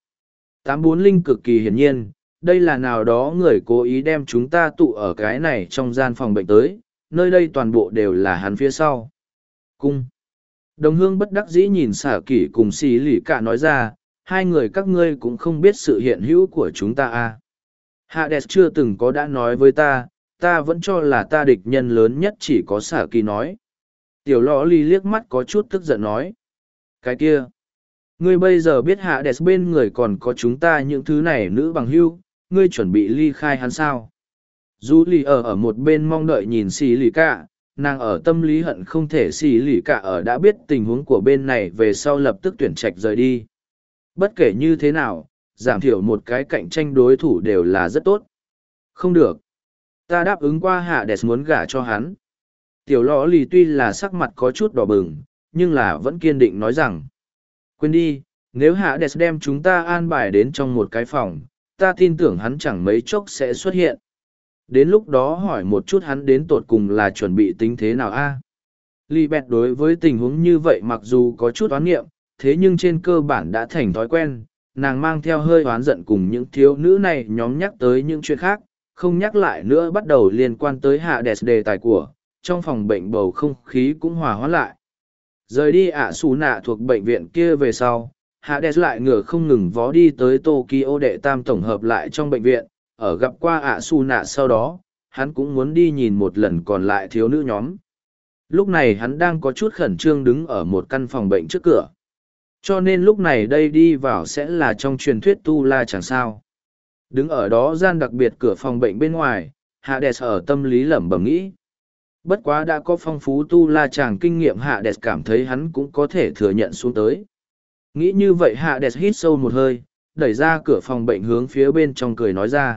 840 cực kỳ hiển nhiên, đây là nào đó người cố ý đem chúng ta tụ ở cái này trong gian phòng bệnh tới, nơi đây toàn bộ đều là hắn phía sau. Cung. Đồng hương bất đắc dĩ nhìn xả kỷ cùng xì lì cả nói ra, hai người các ngươi cũng không biết sự hiện hữu của chúng ta à. Hades chưa từng có đã nói với ta vẫn cho là ta địch nhân lớn nhất chỉ có xả kỳ nói. Tiểu lọ ly liếc mắt có chút tức giận nói. Cái kia. Ngươi bây giờ biết Hades bên người còn có chúng ta những thứ này nữ bằng hữu, ngươi chuẩn bị ly khai hắn sao? Du lì ở một bên mong đợi nhìn xì lì cả, nàng ở tâm lý hận không thể xì lì cả ở đã biết tình huống của bên này về sau lập tức tuyển trạch rời đi. Bất kể như thế nào, giảm thiểu một cái cạnh tranh đối thủ đều là rất tốt. Không được. Ta đáp ứng qua Hades muốn gả cho hắn. Tiểu lọ lì tuy là sắc mặt có chút đỏ bừng, nhưng là vẫn kiên định nói rằng. Quên đi, nếu Hades đem chúng ta an bài đến trong một cái phòng, ta tin tưởng hắn chẳng mấy chốc sẽ xuất hiện. Đến lúc đó hỏi một chút hắn đến tột cùng là chuẩn bị tính thế nào a? Lý bẹt đối với tình huống như vậy mặc dù có chút oán nghiệm, thế nhưng trên cơ bản đã thành thói quen, nàng mang theo hơi oán giận cùng những thiếu nữ này nhóm nhắc tới những chuyện khác, không nhắc lại nữa bắt đầu liên quan tới Hades đề tài của, trong phòng bệnh bầu không khí cũng hòa hoãn lại. Rời đi ạ xù nạ thuộc bệnh viện kia về sau, Hades lại ngựa không ngừng vó đi tới Tokyo đệ tam tổng hợp lại trong bệnh viện, ở gặp qua ạ xù nạ sau đó, hắn cũng muốn đi nhìn một lần còn lại thiếu nữ nhóm. Lúc này hắn đang có chút khẩn trương đứng ở một căn phòng bệnh trước cửa. Cho nên lúc này đây đi vào sẽ là trong truyền thuyết tu la chẳng sao. Đứng ở đó gian đặc biệt cửa phòng bệnh bên ngoài, Hades ở tâm lý lẩm bẩm nghĩ. Bất quá đã có phong phú tu la chàng kinh nghiệm Hades cảm thấy hắn cũng có thể thừa nhận xuống tới. Nghĩ như vậy Hades hít sâu một hơi, đẩy ra cửa phòng bệnh hướng phía bên trong cười nói ra.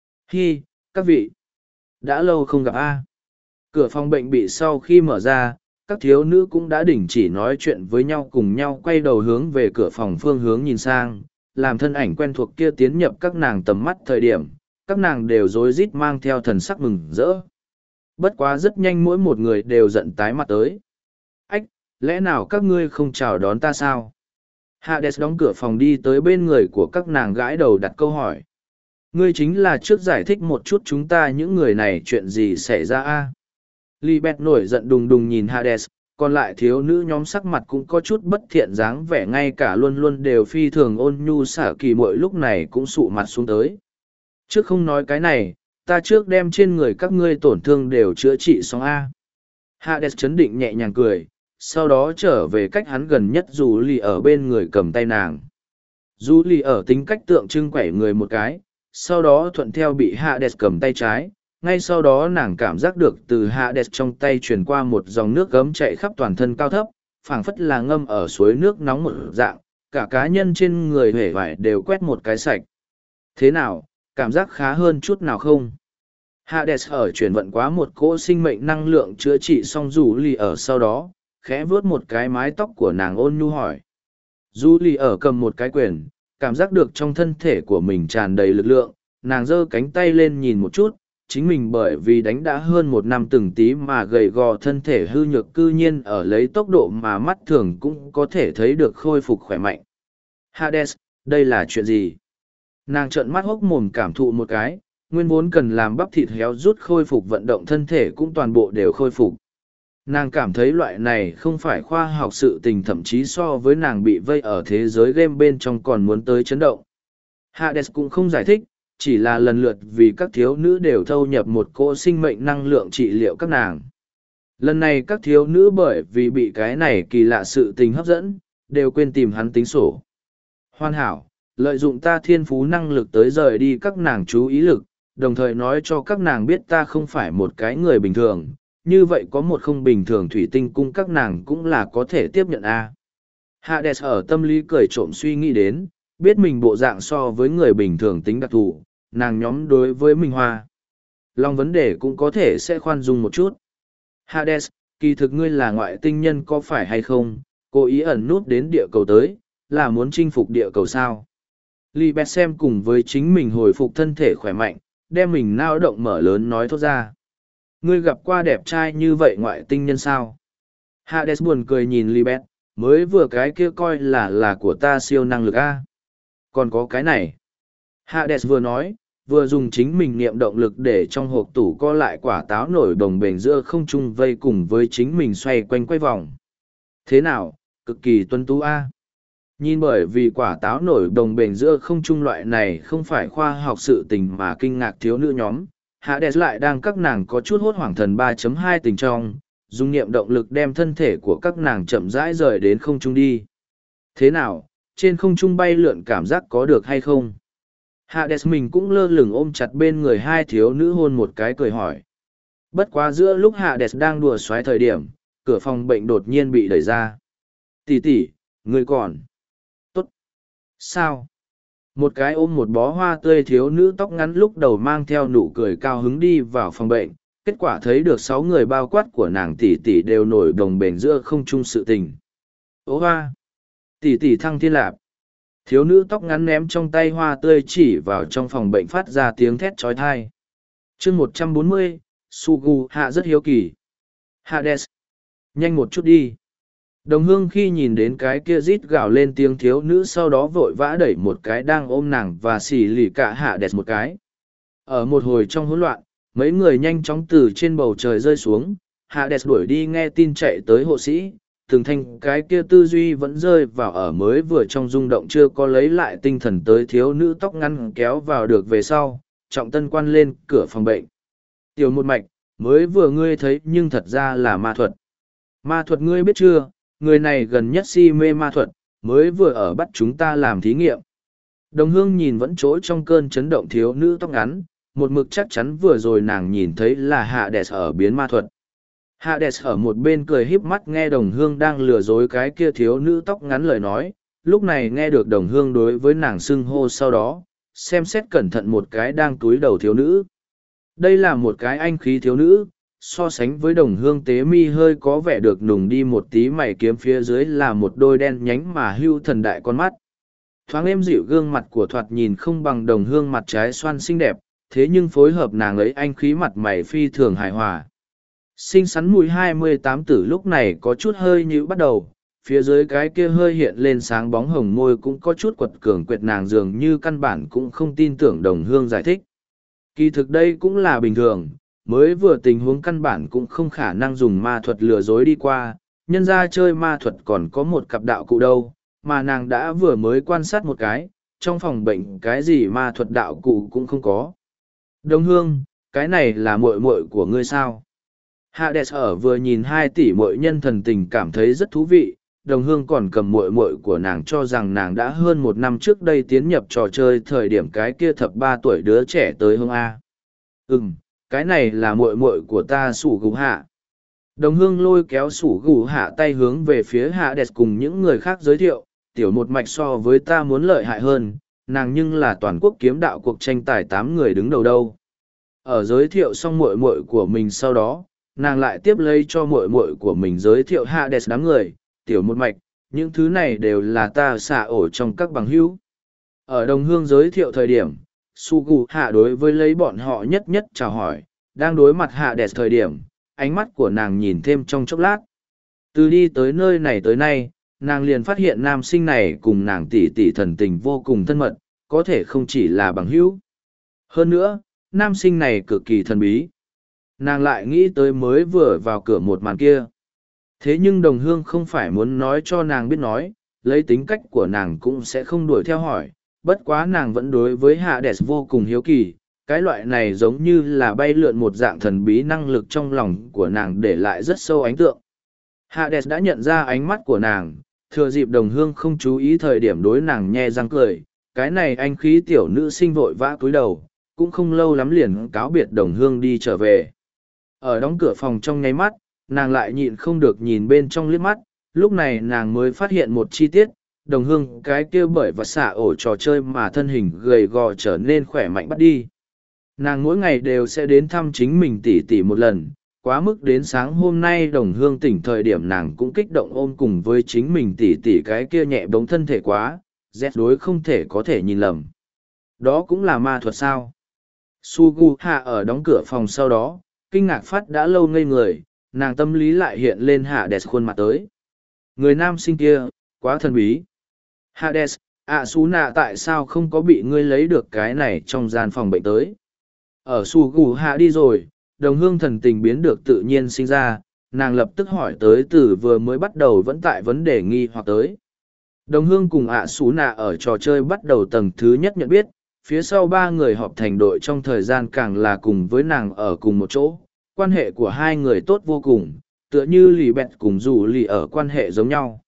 Hi, các vị! Đã lâu không gặp a. Cửa phòng bệnh bị sau khi mở ra, các thiếu nữ cũng đã đình chỉ nói chuyện với nhau cùng nhau quay đầu hướng về cửa phòng phương hướng nhìn sang, làm thân ảnh quen thuộc kia tiến nhập các nàng tầm mắt thời điểm, các nàng đều rối rít mang theo thần sắc mừng rỡ. Bất quá rất nhanh mỗi một người đều giận tái mặt tới. Ách, lẽ nào các ngươi không chào đón ta sao? Hades đóng cửa phòng đi tới bên người của các nàng gãi đầu đặt câu hỏi. Ngươi chính là trước giải thích một chút chúng ta những người này chuyện gì xảy ra a? Libet nổi giận đùng đùng nhìn Hades, còn lại thiếu nữ nhóm sắc mặt cũng có chút bất thiện dáng vẻ ngay cả luôn luôn đều phi thường ôn nhu xả kỳ mỗi lúc này cũng sụ mặt xuống tới. Trước không nói cái này, ta trước đem trên người các ngươi tổn thương đều chữa trị xong a. Hades chấn định nhẹ nhàng cười, sau đó trở về cách hắn gần nhất dù lì ở bên người cầm tay nàng. Dù lì ở tính cách tượng trưng quẩy người một cái, sau đó thuận theo bị Hades cầm tay trái, ngay sau đó nàng cảm giác được từ Hades trong tay truyền qua một dòng nước gấm chạy khắp toàn thân cao thấp, phảng phất là ngâm ở suối nước nóng một dạng, cả cá nhân trên người hể vải đều quét một cái sạch. Thế nào, cảm giác khá hơn chút nào không? Hades ở chuyển vận quá một cỗ sinh mệnh năng lượng chữa trị xong dù lì ở sau đó, khẽ vuốt một cái mái tóc của nàng ôn nhu hỏi. Dù lì ở cầm một cái quyền, cảm giác được trong thân thể của mình tràn đầy lực lượng, nàng giơ cánh tay lên nhìn một chút, chính mình bởi vì đánh đã hơn một năm từng tí mà gầy gò thân thể hư nhược cư nhiên ở lấy tốc độ mà mắt thường cũng có thể thấy được khôi phục khỏe mạnh. Hades, đây là chuyện gì? Nàng trợn mắt hốc mồm cảm thụ một cái, nguyên vốn cần làm bắp thịt héo rút khôi phục vận động thân thể cũng toàn bộ đều khôi phục. Nàng cảm thấy loại này không phải khoa học sự tình, thậm chí so với nàng bị vây ở thế giới game bên trong còn muốn tới chấn động. Hades cũng không giải thích, chỉ là lần lượt vì các thiếu nữ đều thâu nhập một cỗ sinh mệnh năng lượng trị liệu các nàng. Lần này các thiếu nữ bởi vì bị cái này kỳ lạ sự tình hấp dẫn, đều quên tìm hắn tính sổ. Hoàn hảo, lợi dụng ta thiên phú năng lực tới rời đi các nàng chú ý lực, đồng thời nói cho các nàng biết ta không phải một cái người bình thường, như vậy có một không bình thường thủy tinh cung các nàng cũng là có thể tiếp nhận a. Hades ở tâm lý cười trộm suy nghĩ đến, biết mình bộ dạng so với người bình thường tính đặc thù, nàng nhóm đối với mình hoa. Lòng vấn đề cũng có thể sẽ khoan dung một chút. Hades, kỳ thực ngươi là ngoại tinh nhân có phải hay không, cố ý ẩn nút đến địa cầu tới, là muốn chinh phục địa cầu sao? Libet xem cùng với chính mình hồi phục thân thể khỏe mạnh, đem mình nao động mở lớn nói thốt ra. Ngươi gặp qua đẹp trai như vậy ngoại tinh nhân sao? Hades buồn cười nhìn Libet, mới vừa cái kia coi là của ta siêu năng lực a. Còn có cái này. Hades vừa nói, vừa dùng chính mình niệm động lực để trong hộp tủ co lại quả táo nổi đồng bền giữa không trung vây cùng với chính mình xoay quanh quay vòng. Thế nào, cực kỳ tuân tú a. Nhìn bởi vì quả táo nổi đồng bền giữa không trung loại này không phải khoa học sự tình mà kinh ngạc thiếu nữ nhóm, Hades lại đang các nàng có chút hốt hoảng thần 3.2 tình trong, dùng niệm động lực đem thân thể của các nàng chậm rãi rời đến không trung đi. Thế nào, trên không trung bay lượn cảm giác có được hay không? Hades mình cũng lơ lửng ôm chặt bên người hai thiếu nữ hôn một cái cười hỏi. Bất quá giữa lúc Hades đang đùa xoáy thời điểm, cửa phòng bệnh đột nhiên bị đẩy ra. Tỷ tỷ, ngươi còn. Tốt. Sao? Một cái ôm một bó hoa tươi thiếu nữ tóc ngắn lúc đầu mang theo nụ cười cao hứng đi vào phòng bệnh, kết quả thấy được 6 người bao quát của nàng tỷ tỷ đều nổi đồng bền giữa không trung sự tình. Ô hoa! Tỷ tỷ thăng thiên lạp! Thiếu nữ tóc ngắn ném trong tay hoa tươi chỉ vào trong phòng bệnh phát ra tiếng thét trói thai. chương 140, Sugu hạ rất hiếu kỳ. Hades! Nhanh một chút đi! Đồng hương khi nhìn đến cái kia rít gào lên tiếng thiếu nữ sau đó vội vã đẩy một cái đang ôm nàng và xỉ lì cả Hades một cái. Ở một hồi trong hỗn loạn, mấy người nhanh chóng từ trên bầu trời rơi xuống, Hades đuổi đi nghe tin chạy tới hộ sĩ, từng thanh cái kia tư duy vẫn rơi vào ở mới vừa trong rung động chưa có lấy lại tinh thần tới thiếu nữ tóc ngắn kéo vào được về sau, trọng tân quan lên cửa phòng bệnh. Tiểu một mạch, mới vừa ngươi thấy nhưng thật ra là ma thuật. Ma thuật ngươi biết chưa, người này gần nhất si mê ma thuật, mới vừa ở bắt chúng ta làm thí nghiệm. Đồng hương nhìn vẫn chỗ trong cơn chấn động thiếu nữ tóc ngắn, một mực chắc chắn vừa rồi nàng nhìn thấy là Hades ở biến ma thuật. Hades ở một bên cười híp mắt nghe đồng hương đang lừa dối cái kia thiếu nữ tóc ngắn lời nói, lúc này nghe được đồng hương đối với nàng xưng hô sau đó, xem xét cẩn thận một cái đang túi đầu thiếu nữ. Đây là một cái anh khí thiếu nữ, so sánh với đồng hương tế mi hơi có vẻ được nùng đi một tí, mày kiếm phía dưới là một đôi đen nhánh mà hưu thần đại con mắt. Thoáng êm dịu gương mặt của thoạt nhìn không bằng đồng hương mặt trái xoan xinh đẹp, thế nhưng phối hợp nàng ấy anh khí mặt mày phi thường hài hòa. Xinh xắn mùi 28 tử lúc này có chút hơi nhíu bắt đầu, phía dưới cái kia hơi hiện lên sáng bóng hồng môi cũng có chút quật cường quệt nàng dường như căn bản cũng không tin tưởng đồng hương giải thích. Kỳ thực đây cũng là bình thường, mới vừa tình huống căn bản cũng không khả năng dùng ma thuật lừa dối đi qua, nhân ra chơi ma thuật còn có một cặp đạo cụ đâu, mà nàng đã vừa mới quan sát một cái, trong phòng bệnh cái gì ma thuật đạo cụ cũng không có. Đồng hương, cái này là muội muội của ngươi sao? Hades ở vừa nhìn 2 tỷ muội nhân thần tình cảm thấy rất thú vị, đồng hương còn cầm muội muội của nàng cho rằng nàng đã hơn 1 năm trước đây tiến nhập trò chơi thời điểm cái kia thập 3 tuổi đứa trẻ tới hông A. Cái này là muội muội của ta Sủ Gù Hạ. Đồng hương lôi kéo Sủ Gù Hạ tay hướng về phía Hades cùng những người khác giới thiệu, tiểu một mạch so với ta muốn lợi hại hơn, nàng nhưng là toàn quốc kiếm đạo cuộc tranh tài 8 người đứng đầu đâu. Ở giới thiệu xong muội muội của mình sau đó, nàng lại tiếp lấy cho muội muội của mình giới thiệu Hades đám người, tiểu một mạch, những thứ này đều là ta xả ổ trong các bằng hữu. Ở đồng hương giới thiệu thời điểm, Sugu Hạ đối với lấy bọn họ nhất nhất chào hỏi, đang đối mặt Hades thời điểm, ánh mắt của nàng nhìn thêm trong chốc lát. Từ đi tới nơi này tới nay, nàng liền phát hiện nam sinh này cùng nàng tỷ tỷ thần tình vô cùng thân mật, có thể không chỉ là bằng hữu. Hơn nữa, nam sinh này cực kỳ thần bí. Nàng lại nghĩ tới mới vừa vào cửa một màn kia. Thế nhưng đồng hương không phải muốn nói cho nàng biết nói, lấy tính cách của nàng cũng sẽ không đuổi theo hỏi, bất quá nàng vẫn đối với Hades vô cùng hiếu kỳ. Cái loại này giống như là bay lượn một dạng thần bí năng lực trong lòng của nàng để lại rất sâu ấn tượng. Hades đã nhận ra ánh mắt của nàng, thừa dịp đồng hương không chú ý thời điểm đối nàng nhe răng cười, cái này anh khí tiểu nữ sinh vội vã cúi đầu, cũng không lâu lắm liền cáo biệt đồng hương đi trở về. Ở đóng cửa phòng trong nháy mắt, nàng lại nhịn không được nhìn bên trong liếc mắt, lúc này nàng mới phát hiện một chi tiết, đồng hương cái kia bởi và xả ổ trò chơi mà thân hình gầy gò trở nên khỏe mạnh bắt đi. Nàng mỗi ngày đều sẽ đến thăm chính mình tỉ tỉ một lần, quá mức đến sáng hôm nay đồng hương tỉnh thời điểm nàng cũng kích động ôm cùng với chính mình tỉ tỉ cái kia nhẹ bóng thân thể quá, dẹt đối không thể có thể nhìn lầm. Đó cũng là ma thuật sao? Sugu Hạ ở đóng cửa phòng sau đó, kinh ngạc phát đã lâu ngây người, nàng tâm lý lại hiện lên Hades khuôn mặt tới. Người nam sinh kia, quá thần bí. Hades, Su nạ tại sao không có bị ngươi lấy được cái này trong gian phòng bệnh tới? Ở Sugu Hạ đi rồi, đồng hương thần tình biến được tự nhiên sinh ra, nàng lập tức hỏi tới từ vừa mới bắt đầu vẫn tại vấn đề nghi hoặc tới. Đồng hương cùng Su nạ ở trò chơi bắt đầu tầng thứ nhất nhận biết, phía sau ba người họp thành đội trong thời gian càng là cùng với nàng ở cùng một chỗ, quan hệ của hai người tốt vô cùng, tựa như lì bẹt cùng dù lì ở quan hệ giống nhau.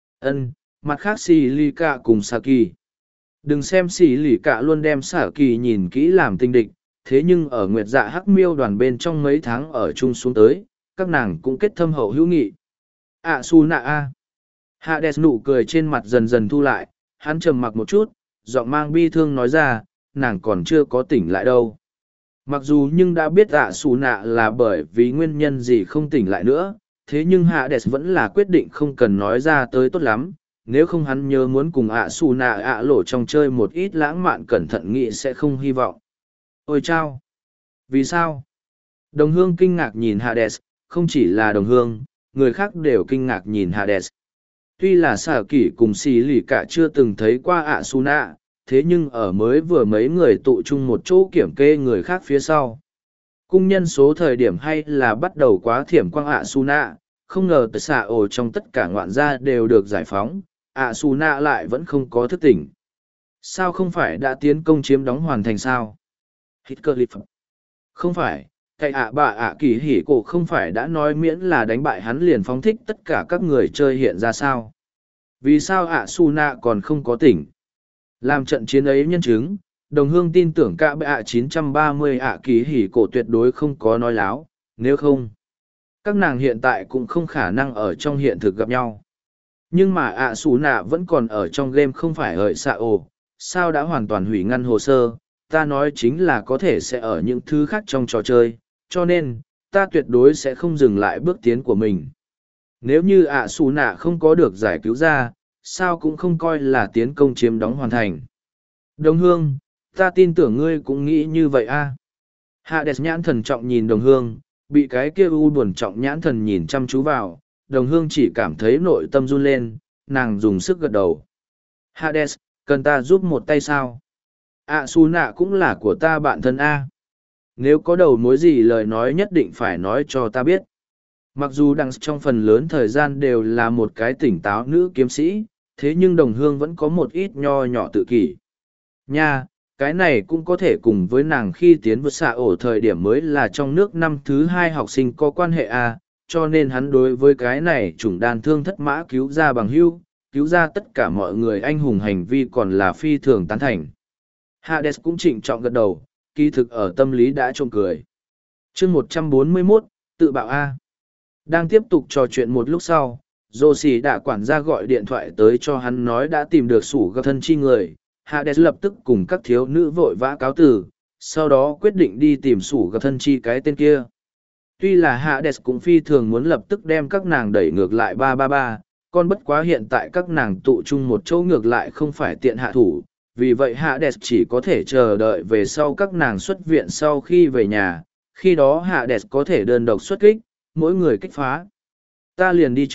Mặt khác xì lì cả cùng Saki. Đừng xem xì lì cả luôn đem Saki nhìn kỹ làm tinh địch, thế nhưng ở Nguyệt Dạ Hắc Miêu đoàn bên trong mấy tháng ở chung xuống tới, các nàng cũng kết thâm hậu hữu nghị. Su nạ a. Hades nụ cười trên mặt dần dần thu lại, hắn trầm mặc một chút, giọng mang bi thương nói ra, nàng còn chưa có tỉnh lại đâu. Mặc dù nhưng đã biết Su nạ là bởi vì nguyên nhân gì không tỉnh lại nữa, thế nhưng Hades vẫn là quyết định không cần nói ra tới tốt lắm, nếu không hắn nhớ muốn cùng Su nạ lộ trong chơi một ít lãng mạn cẩn thận nghĩ sẽ không hy vọng. Ôi chao! Vì sao? Đồng hương kinh ngạc nhìn Hades, không chỉ là đồng hương, người khác đều kinh ngạc nhìn Hades. Tuy là xà kỷ cùng xì lì cả chưa từng thấy qua Su nạ, thế nhưng ở mới vừa mấy người tụ chung một chỗ kiểm kê người khác phía sau. Cung nhân số thời điểm hay là bắt đầu quá thiểm quang Su nạ, không ngờ tại xà ổ trong tất cả ngoạn gia đều được giải phóng, Su nạ lại vẫn không có thức tỉnh. Sao không phải đã tiến công chiếm đóng hoàn thành sao? Không phải, cái bà kỳ hỉ cổ không phải đã nói miễn là đánh bại hắn liền phóng thích tất cả các người chơi hiện ra sao? Vì sao Su nạ còn không có tỉnh? Làm trận chiến ấy nhân chứng, đồng hương tin tưởng cả bệ 930 kỳ hỉ cổ tuyệt đối không có nói láo, nếu không, các nàng hiện tại cũng không khả năng ở trong hiện thực gặp nhau. Nhưng mà Su nạ vẫn còn ở trong game không phải hợi xạ ồ, sao đã hoàn toàn hủy ngăn hồ sơ, ta nói chính là có thể sẽ ở những thứ khác trong trò chơi, cho nên, ta tuyệt đối sẽ không dừng lại bước tiến của mình. Nếu như Su nạ không có được giải cứu ra, sao cũng không coi là tiến công chiếm đóng hoàn thành. Đồng hương, ta tin tưởng ngươi cũng nghĩ như vậy a. Hades nhãn thần trọng nhìn đồng hương, bị cái kia u buồn trọng nhãn thần nhìn chăm chú vào, đồng hương chỉ cảm thấy nội tâm run lên, nàng dùng sức gật đầu. Hades, cần ta giúp một tay sao? Su nạ cũng là của ta bạn thân a. Nếu có đầu mối gì lời nói nhất định phải nói cho ta biết. Mặc dù đằng trong phần lớn thời gian đều là một cái tỉnh táo nữ kiếm sĩ, thế nhưng đồng hương vẫn có một ít nho nhỏ tự kỷ. Nha, cái này cũng có thể cùng với nàng khi tiến vượt xạ ổ thời điểm mới là trong nước năm thứ 2 học sinh có quan hệ a, cho nên hắn đối với cái này chủng đàn thương thất mã cứu ra bằng hưu, cứu ra tất cả mọi người anh hùng hành vi còn là phi thường tán thành. Hades cũng trịnh trọng gật đầu, kỳ thực ở tâm lý đã trông cười. Chương 141, tự bạo A. Đang tiếp tục trò chuyện một lúc sau, Joshi đã quản gia gọi điện thoại tới cho hắn nói đã tìm được sủ gặp thân chi người. Hades lập tức cùng các thiếu nữ vội vã cáo từ, sau đó quyết định đi tìm sủ gặp thân chi cái tên kia. Tuy là Hades cũng phi thường muốn lập tức đem các nàng đẩy ngược lại 333, còn bất quá hiện tại các nàng tụ chung một chỗ ngược lại không phải tiện hạ thủ, vì vậy Hades chỉ có thể chờ đợi về sau các nàng xuất viện sau khi về nhà, khi đó Hades có thể đơn độc xuất kích, mỗi người kích phá. Ta liền đi trước,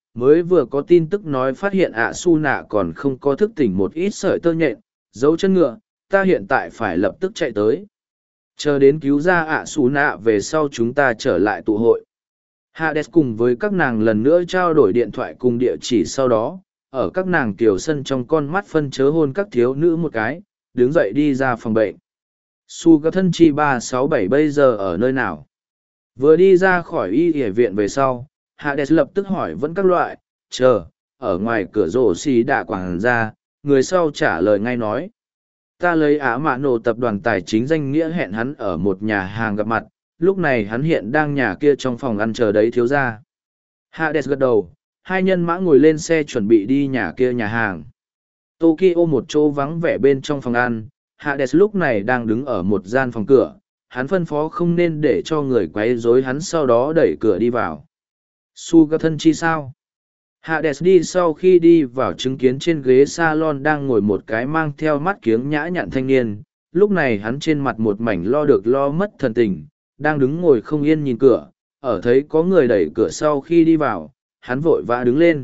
mới vừa có tin tức nói phát hiện ạ su nạ còn không có thức tỉnh một ít sợi tơ nhện, dấu chân ngựa, ta hiện tại phải lập tức chạy tới. Chờ đến cứu ra ạ su nạ về sau chúng ta trở lại tụ hội. Hades cùng với các nàng lần nữa trao đổi điện thoại cùng địa chỉ sau đó, ở các nàng tiểu sân trong con mắt phân chớ hôn các thiếu nữ một cái, đứng dậy đi ra phòng bệnh. Suga thân chi 367 bây giờ ở nơi nào? Vừa đi ra khỏi y y viện về sau, Hades lập tức hỏi vẫn các loại, chờ, ở ngoài cửa rổ xì đạ quảng ra, người sau trả lời ngay nói. Ta lấy Ả Mạ Nổ tập đoàn tài chính danh nghĩa hẹn hắn ở một nhà hàng gặp mặt, lúc này hắn hiện đang nhà kia trong phòng ăn chờ đấy thiếu ra. Hades gật đầu, hai nhân mã ngồi lên xe chuẩn bị đi nhà kia nhà hàng. Tokyo một chỗ vắng vẻ bên trong phòng ăn, Hades lúc này đang đứng ở một gian phòng cửa, hắn phân phó không nên để cho người quấy rối hắn sau đó đẩy cửa đi vào. Suga thân chi sao? Hades đi sau khi đi vào chứng kiến trên ghế salon đang ngồi một cái mang theo mắt kiếng nhã nhặn thanh niên, lúc này hắn trên mặt một mảnh lo được lo mất thần tình, đang đứng ngồi không yên nhìn cửa, ở thấy có người đẩy cửa sau khi đi vào, hắn vội vã đứng lên.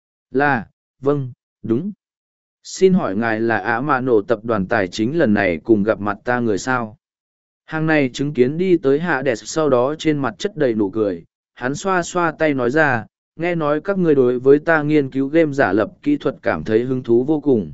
Vâng, đúng. Xin hỏi ngài là Ả Mạ Nổ tập đoàn tài chính lần này cùng gặp mặt ta người sao? Hàng này chứng kiến đi tới Hades sau đó trên mặt chất đầy nụ cười, hắn xoa xoa tay nói ra, nghe nói các ngươi đối với ta nghiên cứu game giả lập kỹ thuật cảm thấy hứng thú vô cùng.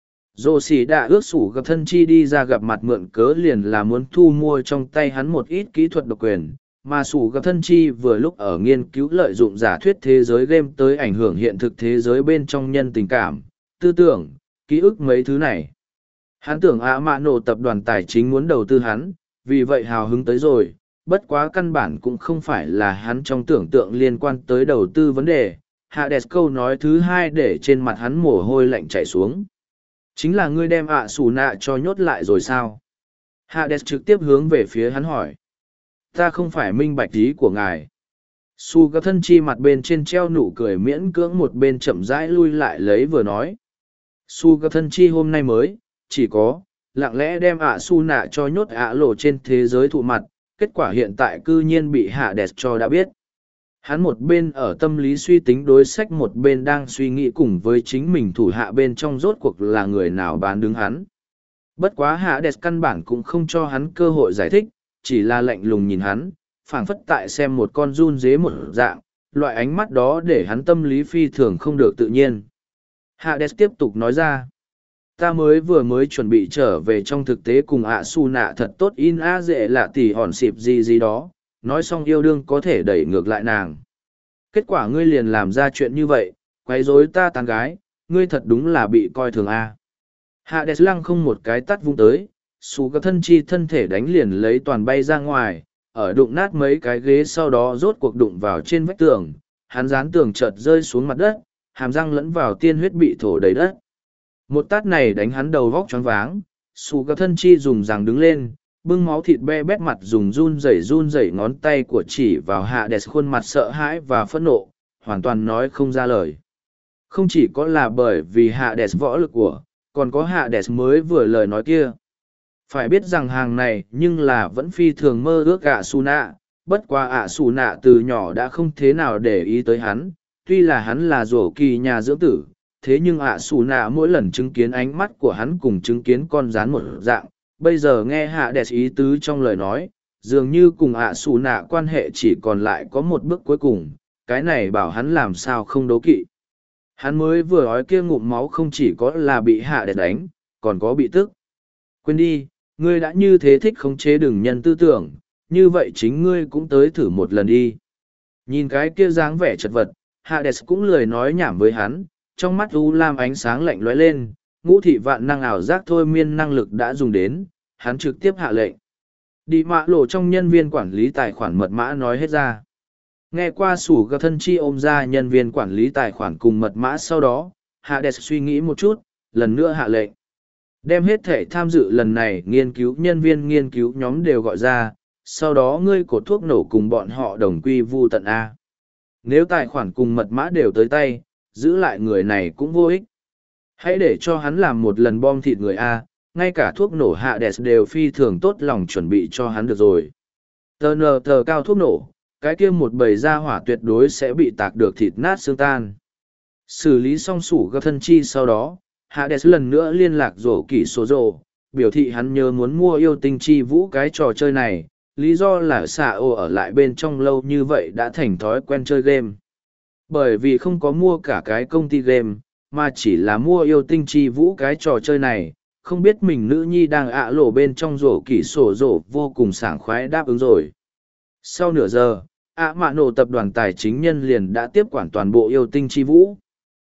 Dô xỉ đã ước sủ gặp thân chi đi ra gặp mặt mượn cớ liền là muốn thu mua trong tay hắn một ít kỹ thuật độc quyền, mà sủ gặp thân chi vừa lúc ở nghiên cứu lợi dụng giả thuyết thế giới game tới ảnh hưởng hiện thực thế giới bên trong nhân tình cảm, tư tưởng, ký ức mấy thứ này. Hắn tưởng Ả Mạ Nổ tập đoàn tài chính muốn đầu tư hắn, vì vậy hào hứng tới rồi, bất quá căn bản cũng không phải là hắn trong tưởng tượng liên quan tới đầu tư vấn đề. Hades câu nói thứ hai để trên mặt hắn mồ hôi lạnh chảy xuống. Chính là ngươi đem ạ xù nạ cho nhốt lại rồi sao? Hades trực tiếp hướng về phía hắn hỏi. Ta không phải minh bạch ý của ngài. Suga thân chi mặt bên trên treo nụ cười miễn cưỡng một bên chậm rãi lui lại lấy vừa nói. Suga thân chi hôm nay mới, chỉ có, lặng lẽ đem ạ su nạ cho nhốt ạ lộ trên thế giới thụ mặt, kết quả hiện tại cư nhiên bị Hades cho đã biết. Hắn một bên ở tâm lý suy tính đối sách một bên đang suy nghĩ cùng với chính mình thủ hạ bên trong rốt cuộc là người nào bán đứng hắn. Bất quá Hades căn bản cũng không cho hắn cơ hội giải thích, chỉ là lạnh lùng nhìn hắn, phảng phất tại xem một con run dế một dạng, loại ánh mắt đó để hắn tâm lý phi thường không được tự nhiên. Hades tiếp tục nói ra, ta vừa mới chuẩn bị trở về trong thực tế cùng ạ su nạ thật tốt in a dễ lạ tỉ hòn xịp gì đó, nói xong yêu đương có thể đẩy ngược lại nàng. Kết quả ngươi liền làm ra chuyện như vậy, quấy rối ta tán gái, ngươi thật đúng là bị coi thường a. Hades lăng không một cái tắt vung tới, xù các thân chi thân thể đánh liền lấy toàn bay ra ngoài, ở đụng nát mấy cái ghế sau đó rốt cuộc đụng vào trên vách tường, hắn dán tường chợt rơi xuống mặt đất, hàm răng lẫn vào tiên huyết bị thổ đầy đất. Một tát này đánh hắn đầu vóc choáng váng, xù các thân chi dùng răng đứng lên, bưng máu thịt be bét mặt dùng run rẩy ngón tay của chỉ vào Hades khuôn mặt sợ hãi và phẫn nộ, hoàn toàn nói không ra lời. Không chỉ có là bởi vì Hades võ lực của, còn có Hades mới vừa lời nói kia. Phải biết rằng hàng này nhưng là vẫn phi thường mơ ước ạ su nạ, bất qua ạ su nạ từ nhỏ đã không thế nào để ý tới hắn, tuy là hắn là rổ kỳ nhà dưỡng tử, thế nhưng ạ su nạ mỗi lần chứng kiến ánh mắt của hắn cùng chứng kiến con rán một dạng, bây giờ nghe Hades ý tứ trong lời nói, dường như cùng ạ su nạ quan hệ chỉ còn lại có một bước cuối cùng, cái này bảo hắn làm sao không đố kỵ. Hắn mới vừa nói kia ngụm máu không chỉ có là bị Hades đánh, còn có bị tức. Quên đi, ngươi đã như thế thích khống chế đừng nhân tư tưởng, như vậy chính ngươi cũng tới thử một lần đi. Nhìn cái kia dáng vẻ chật vật, Hades cũng lười nói nhảm với hắn, trong mắt u lam ánh sáng lạnh lóe lên, ngũ thị vạn năng ảo giác thôi miên năng lực đã dùng đến, hắn trực tiếp hạ lệnh. Đi mạ lộ trong nhân viên quản lý tài khoản mật mã nói hết ra. Nghe qua sủ gặp thân chi ôm ra nhân viên quản lý tài khoản cùng mật mã sau đó, Hades suy nghĩ một chút, lần nữa hạ lệnh. Đem hết thể tham dự lần này nghiên cứu nhân viên nghiên cứu nhóm đều gọi ra, sau đó ngươi cột thuốc nổ cùng bọn họ đồng quy vu tận A. Nếu tài khoản cùng mật mã đều tới tay, giữ lại người này cũng vô ích. Hãy để cho hắn làm một lần bom thịt người A, ngay cả thuốc nổ Hades đều phi thường tốt lòng chuẩn bị cho hắn được rồi. Tờ cao thuốc nổ, cái kia một bầy gia hỏa tuyệt đối sẽ bị tạc được thịt nát xương tan. Xử lý xong sủ gặp thân chi sau đó, Hades lần nữa liên lạc rổ kỷ số rổ, biểu thị hắn nhớ muốn mua yêu tinh chi vũ cái trò chơi này, lý do là xạ ô ở lại bên trong lâu như vậy đã thành thói quen chơi game. Bởi vì không có mua cả cái công ty game, mà chỉ là mua yêu tinh chi vũ cái trò chơi này, không biết mình nữ nhi đang ạ lộ bên trong rổ kỷ sổ rổ vô cùng sảng khoái đáp ứng rồi. Sau nửa giờ, mạ nổ tập đoàn tài chính nhân liền đã tiếp quản toàn bộ yêu tinh chi vũ.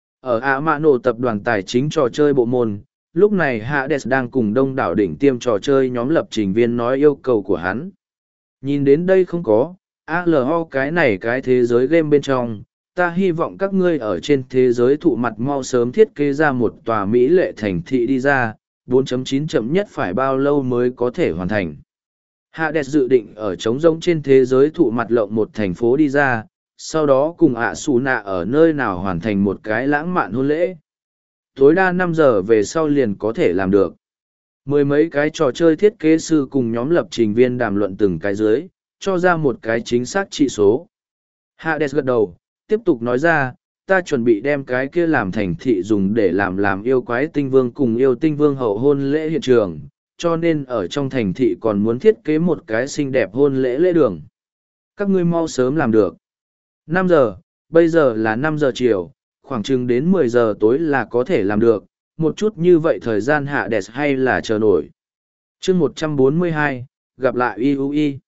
Ở mạ nổ tập đoàn tài chính trò chơi bộ môn, lúc này Hades đang cùng đông đảo đỉnh tiêm trò chơi nhóm lập trình viên nói yêu cầu của hắn. Nhìn đến đây không có, ALO cái này cái thế giới game bên trong, ta hy vọng các ngươi ở trên thế giới thụ mặt mau sớm thiết kế ra một tòa mỹ lệ thành thị đi ra, 4.9 chậm nhất phải bao lâu mới có thể hoàn thành. Hades dự định ở trống rỗng trên thế giới thụ mặt lộng một thành phố đi ra, sau đó cùng Asuna ở nơi nào hoàn thành một cái lãng mạn hôn lễ. Tối đa 5 giờ về sau liền có thể làm được. Mười mấy cái trò chơi thiết kế sư cùng nhóm lập trình viên đàm luận từng cái dưới, cho ra một cái chính xác trị số. Hades gật đầu, tiếp tục nói ra, ta chuẩn bị đem cái kia làm thành thị dùng để làm yêu quái tinh vương cùng yêu tinh vương hậu hôn lễ hiện trường, cho nên ở trong thành thị còn muốn thiết kế một cái xinh đẹp hôn lễ lễ đường. Các ngươi mau sớm làm được. 5 giờ, bây giờ là 5 giờ chiều, khoảng chừng đến 10 giờ tối là có thể làm được, một chút như vậy thời gian Hades hay là chờ nổi. Chương 142, gặp lại IUI.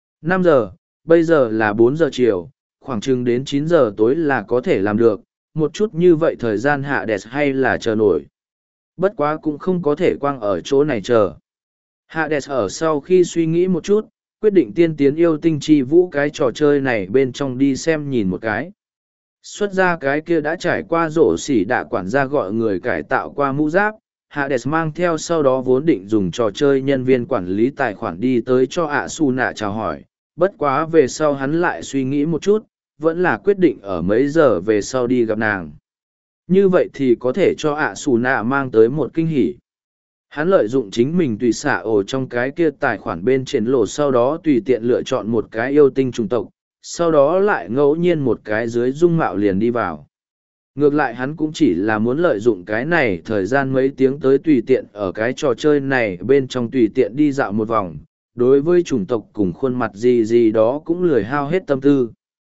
5 giờ, bây giờ là 4 giờ chiều, khoảng chừng đến 9 giờ tối là có thể làm được, một chút như vậy thời gian Hades hay là chờ nổi. Bất quá cũng không có thể quang ở chỗ này chờ. Hades ở sau khi suy nghĩ một chút, quyết định tiên tiến yêu tinh chi vũ cái trò chơi này bên trong đi xem nhìn một cái. Xuất ra cái kia đã trải qua rổ xỉ đạ quản gia gọi người cải tạo qua mũ giáp, Hades mang theo sau đó vốn định dùng trò chơi nhân viên quản lý tài khoản đi tới cho Asuna chào hỏi, bất quá về sau hắn lại suy nghĩ một chút, vẫn là quyết định ở mấy giờ về sau đi gặp nàng. Như vậy thì có thể cho Asuna mang tới một kinh hỉ. Hắn lợi dụng chính mình tùy xả ổ trong cái kia tài khoản bên trên lộ sau đó tùy tiện lựa chọn một cái yêu tinh chủng tộc, sau đó lại ngẫu nhiên một cái dưới dung mạo liền đi vào. Ngược lại hắn cũng chỉ là muốn lợi dụng cái này thời gian mấy tiếng tới tùy tiện ở cái trò chơi này bên trong tùy tiện đi dạo một vòng, đối với chủng tộc cùng khuôn mặt gì gì đó cũng lười hao hết tâm tư.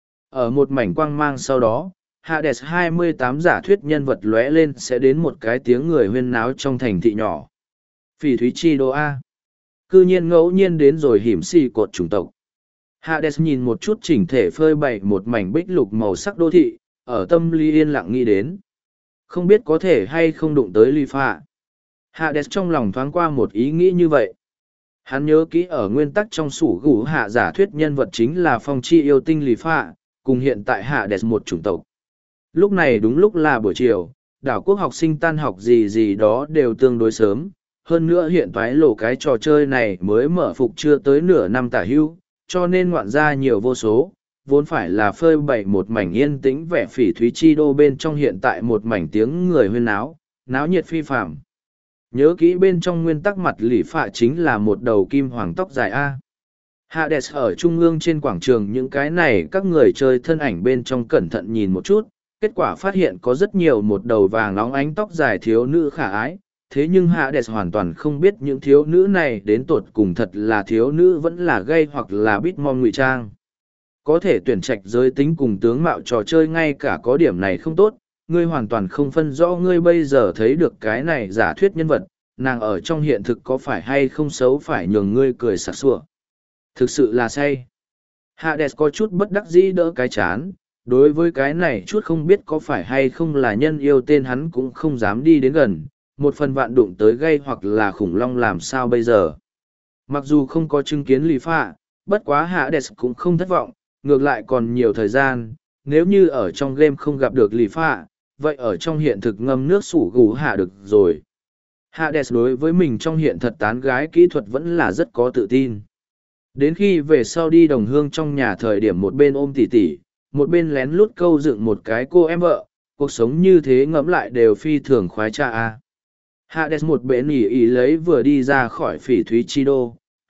Ở một mảnh quang mang sau đó, Hades 28 giả thuyết nhân vật lóe lên sẽ đến một cái tiếng người huyên náo trong thành thị nhỏ. Phỉ thúy chi đô A. Cư nhiên ngẫu nhiên đến rồi hiểm xì cột chủng tộc. Hades nhìn một chút chỉnh thể phơi bày một mảnh bích lục màu sắc đô thị, ở tâm lý yên lặng nghĩ đến. Không biết có thể hay không đụng tới Ly Phạ. Hades trong lòng thoáng qua một ý nghĩ như vậy. Hắn nhớ kỹ ở nguyên tắc trong sủ gủ hạ giả thuyết nhân vật chính là phong chi yêu tinh Ly Phạ, cùng hiện tại Hades một chủng tộc. Lúc này đúng lúc là buổi chiều, đảo quốc học sinh tan học gì gì đó đều tương đối sớm. Hơn nữa hiện toái lộ cái trò chơi này mới mở phục chưa tới nửa năm tả hưu, cho nên ngoạn ra nhiều vô số, vốn phải là phơi bày một mảnh yên tĩnh vẻ phỉ thúy chi đô bên trong hiện tại một mảnh tiếng người huyên náo, náo nhiệt phi phạm. Nhớ kỹ bên trong nguyên tắc mặt lỷ phạ chính là một đầu kim hoàng tóc dài A. Hades ở trung ương trên quảng trường những cái này các người chơi thân ảnh bên trong cẩn thận nhìn một chút, kết quả phát hiện có rất nhiều một đầu vàng óng ánh tóc dài thiếu nữ khả ái. Thế nhưng Hades hoàn toàn không biết những thiếu nữ này đến tột cùng thật là thiếu nữ vẫn là gay hoặc là bitmom ngụy trang. Có thể tuyển trạch giới tính cùng tướng mạo trò chơi ngay cả có điểm này không tốt, ngươi hoàn toàn không phân rõ ngươi bây giờ thấy được cái này giả thuyết nhân vật, nàng ở trong hiện thực có phải hay không xấu phải nhường ngươi cười sặc sủa. Thực sự là say. Hades có chút bất đắc dĩ đỡ cái chán, đối với cái này chút không biết có phải hay không là nhân yêu tên hắn cũng không dám đi đến gần. Một phần vạn đụng tới gây hoặc là khủng long làm sao bây giờ. Mặc dù không có chứng kiến Lý Phạ, bất quá Hades cũng không thất vọng, ngược lại còn nhiều thời gian, nếu như ở trong game không gặp được Lý Phạ, vậy ở trong hiện thực ngâm nước sủ gù hạ được rồi. Hades đối với mình trong hiện thật tán gái kỹ thuật vẫn là rất có tự tin. Đến khi về sau đi đồng hương trong nhà thời điểm một bên ôm tỉ tỉ, một bên lén lút câu dựng một cái cô em vợ, cuộc sống như thế ngẫm lại đều phi thường khoái cha a. Hades một bệ nỉ ý lấy vừa đi ra khỏi phỉ thúy chi đô,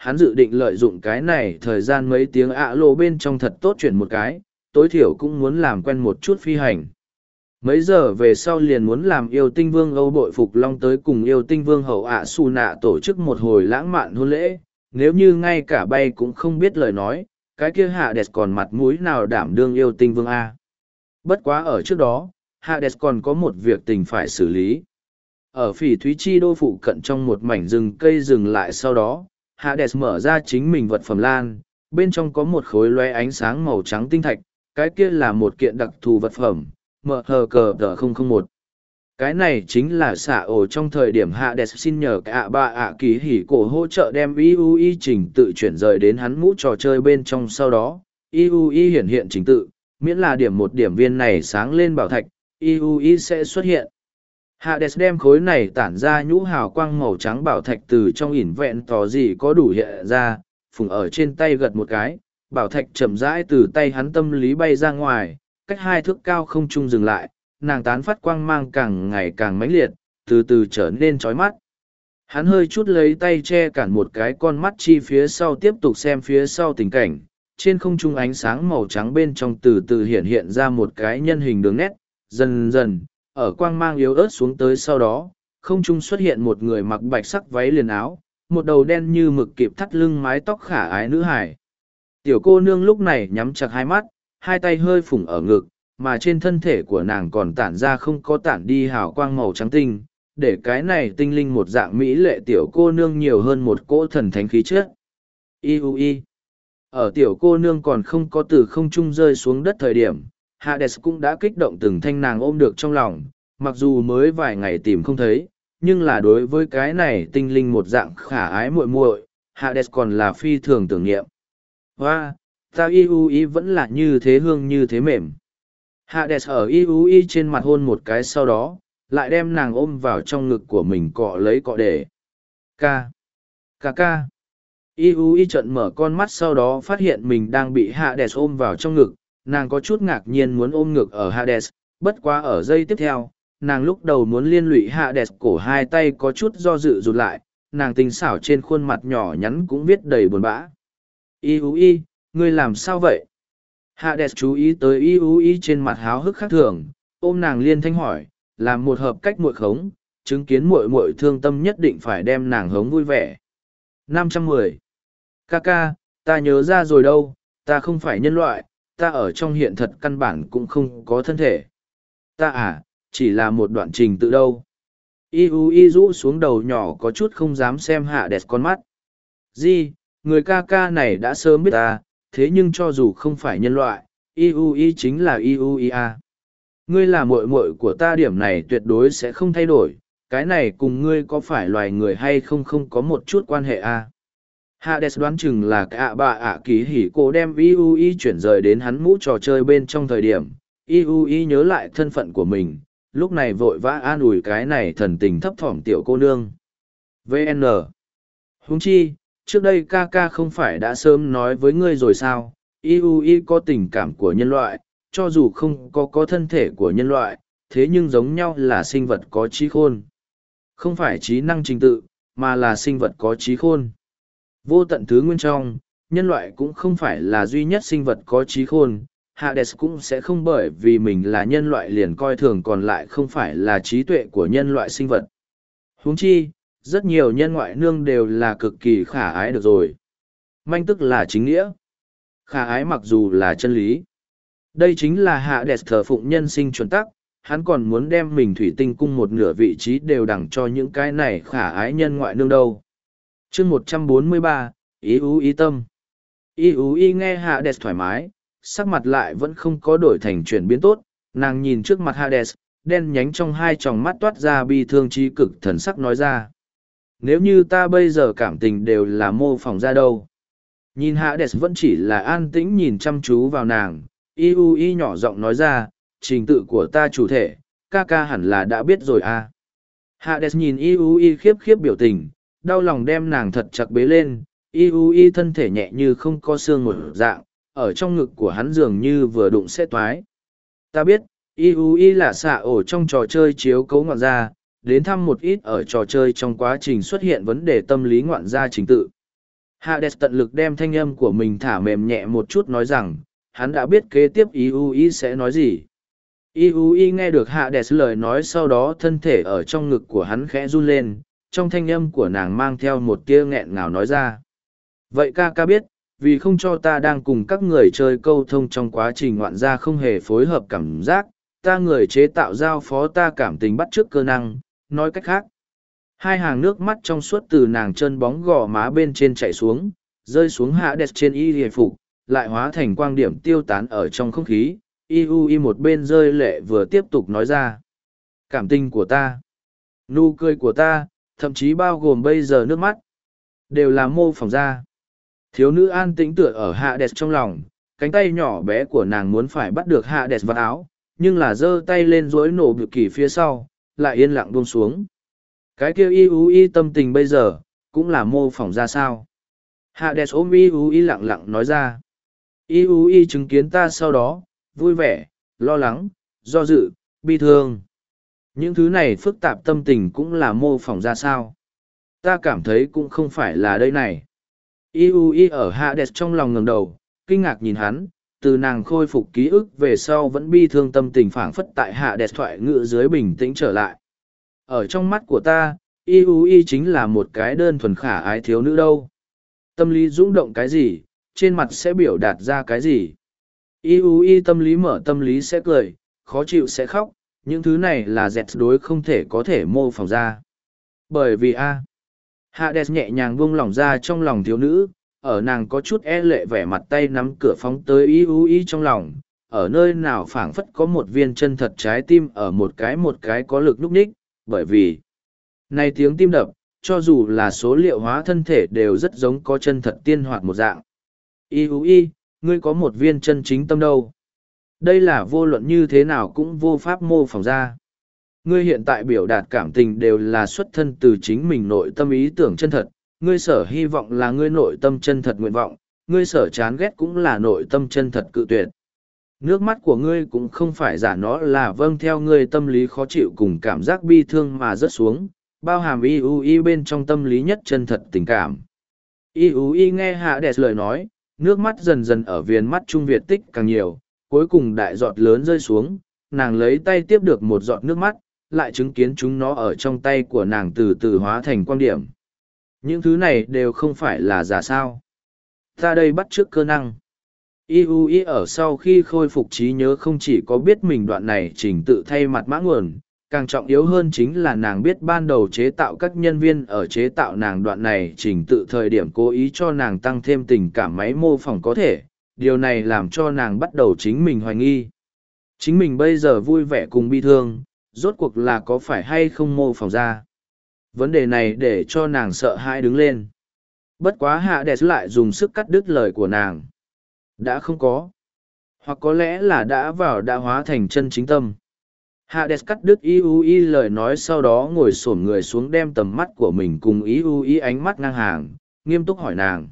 hắn dự định lợi dụng cái này thời gian mấy tiếng ạ lộ bên trong thật tốt chuyển một cái, tối thiểu cũng muốn làm quen một chút phi hành. Mấy giờ về sau liền muốn làm yêu tinh vương Âu bội phục long tới cùng yêu tinh vương hậu ạ xù nạ tổ chức một hồi lãng mạn hôn lễ, nếu như ngay cả bay cũng không biết lời nói, cái kia Hades còn mặt mũi nào đảm đương yêu tinh vương A. Bất quá ở trước đó, Hades còn có một việc tình phải xử lý. Ở phỉ thúy chi đô phụ cận trong một mảnh rừng cây dừng lại sau đó, Hades mở ra chính mình vật phẩm lan, bên trong có một khối lóe ánh sáng màu trắng tinh thạch, cái kia là một kiện đặc thù vật phẩm, MHKD001. Cái này chính là xạ ổ trong thời điểm Hades xin nhờ cả bà ạ kỳ hỉ cổ hỗ trợ đem IUI trình tự chuyển rời đến hắn mũ trò chơi bên trong sau đó. IUI hiển hiện trình tự, miễn là điểm một điểm viên này sáng lên bảo thạch, IUI sẽ xuất hiện. Hades đem khối này tản ra nhũ hào quang màu trắng bảo thạch từ trong ỉn vẹn tỏ gì có đủ hiện ra, phùng ở trên tay gật một cái, bảo thạch chậm rãi từ tay hắn tâm lý bay ra ngoài, cách 2 thước cao không trung dừng lại, nàng tán phát quang mang càng ngày càng mãnh liệt, từ từ trở nên chói mắt. Hắn hơi chút lấy tay che cản một cái con mắt chi phía sau tiếp tục xem phía sau tình cảnh, trên không trung ánh sáng màu trắng bên trong từ từ hiện hiện ra một cái nhân hình đường nét, dần dần, ở quang mang yếu ớt xuống tới sau đó, không trung xuất hiện một người mặc bạch sắc váy liền áo, một đầu đen như mực kịp thắt lưng mái tóc khả ái nữ hải. Tiểu cô nương lúc này nhắm chặt hai mắt, hai tay hơi phủng ở ngực, mà trên thân thể của nàng còn tản ra không có tản đi hào quang màu trắng tinh, để cái này tinh linh một dạng mỹ lệ tiểu cô nương nhiều hơn một cỗ thần thánh khí chất. Iui. Ở tiểu cô nương còn không có từ không trung rơi xuống đất thời điểm, Hades cũng đã kích động từng thanh nàng ôm được trong lòng, mặc dù mới vài ngày tìm không thấy, nhưng là đối với cái này tinh linh một dạng khả ái muội muội, Hades còn là phi thường tưởng niệm. Hoa, ta Iui vẫn là như thế hương như thế mềm. Hades ở Iui trên mặt hôn một cái sau đó, lại đem nàng ôm vào trong ngực của mình cọ lấy cọ để. Ca. Iui trận mở con mắt sau đó phát hiện mình đang bị Hades ôm vào trong ngực, nàng có chút ngạc nhiên muốn ôm ngực ở Hades, bất quá ở giây tiếp theo, nàng lúc đầu muốn liên lụy Hades cổ hai tay có chút do dự rụt lại, nàng tinh xảo trên khuôn mặt nhỏ nhắn cũng viết đầy buồn bã. Iui, ngươi làm sao vậy? Hades chú ý tới Iui trên mặt háo hức khác thường, ôm nàng liên thanh hỏi, làm một hợp cách muội khống, chứng kiến muội muội thương tâm nhất định phải đem nàng hống vui vẻ. 510. Ca, ta nhớ ra rồi đâu, ta không phải nhân loại, ta ở trong hiện thật căn bản cũng không có thân thể. Ta chỉ là một đoạn trình tự đâu. Iui rũ xuống đầu nhỏ có chút không dám xem Hades con mắt. Gì, người ca này đã sớm biết ta, thế nhưng cho dù không phải nhân loại, Iui chính là Iui a. Ngươi là muội muội của ta, điểm này tuyệt đối sẽ không thay đổi, cái này cùng ngươi có phải loài người hay không không có một chút quan hệ a. Hades đoán chừng là cả bà ạ ký hỉ cô đem Iui chuyển rời đến hắn mũ trò chơi bên trong thời điểm, Iui nhớ lại thân phận của mình, lúc này vội vã an ủi cái này thần tình thấp thỏm tiểu cô nương. VN. Huống chi, trước đây ca không phải đã sớm nói với ngươi rồi sao, Iui có tình cảm của nhân loại, cho dù không có thân thể của nhân loại, thế nhưng giống nhau là sinh vật có trí khôn. Không phải trí năng trình tự, mà là sinh vật có trí khôn. Vô tận thứ nguyên trong, nhân loại cũng không phải là duy nhất sinh vật có trí khôn, Hades cũng sẽ không bởi vì mình là nhân loại liền coi thường còn lại không phải là trí tuệ của nhân loại sinh vật. Huống chi, rất nhiều nhân ngoại nương đều là cực kỳ khả ái được rồi. Manh tức là chính nghĩa. Khả ái mặc dù là chân lý. Đây chính là Hades thờ phụng nhân sinh chuẩn tắc, hắn còn muốn đem mình thủy tinh cung một nửa vị trí đều đẳng cho những cái này khả ái nhân ngoại nương đâu. Chương 143, Ý tâm. Ý nghe Hades thoải mái, sắc mặt lại vẫn không có đổi thành chuyển biến tốt, nàng nhìn trước mặt Hades, đen nhánh trong hai tròng mắt toát ra bi thương trí cực thần sắc nói ra. Nếu như ta bây giờ cảm tình đều là mô phỏng ra đâu. Nhìn Hades vẫn chỉ là an tĩnh nhìn chăm chú vào nàng, Iui nhỏ giọng nói ra, trình tự của ta chủ thể, ca hẳn là đã biết rồi à. Hades nhìn Iui khiếp biểu tình, đau lòng đem nàng thật chặt bế lên, Iui thân thể nhẹ như không có xương một dạng, ở trong ngực của hắn dường như vừa đụng sẽ toái. Ta biết, Iui là xạ ổ trong trò chơi chiếu cấu ngoạn gia, đến thăm một ít ở trò chơi trong quá trình xuất hiện vấn đề tâm lý ngoạn gia trình tự. Hades tận lực đem thanh âm của mình thả mềm nhẹ một chút nói rằng, hắn đã biết kế tiếp Iui sẽ nói gì. Iui nghe được Hades lời nói sau đó thân thể ở trong ngực của hắn khẽ run lên, trong thanh âm của nàng mang theo một tia nghẹn ngào nói ra. Vậy ca ca biết, vì không cho ta đang cùng các người chơi câu thông trong quá trình ngoạn gia không hề phối hợp cảm giác, ta người chế tạo giao phó ta cảm tình bắt chước cơ năng, nói cách khác. Hai hàng nước mắt trong suốt từ nàng chân bóng gò má bên trên chảy xuống, rơi xuống hạ đẹp trên y hề phục, lại hóa thành quang điểm tiêu tán ở trong không khí. Iui một bên rơi lệ vừa tiếp tục nói ra. Cảm tình của ta, nụ cười của ta, thậm chí bao gồm bây giờ nước mắt, đều là mô phỏng ra. Thiếu nữ an tĩnh tựa ở hạ đẹp trong lòng, cánh tay nhỏ bé của nàng muốn phải bắt được hạ đẹp vào áo, nhưng là giơ tay lên dối nổ bự kỳ phía sau, lại yên lặng buông xuống. Cái kia Iui tâm tình bây giờ, cũng là mô phỏng ra sao. Hades ôm Iui lặng lặng nói ra. Iui chứng kiến ta sau đó, vui vẻ, lo lắng, do dự, bi thương. Những thứ này phức tạp tâm tình cũng là mô phỏng ra sao. Ta cảm thấy cũng không phải là đây này. Iui ở Hades trong lòng ngẩng đầu, kinh ngạc nhìn hắn, từ nàng khôi phục ký ức về sau vẫn bi thương tâm tình phảng phất tại Hades thoại ngữ dưới bình tĩnh trở lại. Ở trong mắt của ta, Iui chính là một cái đơn thuần khả ái thiếu nữ đâu. Tâm lý dũng động cái gì, trên mặt sẽ biểu đạt ra cái gì. Iui tâm lý mở tâm lý sẽ cười, khó chịu sẽ khóc, những thứ này là dẹt đối không thể có thể mô phỏng ra. Bởi vì Hades nhẹ nhàng buông lỏng ra trong lòng thiếu nữ, ở nàng có chút e lệ vẻ mặt tay nắm cửa phóng tới Iui trong lòng, ở nơi nào phảng phất có một viên chân thật trái tim ở một cái có lực núp ních, bởi vì này tiếng tim đập, cho dù là số liệu hóa thân thể đều rất giống có chân thật tiên hoạt một dạng. Iui, ngươi có một viên chân chính tâm đâu. Đây là vô luận như thế nào cũng vô pháp mô phỏng ra. Ngươi hiện tại biểu đạt cảm tình đều là xuất thân từ chính mình nội tâm ý tưởng chân thật, ngươi sở hy vọng là ngươi nội tâm chân thật nguyện vọng, ngươi sở chán ghét cũng là nội tâm chân thật cự tuyệt. Nước mắt của ngươi cũng không phải giả, nó là vâng theo ngươi tâm lý khó chịu cùng cảm giác bi thương mà rớt xuống, bao hàm Iui bên trong tâm lý nhất chân thật tình cảm. Iui nghe Hades lời nói, nước mắt dần dần ở viền mắt trung Việt tích càng nhiều, cuối cùng đại giọt lớn rơi xuống, nàng lấy tay tiếp được một giọt nước mắt, lại chứng kiến chúng nó ở trong tay của nàng từ từ hóa thành quan điểm. Những thứ này đều không phải là giả sao. Ta đây bắt chước cơ năng. Iui ở sau khi khôi phục trí nhớ không chỉ có biết mình đoạn này trình tự thay mặt mã nguồn, càng trọng yếu hơn chính là nàng biết ban đầu chế tạo các nhân viên ở chế tạo nàng đoạn này trình tự thời điểm cố ý cho nàng tăng thêm tình cảm máy mô phỏng có thể, điều này làm cho nàng bắt đầu chính mình hoài nghi. Chính mình bây giờ vui vẻ cùng bi thương, rốt cuộc là có phải hay không mô phỏng ra. Vấn đề này để cho nàng sợ hãi đứng lên. Bất quá Hades lại dùng sức cắt đứt lời của nàng. Đã không có. Hoặc có lẽ là đã hóa thành chân chính tâm. Hades cắt đứt Iui lời nói sau đó ngồi xổm người xuống đem tầm mắt của mình cùng Iui ánh mắt ngang hàng, nghiêm túc hỏi nàng.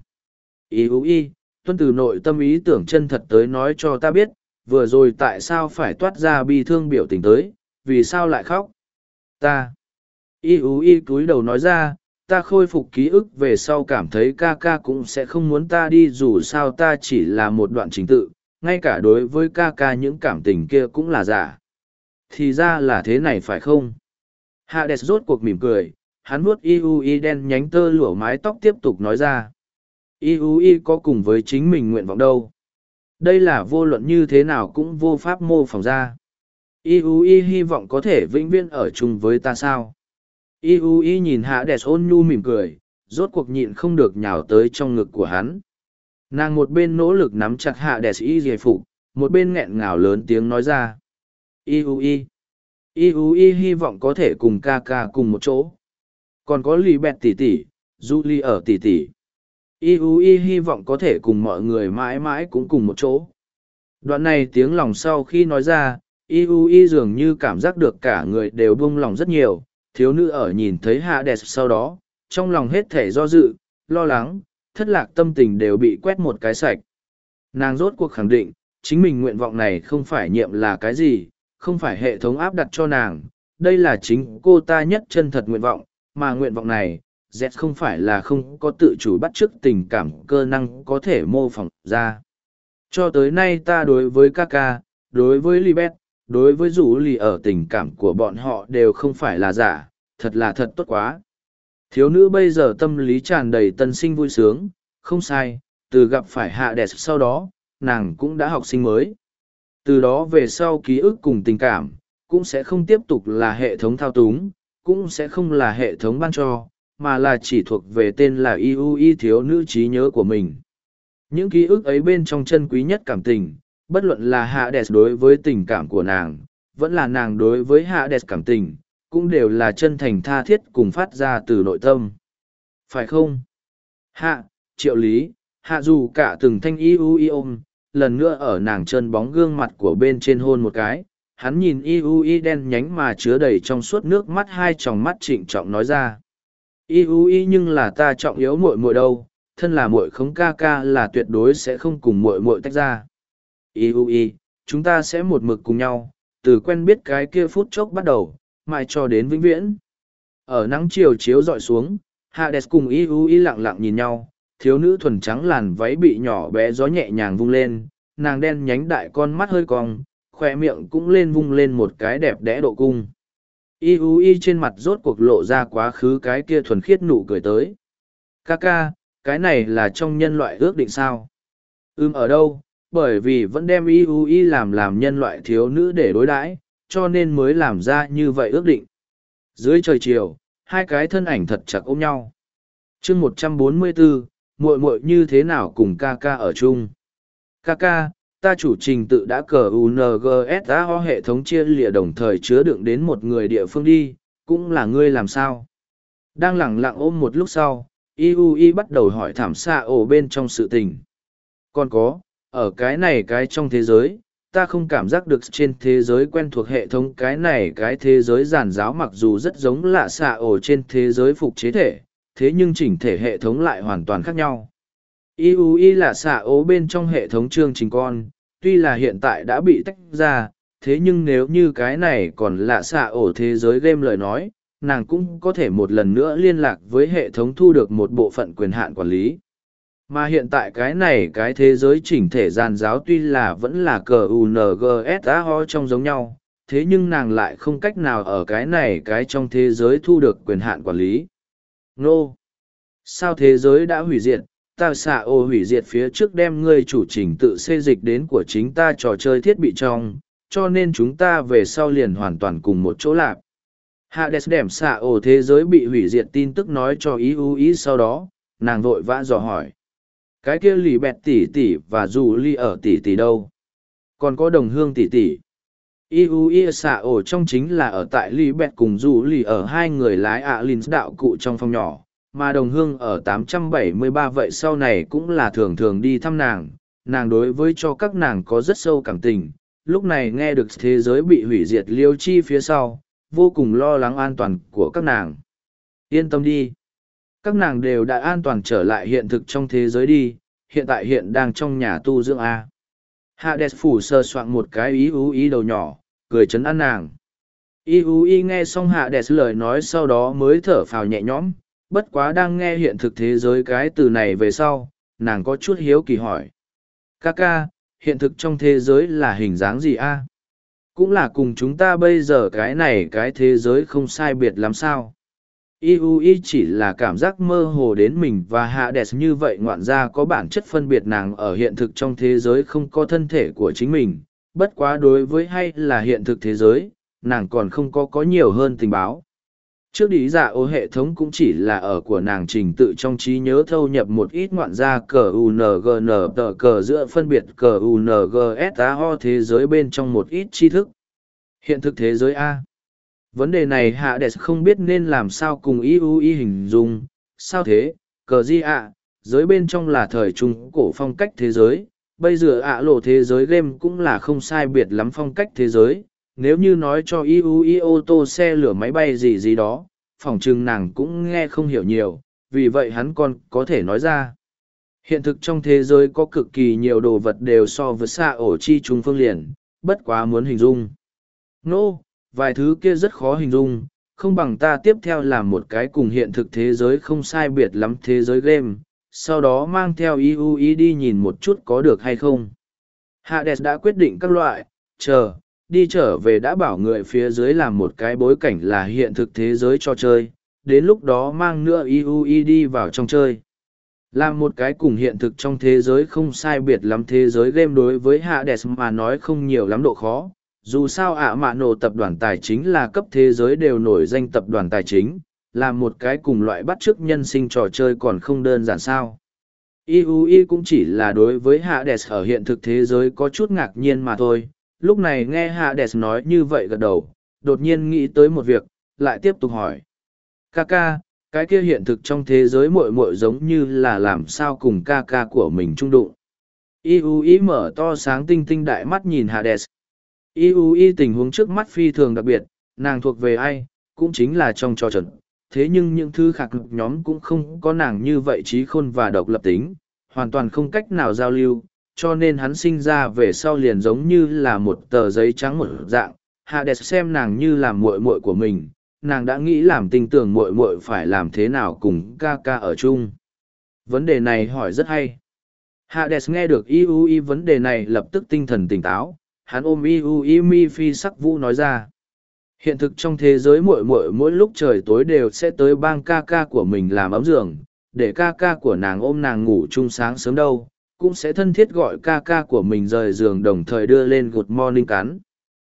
Iui, tuân từ nội tâm ý tưởng chân thật tới nói cho ta biết, vừa rồi tại sao phải toát ra bi thương biểu tình tới, vì sao lại khóc? Ta. Iui cúi đầu nói ra, ta khôi phục ký ức về sau cảm thấy ca ca cũng sẽ không muốn ta đi dù sao ta chỉ là một đoạn trình tự, ngay cả đối với ca ca những cảm tình kia cũng là giả. Thì ra là thế này phải không? Hades rốt cuộc mỉm cười, hắn vuốt Iui đen nhánh tơ lụa mái tóc tiếp tục nói ra. Iui có cùng với chính mình nguyện vọng đâu. Đây là vô luận như thế nào cũng vô pháp mô phỏng ra. Iui hy vọng có thể vĩnh viễn ở chung với ta sao? Iui nhìn Hades ôn nhu mỉm cười, rốt cuộc nhịn không được nhào tới trong ngực của hắn. Nàng một bên nỗ lực nắm chặt Hades y dề phục, một bên nghẹn ngào lớn tiếng nói ra. Iui hy vọng có thể cùng ca ca cùng một chỗ. Còn có lì bẹt tỷ tỷ, Julie ở tỷ tỷ. Iui hy vọng có thể cùng mọi người mãi mãi cũng cùng một chỗ. Đoạn này tiếng lòng sau khi nói ra, Iui dường như cảm giác được cả người đều buông lòng rất nhiều. Thiếu nữ ở nhìn thấy Hades sau đó, trong lòng hết thể do dự, lo lắng, thất lạc tâm tình đều bị quét một cái sạch. Nàng rốt cuộc khẳng định, chính mình nguyện vọng này không phải nhiệm là cái gì, không phải hệ thống áp đặt cho nàng, đây là chính cô ta nhất chân thật nguyện vọng, mà nguyện vọng này, Z không phải là không có tự chủ bắt chước tình cảm cơ năng có thể mô phỏng ra. Cho tới nay ta đối với Kaka, đối với Libet, đối với Dũ Lì ở tình cảm của bọn họ đều không phải là giả, thật là thật tốt quá. Thiếu nữ bây giờ tâm lý tràn đầy tân sinh vui sướng, không sai, từ gặp phải Hạ Đẹp sau đó, nàng cũng đã học sinh mới. Từ đó về sau ký ức cùng tình cảm, cũng sẽ không tiếp tục là hệ thống thao túng, cũng sẽ không là hệ thống ban cho, mà là chỉ thuộc về tên là IUI thiếu nữ trí nhớ của mình. Những ký ức ấy bên trong chân quý nhất cảm tình, bất luận là Hades đối với tình cảm của nàng, vẫn là nàng đối với Hades cảm tình, cũng đều là chân thành tha thiết cùng phát ra từ nội tâm. Phải không? Triệu lý, Hạ dù cả từng thanh IUI ôm, lần nữa ở nàng chân bóng gương mặt của bên trên hôn một cái, hắn nhìn IUI đen nhánh mà chứa đầy trong suốt nước mắt hai tròng mắt trịnh trọng nói ra. IUI nhưng là ta trọng yếu muội muội đâu, thân là muội khống ca ca là tuyệt đối sẽ không cùng muội muội tách ra. IUI, chúng ta sẽ một mực cùng nhau, từ quen biết cái kia phút chốc bắt đầu, mãi cho đến vĩnh viễn. Ở nắng chiều chiếu dọi xuống, Hades cùng IUI lặng lặng nhìn nhau, thiếu nữ thuần trắng làn váy bị nhỏ bé gió nhẹ nhàng vung lên, nàng đen nhánh đại con mắt hơi cong, khoe miệng cũng lên vung lên một cái đẹp đẽ độ cung. IUI trên mặt rốt cuộc lộ ra quá khứ cái kia thuần khiết nụ cười tới. Kaka, cái này là trong nhân loại ước định sao? Ở đâu? Bởi vì vẫn đem IUI làm nhân loại thiếu nữ để đối đãi, cho nên mới làm ra như vậy ước định. Dưới trời chiều, hai cái thân ảnh thật chặt ôm nhau. chương 144, muội muội như thế nào cùng Kaka ở chung? Kaka, ta chủ trình tự đã cờ UNGSAO hệ thống chia lìa đồng thời chứa đựng đến một người địa phương đi, cũng là ngươi làm sao? Đang lẳng lặng ôm một lúc sau, IUI bắt đầu hỏi thảm xạ ổ bên trong sự tình. Còn có, ở cái này cái trong thế giới, ta không cảm giác được trên thế giới quen thuộc hệ thống cái này cái thế giới giản giáo mặc dù rất giống lạ xạ ổ trên thế giới phục chế thể, thế nhưng chỉnh thể hệ thống lại hoàn toàn khác nhau. IUI là xạ ố bên trong hệ thống chương trình con, tuy là hiện tại đã bị tách ra, thế nhưng nếu như cái này còn là xạ ổ thế giới game lời nói, nàng cũng có thể một lần nữa liên lạc với hệ thống thu được một bộ phận quyền hạn quản lý. Mà hiện tại cái này cái thế giới chỉnh thể giàn giáo tuy là vẫn là cờ UNGSAO trong giống nhau, thế nhưng nàng lại không cách nào ở cái này cái trong thế giới thu được quyền hạn quản lý. Nô! Sao thế giới đã hủy diệt? Ta xạ ô hủy diệt phía trước đem ngươi chủ trình tự xê dịch đến của chính ta trò chơi thiết bị trong, cho nên chúng ta về sau liền hoàn toàn cùng một chỗ lạp. Hades đem xạ ô thế giới bị hủy diệt tin tức nói cho IUI sau đó, nàng vội vã dò hỏi. Cái kia lì bẹt tỷ tỷ và dù ly ở tỷ tỷ đâu? Còn có đồng hương tỷ tỷ. IUI xạ ổ trong chính là ở tại lì bẹt cùng dù ly ở hai người lái Alins đạo cụ trong phòng nhỏ. Mà đồng hương ở 873 vậy sau này cũng là thường thường đi thăm nàng đối với cho các nàng có rất sâu cảm tình, lúc này nghe được thế giới bị hủy diệt liêu chi phía sau, vô cùng lo lắng an toàn của các nàng. Yên tâm đi. Các nàng đều đã an toàn trở lại hiện thực trong thế giới đi, hiện tại hiện đang trong nhà tu dưỡng A. Hades phủ sơ soạn một cái IUI đầu nhỏ, cười chấn an nàng. IUI nghe xong Hades lời nói sau đó mới thở phào nhẹ nhõm. Bất quá đang nghe hiện thực thế giới cái từ này về sau, nàng có chút hiếu kỳ hỏi. Kaka, hiện thực trong thế giới là hình dáng gì a? Cũng là cùng chúng ta bây giờ cái này cái thế giới không sai biệt lắm sao? IUI chỉ là cảm giác mơ hồ đến mình và Hades như vậy ngoạn ra có bản chất phân biệt nàng ở hiện thực trong thế giới không có thân thể của chính mình. Bất quá đối với hay là hiện thực thế giới, nàng còn không có nhiều hơn tình báo. Trước đi dạ ô hệ thống cũng chỉ là ở của nàng trình tự trong trí nhớ thâu nhập một ít ngoạn gia cờ UNGN tờ cờ giữa phân biệt cờ UNGSAO thế giới bên trong một ít tri thức. Hiện thực thế giới A. Vấn đề này Hades không biết nên làm sao cùng IUI hình dung. Sao thế, cờ gì ạ, giới bên trong là thời trung cổ phong cách thế giới, bây giờ ạ lộ thế giới game cũng là không sai biệt lắm phong cách thế giới. Nếu như nói cho IUI ô tô xe lửa máy bay gì gì đó, phỏng chừng nàng cũng nghe không hiểu nhiều, vì vậy hắn còn có thể nói ra. Hiện thực trong thế giới có cực kỳ nhiều đồ vật đều so với xa ổ chi trung phương liền, bất quá muốn hình dung. Vài thứ kia rất khó hình dung, không bằng ta tiếp theo làm một cái cùng hiện thực thế giới không sai biệt lắm thế giới game, sau đó mang theo IUI đi nhìn một chút có được hay không. Hades đã quyết định các loại, đi trở về đã bảo người phía dưới làm một cái bối cảnh là hiện thực thế giới cho chơi, đến lúc đó mang nữa IUI đi vào trong chơi. Làm một cái cùng hiện thực trong thế giới không sai biệt lắm thế giới game đối với Hades mà nói không nhiều lắm độ khó. Dù sao ạ mạ nổ tập đoàn tài chính là cấp thế giới đều nổi danh tập đoàn tài chính, làm một cái cùng loại bắt chước nhân sinh trò chơi còn không đơn giản sao. IUI cũng chỉ là đối với Hades ở hiện thực thế giới có chút ngạc nhiên mà thôi. Lúc này nghe Hades nói như vậy gật đầu, đột nhiên nghĩ tới một việc, lại tiếp tục hỏi. Kaka, cái kia hiện thực trong thế giới muội muội giống như là làm sao cùng Kaka của mình chung đụng. IUI mở to sáng tinh tinh đại mắt nhìn Hades. IUI tình huống trước mắt phi thường đặc biệt, nàng thuộc về ai, cũng chính là trong trò trận. Thế nhưng những thứ khác nhóm cũng không có nàng như vậy trí khôn và độc lập tính, hoàn toàn không cách nào giao lưu, cho nên hắn sinh ra về sau liền giống như là một tờ giấy trắng một dạng. Hades xem nàng như là muội muội của mình, nàng đã nghĩ làm tình tưởng muội muội phải làm thế nào cùng Kaka ở chung. Vấn đề này hỏi rất hay. Hades nghe được IUI vấn đề này lập tức tinh thần tỉnh táo, hắn ôm IUI mi phi sắc vũ nói ra. Hiện thực trong thế giới muội muội mỗi lúc trời tối đều sẽ tới bang Kaka của mình làm ấm giường, để Kaka của nàng ôm nàng ngủ chung sáng sớm đâu, cũng sẽ thân thiết gọi Kaka của mình rời giường đồng thời đưa lên good morning cắn.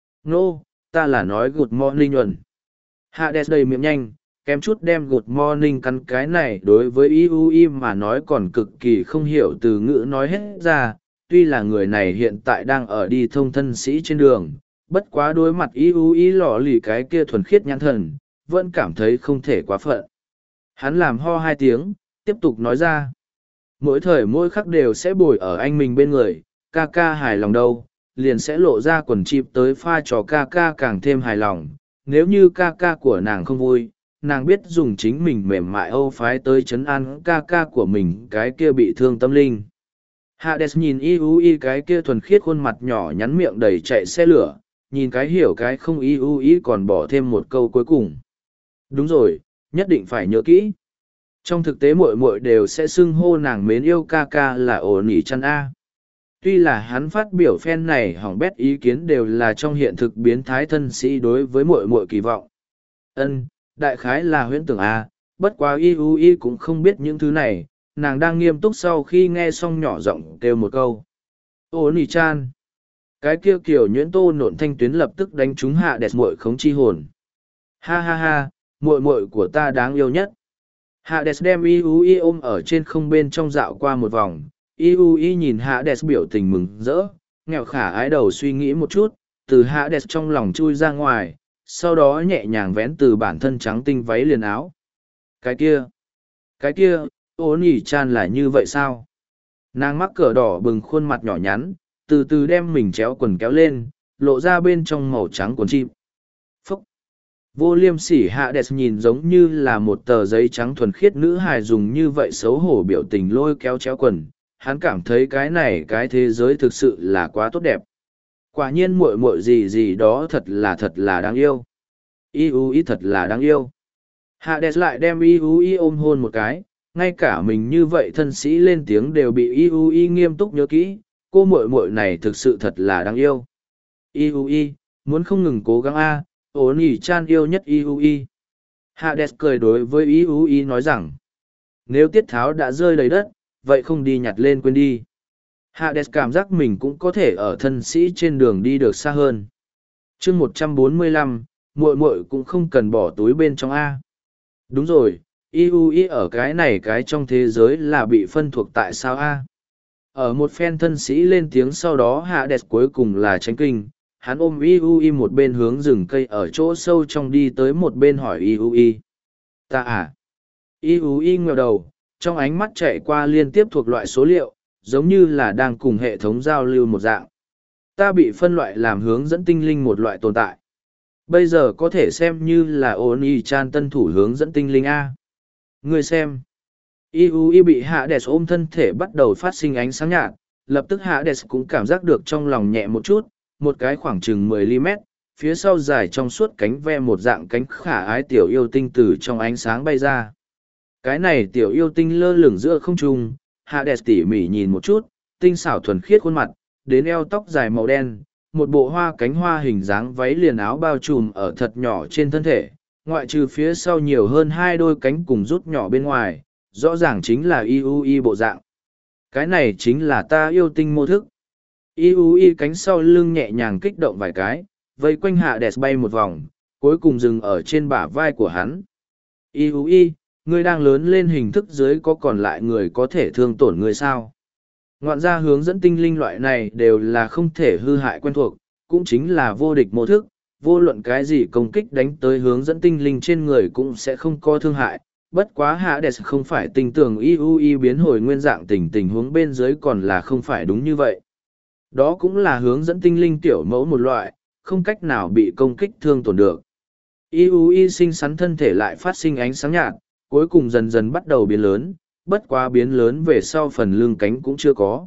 Ta là nói good morning nhuận. Hades đầy miệng nhanh, kém chút đem good morning cắn cái này đối với IUI mà nói còn cực kỳ không hiểu từ ngữ nói hết ra, tuy là người này hiện tại đang ở đi thông thân sĩ trên đường, bất quá đối mặt IUI lò lì cái kia thuần khiết nhãn thần, vẫn cảm thấy không thể quá phận. Hắn làm ho 2 tiếng, tiếp tục nói ra. Mỗi thời mỗi khắc đều sẽ bồi ở anh mình bên người, Kaka hài lòng đâu, liền sẽ lộ ra quần chip tới pha trò Kaka càng thêm hài lòng. Nếu như Kaka của nàng không vui, nàng biết dùng chính mình mềm mại âu phái tới chấn an Kaka của mình cái kia bị thương tâm linh. Hades nhìn IUI cái kia thuần khiết khuôn mặt nhỏ nhắn miệng đầy chạy xe lửa, nhìn cái hiểu cái không IUI còn bỏ thêm một câu cuối cùng. Đúng rồi, nhất định phải nhớ kỹ. Trong thực tế muội muội đều sẽ xưng hô nàng mến yêu Kaka là ổ nỉ chăn A. Tuy là hắn phát biểu phen này hỏng bét ý kiến đều là trong hiện thực biến thái thân sĩ đối với muội muội kỳ vọng. Đại khái là huyễn tưởng A, bất quá IUI cũng không biết những thứ này, nàng đang nghiêm túc sau khi nghe xong nhỏ giọng kêu một câu. Ổ nỉ chan. Cái kia kiểu nhuyễn tô nộn thanh tuyến lập tức đánh trúng Hades muội khống chi hồn. Ha ha ha, muội muội của ta đáng yêu nhất. Hades đem IUI ôm ở trên không bên trong dạo qua một vòng. IUI nhìn Hades biểu tình mừng rỡ, nghèo khả ái đầu suy nghĩ một chút, từ Hades trong lòng chui ra ngoài, sau đó nhẹ nhàng vén từ bản thân trắng tinh váy liền áo. Cái kia, ô nỉ chan là như vậy sao? Nàng mắc cỡ đỏ bừng khuôn mặt nhỏ nhắn, từ từ đem mình chéo quần kéo lên, lộ ra bên trong màu trắng quần chim. Phúc! Vô liêm sỉ Hades nhìn giống như là một tờ giấy trắng thuần khiết nữ hài dùng như vậy xấu hổ biểu tình lôi kéo chéo quần. Hắn cảm thấy cái này cái thế giới thực sự là quá tốt đẹp. Quả nhiên muội muội gì gì đó thật là đáng yêu. IUI thật là đáng yêu. Hades lại đem IUI ôm hôn một cái, ngay cả mình như vậy thân sĩ lên tiếng đều bị IUI nghiêm túc nhớ kỹ, cô muội muội này thực sự thật là đáng yêu. IUI, muốn không ngừng cố gắng a, ố nỉ chan yêu nhất IUI. Hades cười đối với IUI nói rằng, nếu tiết tháo đã rơi đầy đất, vậy không đi nhặt lên quên đi. Hades cảm giác mình cũng có thể ở thân sĩ trên đường đi được xa hơn. chương 145, muội muội cũng không cần bỏ túi bên trong A. Đúng rồi, IUI ở cái này cái trong thế giới là bị phân thuộc tại sao A. Ở một phen thân sĩ lên tiếng sau đó Hades cuối cùng là tránh kinh, hắn ôm IUI một bên hướng rừng cây ở chỗ sâu trong đi tới một bên hỏi IUI. Ta à? IUI ngẩng đầu, trong ánh mắt chạy qua liên tiếp thuộc loại số liệu, giống như là đang cùng hệ thống giao lưu một dạng. Ta bị phân loại làm hướng dẫn tinh linh một loại tồn tại. Bây giờ có thể xem như là Oni-chan tân thủ hướng dẫn tinh linh A. Ngươi xem. IUI bị Hades ôm thân thể bắt đầu phát sinh ánh sáng nhạt, lập tức Hades cũng cảm giác được trong lòng nhẹ một chút, một cái khoảng chừng 10 mm, phía sau dài trong suốt cánh ve một dạng cánh khả ái tiểu yêu tinh từ trong ánh sáng bay ra. Cái này tiểu yêu tinh lơ lửng giữa không trung, Hades tỉ mỉ nhìn một chút, tinh xảo thuần khiết khuôn mặt, đến eo tóc dài màu đen, một bộ hoa cánh hoa hình dáng váy liền áo bao trùm ở thật nhỏ trên thân thể, ngoại trừ phía sau nhiều hơn hai đôi cánh cùng rút nhỏ bên ngoài, rõ ràng chính là IUI bộ dạng. Cái này chính là ta yêu tinh mô thức. IUI cánh sau lưng nhẹ nhàng kích động vài cái, vây quanh Hades bay một vòng, cuối cùng dừng ở trên bả vai của hắn. IUI, ngươi đang lớn lên hình thức dưới có còn lại người có thể thương tổn ngươi sao? Ngoạn gia hướng dẫn tinh linh loại này đều là không thể hư hại quen thuộc, cũng chính là vô địch mô thức, vô luận cái gì công kích đánh tới hướng dẫn tinh linh trên người cũng sẽ không có thương hại. Bất quá Hades không phải tình tưởng IUI biến hồi nguyên dạng tình huống bên dưới còn là không phải đúng như vậy. Đó cũng là hướng dẫn tinh linh tiểu mẫu một loại, không cách nào bị công kích thương tổn được. IUI xinh xắn thân thể lại phát sinh ánh sáng nhạt, cuối cùng dần dần bắt đầu biến lớn, bất quá biến lớn về sau phần lưng cánh cũng chưa có.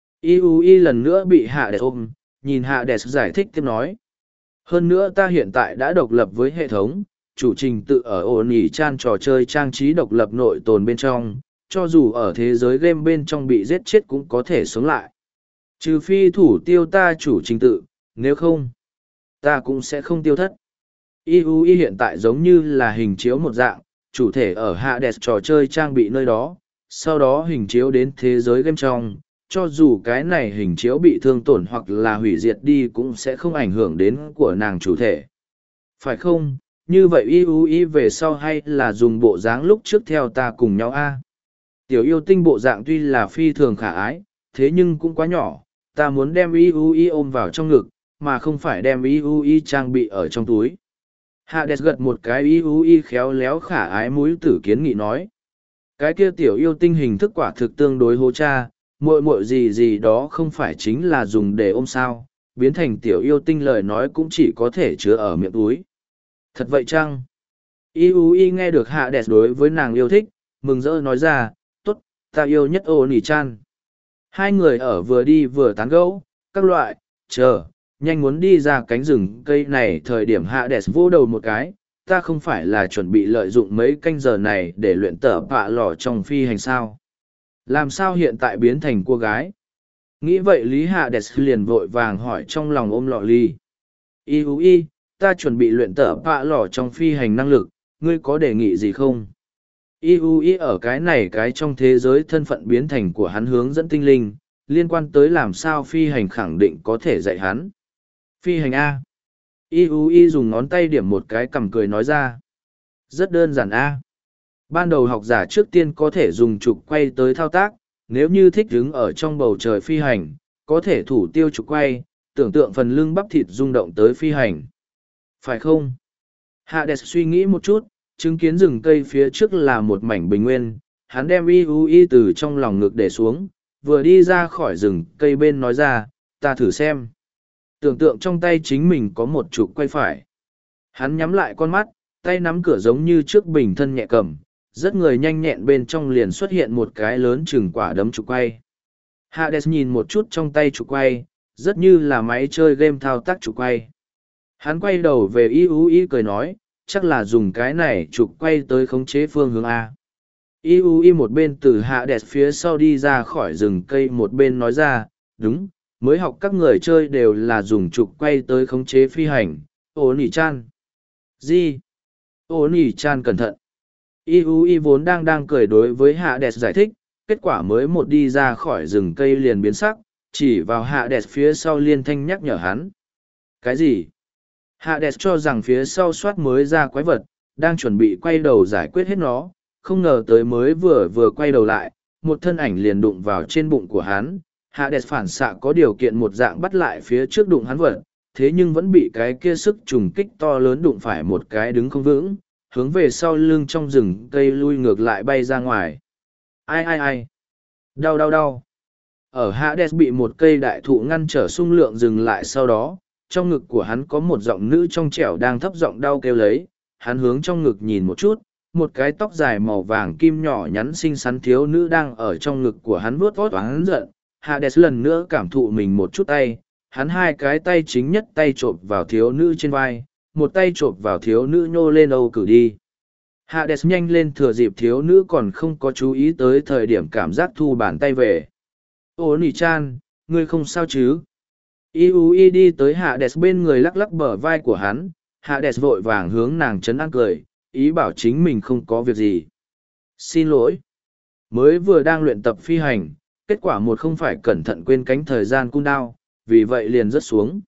IUI lần nữa bị Hades ôm, nhìn Hades giải thích tiếp nói. Hơn nữa ta hiện tại đã độc lập với hệ thống, chủ trình tự ở ổn ỉ chan trò chơi trang trí độc lập nội tồn bên trong, cho dù ở thế giới game bên trong bị giết chết cũng có thể sống lại. Trừ phi thủ tiêu ta chủ trình tự, nếu không, ta cũng sẽ không tiêu thất. IUI hiện tại giống như là hình chiếu một dạng, chủ thể ở Hades trò chơi trang bị nơi đó, sau đó hình chiếu đến thế giới game trong, cho dù cái này hình chiếu bị thương tổn hoặc là hủy diệt đi cũng sẽ không ảnh hưởng đến của nàng chủ thể. Phải không? Như vậy IUI về sau hay là dùng bộ dáng lúc trước theo ta cùng nhau a? Tiểu yêu tinh bộ dạng tuy là phi thường khả ái, thế nhưng cũng quá nhỏ, ta muốn đem IUI ôm vào trong ngực, mà không phải đem IUI trang bị ở trong túi. Hades gật một cái IUI khéo léo khả ái mũi tử kiến nghị nói. Cái kia tiểu yêu tinh hình thức quả thực tương đối hô cha, muội gì gì đó không phải chính là dùng để ôm sao, biến thành tiểu yêu tinh lời nói cũng chỉ có thể chứa ở miệng túi. Thật vậy chăng? IUI nghe được Hades đối với nàng yêu thích, mừng rỡ nói ra, tốt, ta yêu nhất Oni-chan. Hai người ở vừa đi vừa tán gẫu, các loại, chờ, nhanh muốn đi ra cánh rừng cây này thời điểm Hades vỗ đầu một cái, ta không phải là chuẩn bị lợi dụng mấy canh giờ này để luyện tở bạ lò trong phi hành sao. Làm sao hiện tại biến thành cô gái? Nghĩ vậy Lý Hades liền vội vàng hỏi trong lòng ôm lọ ly. IUI, ta chuẩn bị luyện tở bạ lò trong phi hành năng lực, ngươi có đề nghị gì không? IUI ở cái này cái trong thế giới thân phận biến thành của hắn hướng dẫn tinh linh, liên quan tới làm sao phi hành khẳng định có thể dạy hắn. Phi hành A. IUI dùng ngón tay điểm một cái cầm cười nói ra. Rất đơn giản A. Ban đầu học giả trước tiên có thể dùng trục quay tới thao tác, nếu như thích đứng ở trong bầu trời phi hành, có thể thủ tiêu trục quay, tưởng tượng phần lưng bắp thịt rung động tới phi hành. Phải không? Hades suy nghĩ một chút, chứng kiến rừng cây phía trước là một mảnh bình nguyên, hắn đem IUI từ trong lòng ngực để xuống, vừa đi ra khỏi rừng cây bên nói ra, ta thử xem. Tưởng tượng trong tay chính mình có một trục quay phải. Hắn nhắm lại con mắt, tay nắm cửa giống như trước bình thân nhẹ cầm, rất người nhanh nhẹn bên trong liền xuất hiện một cái lớn chừng quả đấm trục quay. Hades nhìn một chút trong tay trục quay, rất như là máy chơi game thao tác trục quay. Hắn quay đầu về IUI cười nói, chắc là dùng cái này trục quay tới khống chế phương hướng A. IUI một bên từ Hades phía sau đi ra khỏi rừng cây một bên nói ra, đúng, mới học các người chơi đều là dùng trục quay tới khống chế phi hành. Oni-chan. Gì? Oni-chan cẩn thận. IUI vốn đang cười đối với Hades giải thích, kết quả mới một đi ra khỏi rừng cây liền biến sắc, chỉ vào Hades phía sau liên thanh nhắc nhở hắn. Cái gì? Hades cho rằng phía sau soát mới ra quái vật, đang chuẩn bị quay đầu giải quyết hết nó, không ngờ tới mới vừa quay đầu lại, một thân ảnh liền đụng vào trên bụng của hắn. Hades phản xạ có điều kiện một dạng bắt lại phía trước đụng hắn vật, thế nhưng vẫn bị cái kia sức trùng kích to lớn đụng phải một cái đứng không vững, hướng về sau lưng trong rừng cây lui ngược lại bay ra ngoài. Ai ai ai? Đau đau đau. Ở Hades bị một cây đại thụ ngăn trở xung lượng dừng lại sau đó, trong ngực của hắn có một giọng nữ trong trẻo đang thấp giọng đau kêu lấy, hắn hướng trong ngực nhìn một chút, một cái tóc dài màu vàng kim nhỏ nhắn xinh xắn thiếu nữ đang ở trong ngực của hắn vuốt vót oán giận. Hades lần nữa cảm thụ mình một chút tay, hắn hai cái tay chính nhất tay chộp vào thiếu nữ trên vai, một tay chộp vào thiếu nữ nhô lên âu cử đi. Hades nhanh lên thừa dịp thiếu nữ còn không có chú ý tới thời điểm cảm giác thu bàn tay về. Ô nì chan, ngươi không sao chứ? Iui đi tới Hades bên người lắc lắc bờ vai của hắn, Hades vội vàng hướng nàng trấn an cười, ý bảo chính mình không có việc gì. Xin lỗi. Mới vừa đang luyện tập phi hành, kết quả một không phải cẩn thận quên cánh thời gian cooldown, vì vậy liền rớt xuống.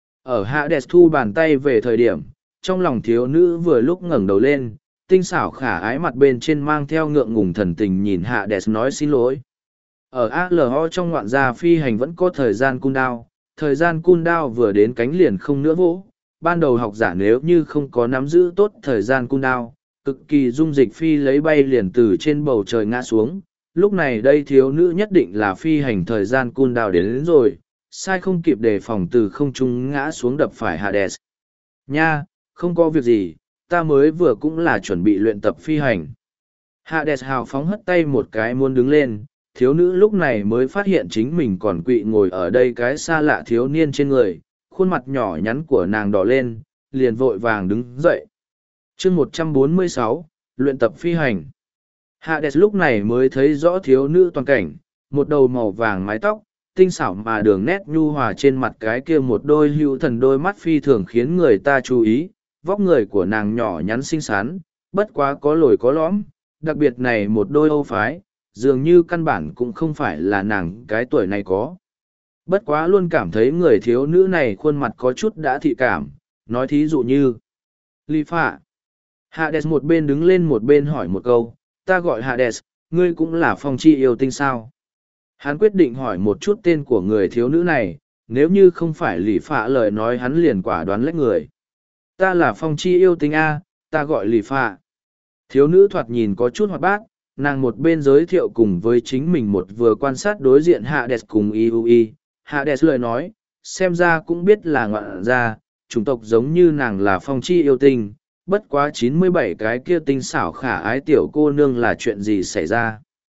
Ở Hades thu bàn tay về thời điểm, trong lòng thiếu nữ vừa lúc ngẩng đầu lên, tinh xảo khả ái mặt bên trên mang theo ngượng ngùng thần tình nhìn Hades nói xin lỗi. Ở ALO trong ngoạn gia phi hành vẫn có thời gian cooldown, thời gian cooldown vừa đến cánh liền không nữa vỗ. Ban đầu học giả nếu như không có nắm giữ tốt thời gian cooldown, cực kỳ dung dịch phi lấy bay liền từ trên bầu trời ngã xuống. Lúc này đây thiếu nữ nhất định là phi hành thời gian cooldown đến rồi, sai không kịp đề phòng từ không trung ngã xuống đập phải Hades. Nha, không có việc gì, ta mới vừa cũng là chuẩn bị luyện tập phi hành. Hades hào phóng hất tay một cái muốn đứng lên, thiếu nữ lúc này mới phát hiện chính mình còn quỵ ngồi ở đây cái xa lạ thiếu niên trên người, khuôn mặt nhỏ nhắn của nàng đỏ lên, liền vội vàng đứng dậy. chương 146, luyện tập phi hành. Hades lúc này mới thấy rõ thiếu nữ toàn cảnh, một đầu màu vàng mái tóc, tinh xảo mà đường nét nhu hòa trên mặt cái kia một đôi hữu thần đôi mắt phi thường khiến người ta chú ý, vóc người của nàng nhỏ nhắn xinh xắn, bất quá có lồi có lõm, đặc biệt này một đôi âu phái, dường như căn bản cũng không phải là nàng cái tuổi này có. Bất quá luôn cảm thấy người thiếu nữ này khuôn mặt có chút đã thị cảm, nói thí dụ như Ly Phạ. Hades một bên đứng lên một bên hỏi một câu, ta gọi Hades, ngươi cũng là phong chi yêu tinh sao? Hắn quyết định hỏi một chút tên của người thiếu nữ này, nếu như không phải Lý Phạ lời nói hắn liền quả đoán lách người. Ta là phong chi yêu tinh A, ta gọi Lý Phạ. Thiếu nữ thoạt nhìn có chút hoạt bát, nàng một bên giới thiệu cùng với chính mình một vừa quan sát đối diện Hades cùng Iui. Hades lời nói, xem ra cũng biết là ngoạn gia, chủng tộc giống như nàng là phong chi yêu tinh, bất quá 97 cái kia tinh xảo khả ái tiểu cô nương là chuyện gì xảy ra.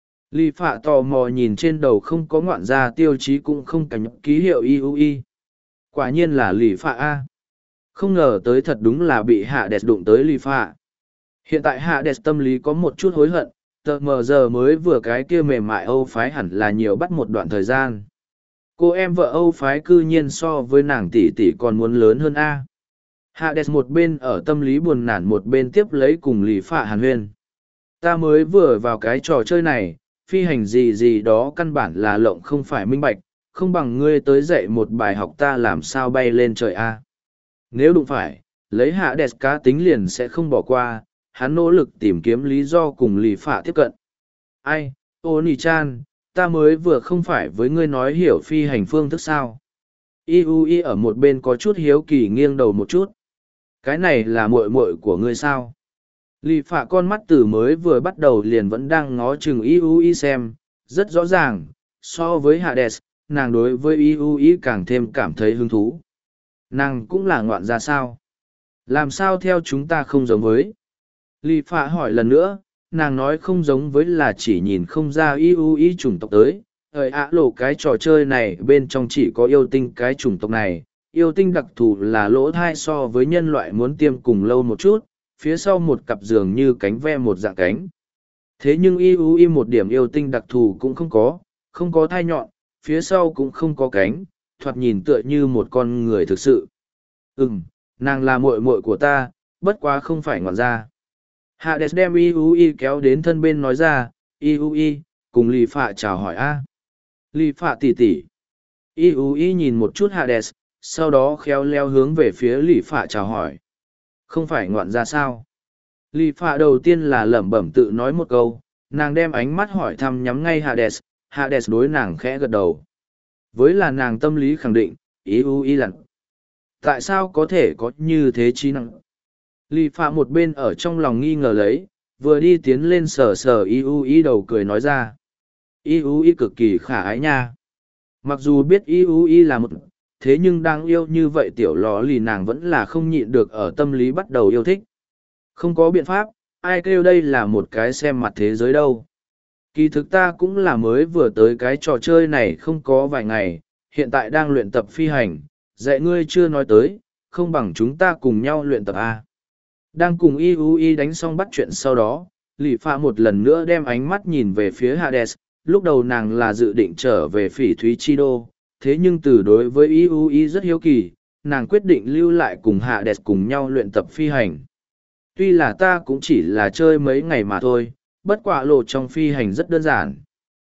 Lý Phạ tò mò nhìn trên đầu không có ngoạn gia tiêu chí cũng không cảnh ký hiệu Iui. Quả nhiên là Lý Phạ A. Không ngờ tới thật đúng là bị Hades đụng tới Lý Phạ. Hiện tại Hades tâm lý có một chút hối hận, tờ mờ giờ mới vừa cái kia mềm mại Âu phái hẳn là nhiều bắt một đoạn thời gian. Cô em vợ Âu phái cư nhiên so với nàng tỷ tỷ còn muốn lớn hơn A. Hades một bên ở tâm lý buồn nản một bên tiếp lấy cùng Lý Phạ hàn huyên. Ta mới vừa vào cái trò chơi này, phi hành gì gì đó căn bản là lộng không phải minh bạch, không bằng ngươi tới dạy một bài học ta làm sao bay lên trời A. Nếu đụng phải, lấy Hades cá tính liền sẽ không bỏ qua, hắn nỗ lực tìm kiếm lý do cùng Lý Phạ tiếp cận. Ai, Oni-chan, ta mới vừa không phải với ngươi nói hiểu phi hành phương thức sao. Iui ở một bên có chút hiếu kỳ nghiêng đầu một chút. Cái này là muội muội của ngươi sao? Lý Phạ con mắt từ mới vừa bắt đầu liền vẫn đang ngó chừng Iui xem, rất rõ ràng, so với Hades, nàng đối với Iui càng thêm cảm thấy hứng thú. Nàng cũng là ngoạn gia sao? Làm sao theo chúng ta không giống với? Lý Phạ hỏi lần nữa, nàng nói không giống với là chỉ nhìn không ra Iui chủng tộc tới. Lộ cái trò chơi này bên trong chỉ có yêu tinh cái chủng tộc này. Yêu tinh đặc thù là lỗ thai so với nhân loại muốn tiêm cùng lâu một chút, phía sau một cặp giường như cánh ve một dạng cánh. Thế nhưng Iui một điểm yêu tinh đặc thù cũng không có thai nhọn, phía sau cũng không có cánh, thoạt nhìn tựa như một con người thực sự. Nàng là muội muội của ta, bất quá không phải ngoạn gia. Hades đem Iui kéo đến thân bên nói ra, Iui, cùng Lý Phạ chào hỏi a. Lý Phạ tỷ tỷ. Iui nhìn một chút Hades, sau đó khéo leo hướng về phía Lý Phạ chào hỏi. Không phải ngoạn gia sao? Lý Phạ đầu tiên là lẩm bẩm tự nói một câu, nàng đem ánh mắt hỏi thăm nhắm ngay Hades, Hades đối nàng khẽ gật đầu. Với là nàng tâm lý khẳng định, Iui lặng. Tại sao có thể có như thế trí năng? Lý Phạ một bên ở trong lòng nghi ngờ lấy, vừa đi tiến lên sờ sờ Iui đầu cười nói ra. Iui cực kỳ khả ái nha. Mặc dù biết Iui là một, thế nhưng đang yêu như vậy tiểu lò lì nàng vẫn là không nhịn được ở tâm lý bắt đầu yêu thích. Không có biện pháp, ai kêu đây là một cái xem mặt thế giới đâu. Kỳ thực ta cũng là mới vừa tới cái trò chơi này không có vài ngày, hiện tại đang luyện tập phi hành, dạy ngươi chưa nói tới, không bằng chúng ta cùng nhau luyện tập A. Đang cùng IUI đánh xong bắt chuyện sau đó, Lì Phạ một lần nữa đem ánh mắt nhìn về phía Hades, lúc đầu nàng là dự định trở về Phỉ Thúy Chi Đô, thế nhưng từ đối với IUI rất hiếu kỳ, nàng quyết định lưu lại cùng Hades cùng nhau luyện tập phi hành. Tuy là ta cũng chỉ là chơi mấy ngày mà thôi, bất quả lộ trong phi hành rất đơn giản.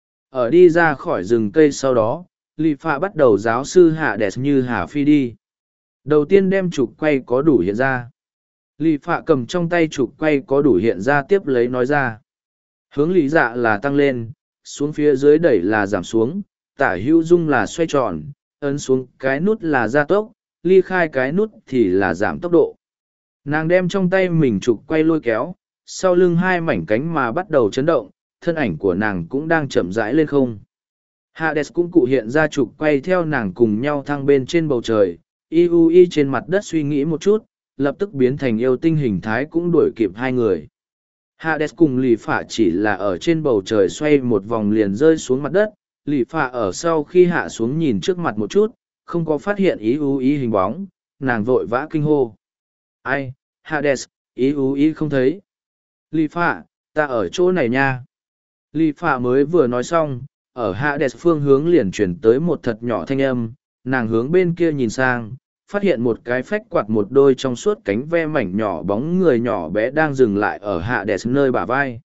Ở đi ra khỏi rừng cây sau đó, Lì Phạ bắt đầu giáo sư Hades như Hà Phi đi. Đầu tiên đem trục quay có đủ hiện ra. Lì Phạ cầm trong tay trục quay có đủ hiện ra tiếp lấy nói ra. Hướng lý dạ là tăng lên, xuống phía dưới đẩy là giảm xuống, tả hữu dung là xoay tròn, ấn xuống cái nút là gia tốc, ly khai cái nút thì là giảm tốc độ. Nàng đem trong tay mình trục quay lôi kéo, sau lưng hai mảnh cánh mà bắt đầu chấn động, thân ảnh của nàng cũng đang chậm rãi lên không. Hades cũng cụ hiện ra trục quay theo nàng cùng nhau thăng bên trên bầu trời, IUI trên mặt đất suy nghĩ một chút, lập tức biến thành yêu tinh hình thái cũng đuổi kịp hai người. Hades cùng Lì Phạ chỉ là ở trên bầu trời xoay một vòng liền rơi xuống mặt đất, Lì Phạ ở sau khi hạ xuống nhìn trước mặt một chút, không có phát hiện IUI hình bóng, nàng vội vã kinh hô. Ai, Hades, IUI không thấy. Lì Phạ, ta ở chỗ này nha. Lì Phạ mới vừa nói xong, ở Hades phương hướng liền chuyển tới một thật nhỏ thanh âm, nàng hướng bên kia nhìn sang, phát hiện một cái phách quạt một đôi trong suốt cánh ve mảnh nhỏ bóng người nhỏ bé đang dừng lại ở Hades nơi bả vai.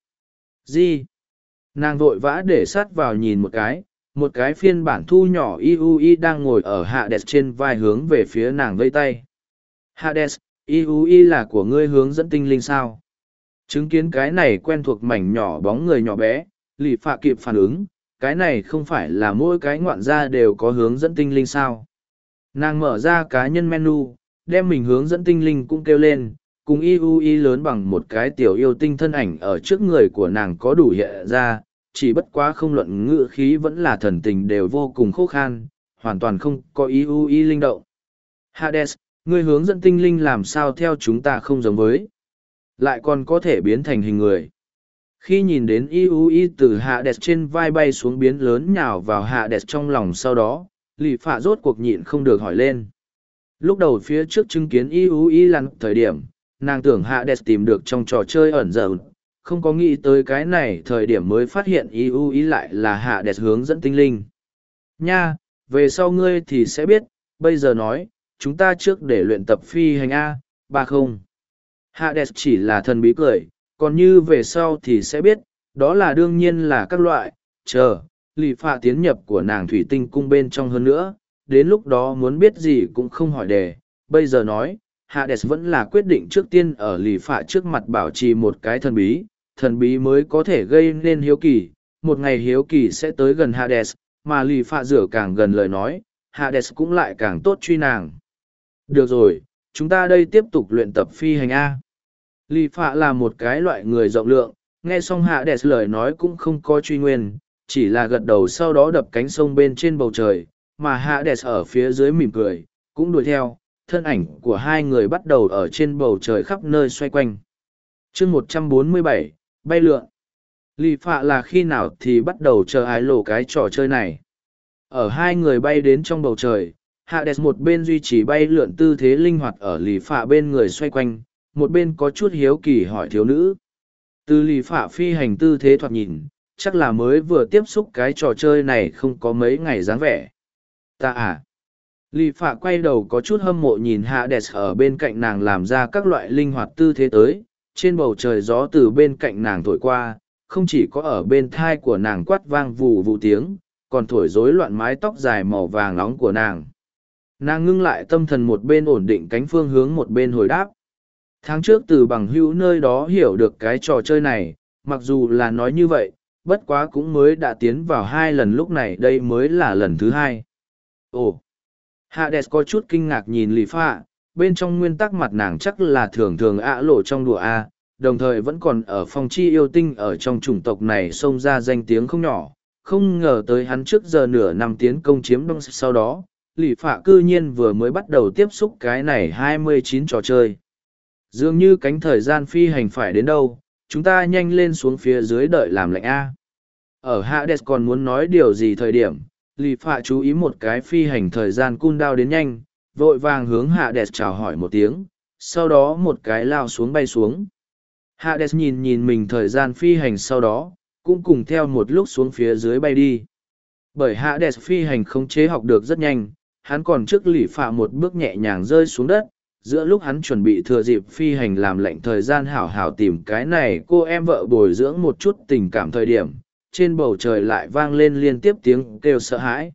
Gì? Nàng vội vã để sát vào nhìn một cái phiên bản thu nhỏ IUI đang ngồi ở Hades trên vai hướng về phía nàng vây tay. Hades, IUI là của ngươi hướng dẫn tinh linh sao? Chứng kiến cái này quen thuộc mảnh nhỏ bóng người nhỏ bé, Lì Phạ kịp phản ứng, cái này không phải là mỗi cái ngoạn gia đều có hướng dẫn tinh linh sao? Nàng mở ra cá nhân menu, đem mình hướng dẫn tinh linh cũng kêu lên, cùng IUI lớn bằng một cái tiểu yêu tinh thân ảnh ở trước người của nàng có đủ hiện ra, chỉ bất quá không luận ngữ khí vẫn là thần tình đều vô cùng khô khan, hoàn toàn không có IUI linh động. Hades, người hướng dẫn tinh linh làm sao theo chúng ta không giống với, lại còn có thể biến thành hình người. Khi nhìn đến IUI từ Hades trên vai bay xuống biến lớn nhào vào Hades trong lòng sau đó, Lì Phạ rốt cuộc nhịn không được hỏi lên. Lúc đầu phía trước chứng kiến IUI lăn thời điểm, nàng tưởng Hades tìm được trong trò chơi ẩn dở, không có nghĩ tới cái này thời điểm mới phát hiện IUI lại là Hades hướng dẫn tinh linh. Nha, về sau ngươi thì sẽ biết, bây giờ nói, chúng ta trước để luyện tập phi hành A, ba không. Hades chỉ là thần bí cười, còn như về sau thì sẽ biết, đó là đương nhiên là các loại, chờ, Lì Phạ tiến nhập của nàng thủy tinh cung bên trong hơn nữa, đến lúc đó muốn biết gì cũng không hỏi đề, bây giờ nói, Hades vẫn là quyết định trước tiên ở Lì Phạ trước mặt bảo trì một cái thần bí mới có thể gây nên hiếu kỳ, một ngày hiếu kỳ sẽ tới gần Hades, mà Lì Phạ rửa càng gần lời nói, Hades cũng lại càng tốt truy nàng. Được rồi, chúng ta đây tiếp tục luyện tập phi hành A. Lì Phạ là một cái loại người rộng lượng, nghe xong Hades lời nói cũng không có truy nguyên, chỉ là gật đầu sau đó đập cánh sông bên trên bầu trời, mà Hades ở phía dưới mỉm cười, cũng đuổi theo, thân ảnh của hai người bắt đầu ở trên bầu trời khắp nơi xoay quanh. chương 147, bay lượn. Lì Phạ là khi nào thì bắt đầu chờ ai lộ cái trò chơi này. Ở hai người bay đến trong bầu trời, Hades một bên duy trì bay lượn tư thế linh hoạt ở Lì Phạ bên người xoay quanh, một bên có chút hiếu kỳ hỏi thiếu nữ. Từ Lì Phạ phi hành tư thế thoạt nhìn, chắc là mới vừa tiếp xúc cái trò chơi này không có mấy ngày dáng vẻ. Ta à? Lì Phạ quay đầu có chút hâm mộ nhìn Hades ở bên cạnh nàng làm ra các loại linh hoạt tư thế tới, trên bầu trời gió từ bên cạnh nàng thổi qua, không chỉ có ở bên thai của nàng quát vang vù vù tiếng, còn thổi rối loạn mái tóc dài màu vàng nóng của nàng. Nàng ngưng lại tâm thần một bên ổn định cánh phương hướng một bên hồi đáp. Tháng trước từ bằng hữu nơi đó hiểu được cái trò chơi này, mặc dù là nói như vậy, bất quá cũng mới đã tiến vào 2 lần lúc này đây mới là lần thứ 2. Ồ! Hades có chút kinh ngạc nhìn Lì Phạ, bên trong nguyên tắc mặt nàng chắc là thường thường lộ trong đùa A, đồng thời vẫn còn ở phong chi yêu tinh ở trong chủng tộc này xông ra danh tiếng không nhỏ, không ngờ tới hắn trước giờ nửa năm tiến công chiếm đông sau đó, Lì Phạ cư nhiên vừa mới bắt đầu tiếp xúc cái này 29 trò chơi. Dường như cánh thời gian phi hành phải đến đâu, chúng ta nhanh lên xuống phía dưới đợi làm lệnh A. Ở Hades còn muốn nói điều gì thời điểm, Lì Phạ chú ý một cái phi hành thời gian cooldown đến nhanh, vội vàng hướng Hades chào hỏi một tiếng, sau đó một cái lao xuống bay xuống. Hades nhìn nhìn mình thời gian phi hành sau đó, cũng cùng theo một lúc xuống phía dưới bay đi. Bởi Hades phi hành khống chế học được rất nhanh, hắn còn trước Lì Phạ một bước nhẹ nhàng rơi xuống đất. Giữa lúc hắn chuẩn bị thừa dịp phi hành làm lệnh thời gian hảo hảo tìm cái này cô em vợ bồi dưỡng một chút tình cảm thời điểm, trên bầu trời lại vang lên liên tiếp tiếng kêu sợ hãi.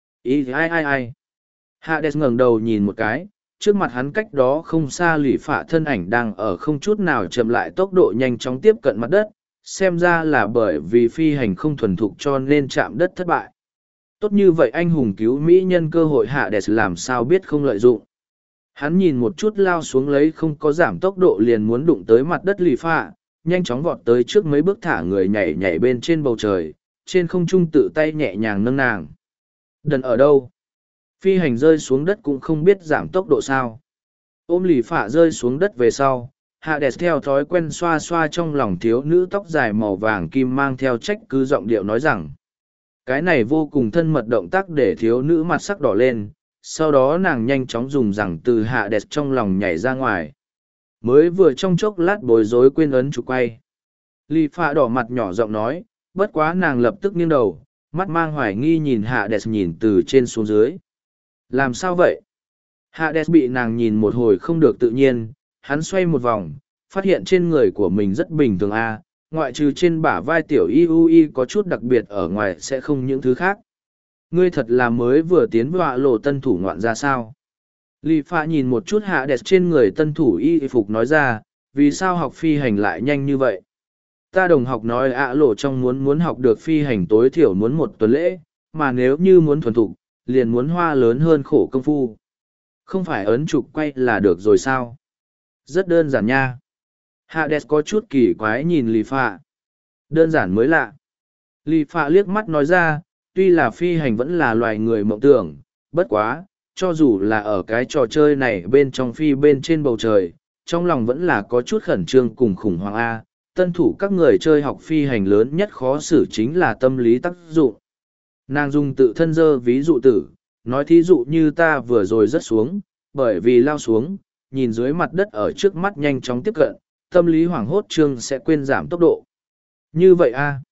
Ai. Hades ngẩng đầu nhìn một cái, trước mặt hắn cách đó không xa Lì Phạ thân ảnh đang ở không chút nào chậm lại tốc độ nhanh chóng tiếp cận mặt đất, xem ra là bởi vì phi hành không thuần thục cho nên chạm đất thất bại. Tốt như vậy anh hùng cứu mỹ nhân cơ hội Hades làm sao biết không lợi dụng. Hắn nhìn một chút lao xuống lấy không có giảm tốc độ liền muốn đụng tới mặt đất Lì Phạ, nhanh chóng vọt tới trước mấy bước thả người nhảy nhảy bên trên bầu trời, trên không trung tự tay nhẹ nhàng nâng nàng. Đần ở đâu? Phi hành rơi xuống đất cũng không biết giảm tốc độ sao. Ôm Lì Phạ rơi xuống đất về sau, Hades theo thói quen xoa xoa trong lòng thiếu nữ tóc dài màu vàng kim mang theo trách cứ giọng điệu nói rằng. Cái này vô cùng thân mật động tác để thiếu nữ mặt sắc đỏ lên, sau đó nàng nhanh chóng dùng rằng từ Hades trong lòng nhảy ra ngoài. Mới vừa trong chốc lát bối rối quên ấn trục quay. Lì Phạ đỏ mặt nhỏ giọng nói, bất quá nàng lập tức nghiêng đầu, mắt mang hoài nghi nhìn Hades nhìn từ trên xuống dưới. Làm sao vậy? Hades bị nàng nhìn một hồi không được tự nhiên, hắn xoay một vòng, phát hiện trên người của mình rất bình thường ngoại trừ trên bả vai tiểu y có chút đặc biệt ở ngoài sẽ không những thứ khác. Ngươi thật là mới vừa tiến vào lộ tân thủ ngoạn ra sao? Lì Phạ nhìn một chút Hades trên người tân thủ y phục nói ra, vì sao học phi hành lại nhanh như vậy? Ta đồng học nói lộ trong muốn học được phi hành tối thiểu muốn 1 tuần lễ, mà nếu như muốn thuần thục, liền muốn hoa lớn hơn khổ công phu. Không phải ấn trục quay là được rồi sao? Rất đơn giản nha. Hades có chút kỳ quái nhìn Lì Phạ. Đơn giản mới lạ. Lì Phạ liếc mắt nói ra, tuy là phi hành vẫn là loài người mộng tưởng, bất quá, cho dù là ở cái trò chơi này bên trong phi bên trên bầu trời, trong lòng vẫn là có chút khẩn trương cùng khủng hoảng tân thủ các người chơi học phi hành lớn nhất khó xử chính là tâm lý tác dụng. Nàng dùng tự thân dơ ví dụ tử, nói thí dụ như ta vừa rồi rớt xuống, bởi vì lao xuống, nhìn dưới mặt đất ở trước mắt nhanh chóng tiếp cận, tâm lý hoảng hốt trương sẽ quên giảm tốc độ. Như vậy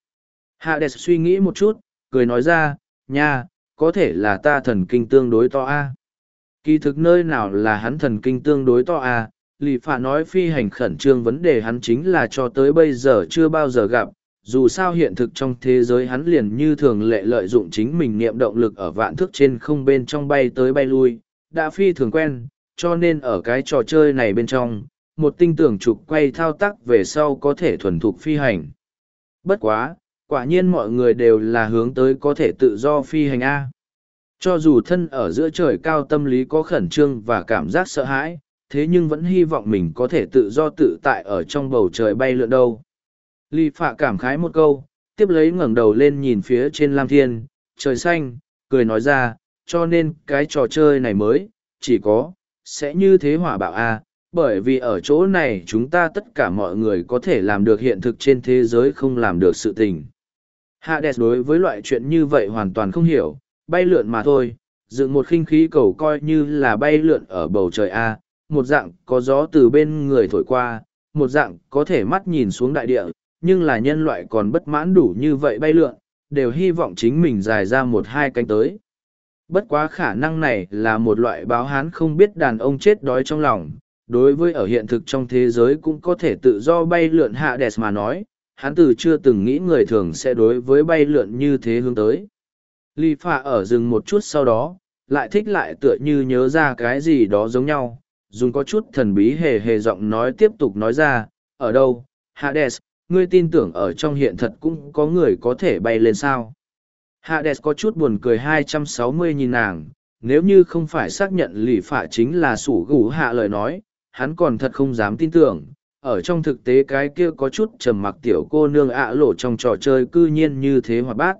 Hades suy nghĩ một chút, cười nói ra, nha, có thể là ta thần kinh tương đối to Kỳ thực nơi nào là hắn thần kinh tương đối to Lì Phạ nói phi hành khẩn trương vấn đề hắn chính là cho tới bây giờ chưa bao giờ gặp, dù sao hiện thực trong thế giới hắn liền như thường lệ lợi dụng chính mình niệm động lực ở vạn thước trên không bên trong bay tới bay lui, đã phi thường quen, cho nên ở cái trò chơi này bên trong, một tinh tưởng trục quay thao tác về sau có thể thuần thục phi hành. Bất quá, quả nhiên mọi người đều là hướng tới có thể tự do phi hành Cho dù thân ở giữa trời cao tâm lý có khẩn trương và cảm giác sợ hãi, thế nhưng vẫn hy vọng mình có thể tự do tự tại ở trong bầu trời bay lượn đâu. Lì Phạ cảm khái một câu, tiếp lấy ngẩng đầu lên nhìn phía trên lam thiên, trời xanh, cười nói ra, cho nên cái trò chơi này mới, chỉ có, sẽ như thế hỏa bạo bởi vì ở chỗ này chúng ta tất cả mọi người có thể làm được hiện thực trên thế giới không làm được sự tình. Hades đối với loại chuyện như vậy hoàn toàn không hiểu, bay lượn mà thôi, dựng một khinh khí cầu coi như là bay lượn ở bầu trời một dạng có gió từ bên người thổi qua, một dạng có thể mắt nhìn xuống đại địa, nhưng là nhân loại còn bất mãn đủ như vậy bay lượn, đều hy vọng chính mình dài ra 1-2 cánh tới. Bất quá khả năng này là một loại báo hán không biết đàn ông chết đói trong lòng, đối với ở hiện thực trong thế giới cũng có thể tự do bay lượn Hades mà nói, hắn từ chưa từng nghĩ người thường sẽ đối với bay lượn như thế hướng tới. Lì Phạ ở rừng một chút sau đó, lại thích lại tựa như nhớ ra cái gì đó giống nhau, dùng có chút thần bí hề hề giọng nói tiếp tục nói ra, ở đâu, Hades, ngươi tin tưởng ở trong hiện thật cũng có người có thể bay lên sao? Hades có chút buồn cười 260 nhìn nàng, nếu như không phải xác nhận Lì Phạ chính là sủ gủ hạ lời nói, hắn còn thật không dám tin tưởng. Ở trong thực tế cái kia có chút trầm mặc tiểu cô nương lộ trong trò chơi cư nhiên như thế hoạt bát.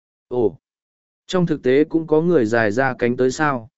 Ồ, trong thực tế cũng có người dài ra cánh tới sao?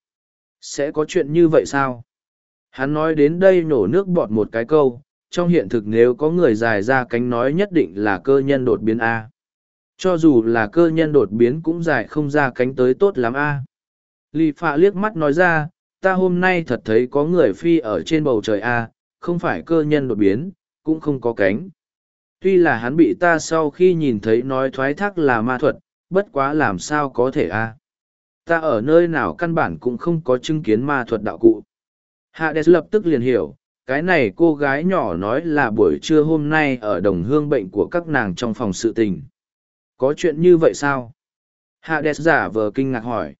Sẽ có chuyện như vậy sao? Hắn nói đến đây nổ nước bọt một cái câu, trong hiện thực nếu có người dài ra cánh nói nhất định là cơ nhân đột biến Cho dù là cơ nhân đột biến cũng dài không ra cánh tới tốt lắm a. Lì phạ liếc mắt nói ra, ta hôm nay thật thấy có người phi ở trên bầu trời a, không phải cơ nhân đột biến, cũng không có cánh. Tuy là hắn bị ta sau khi nhìn thấy nói thoái thác là ma thuật, bất quá làm sao có thể a. Ta ở nơi nào căn bản cũng không có chứng kiến ma thuật đạo cụ. Hades lập tức liền hiểu, cái này cô gái nhỏ nói là buổi trưa hôm nay ở đồng hương bệnh của các nàng trong phòng sự tình. Có chuyện như vậy sao? Hades giả vờ kinh ngạc hỏi.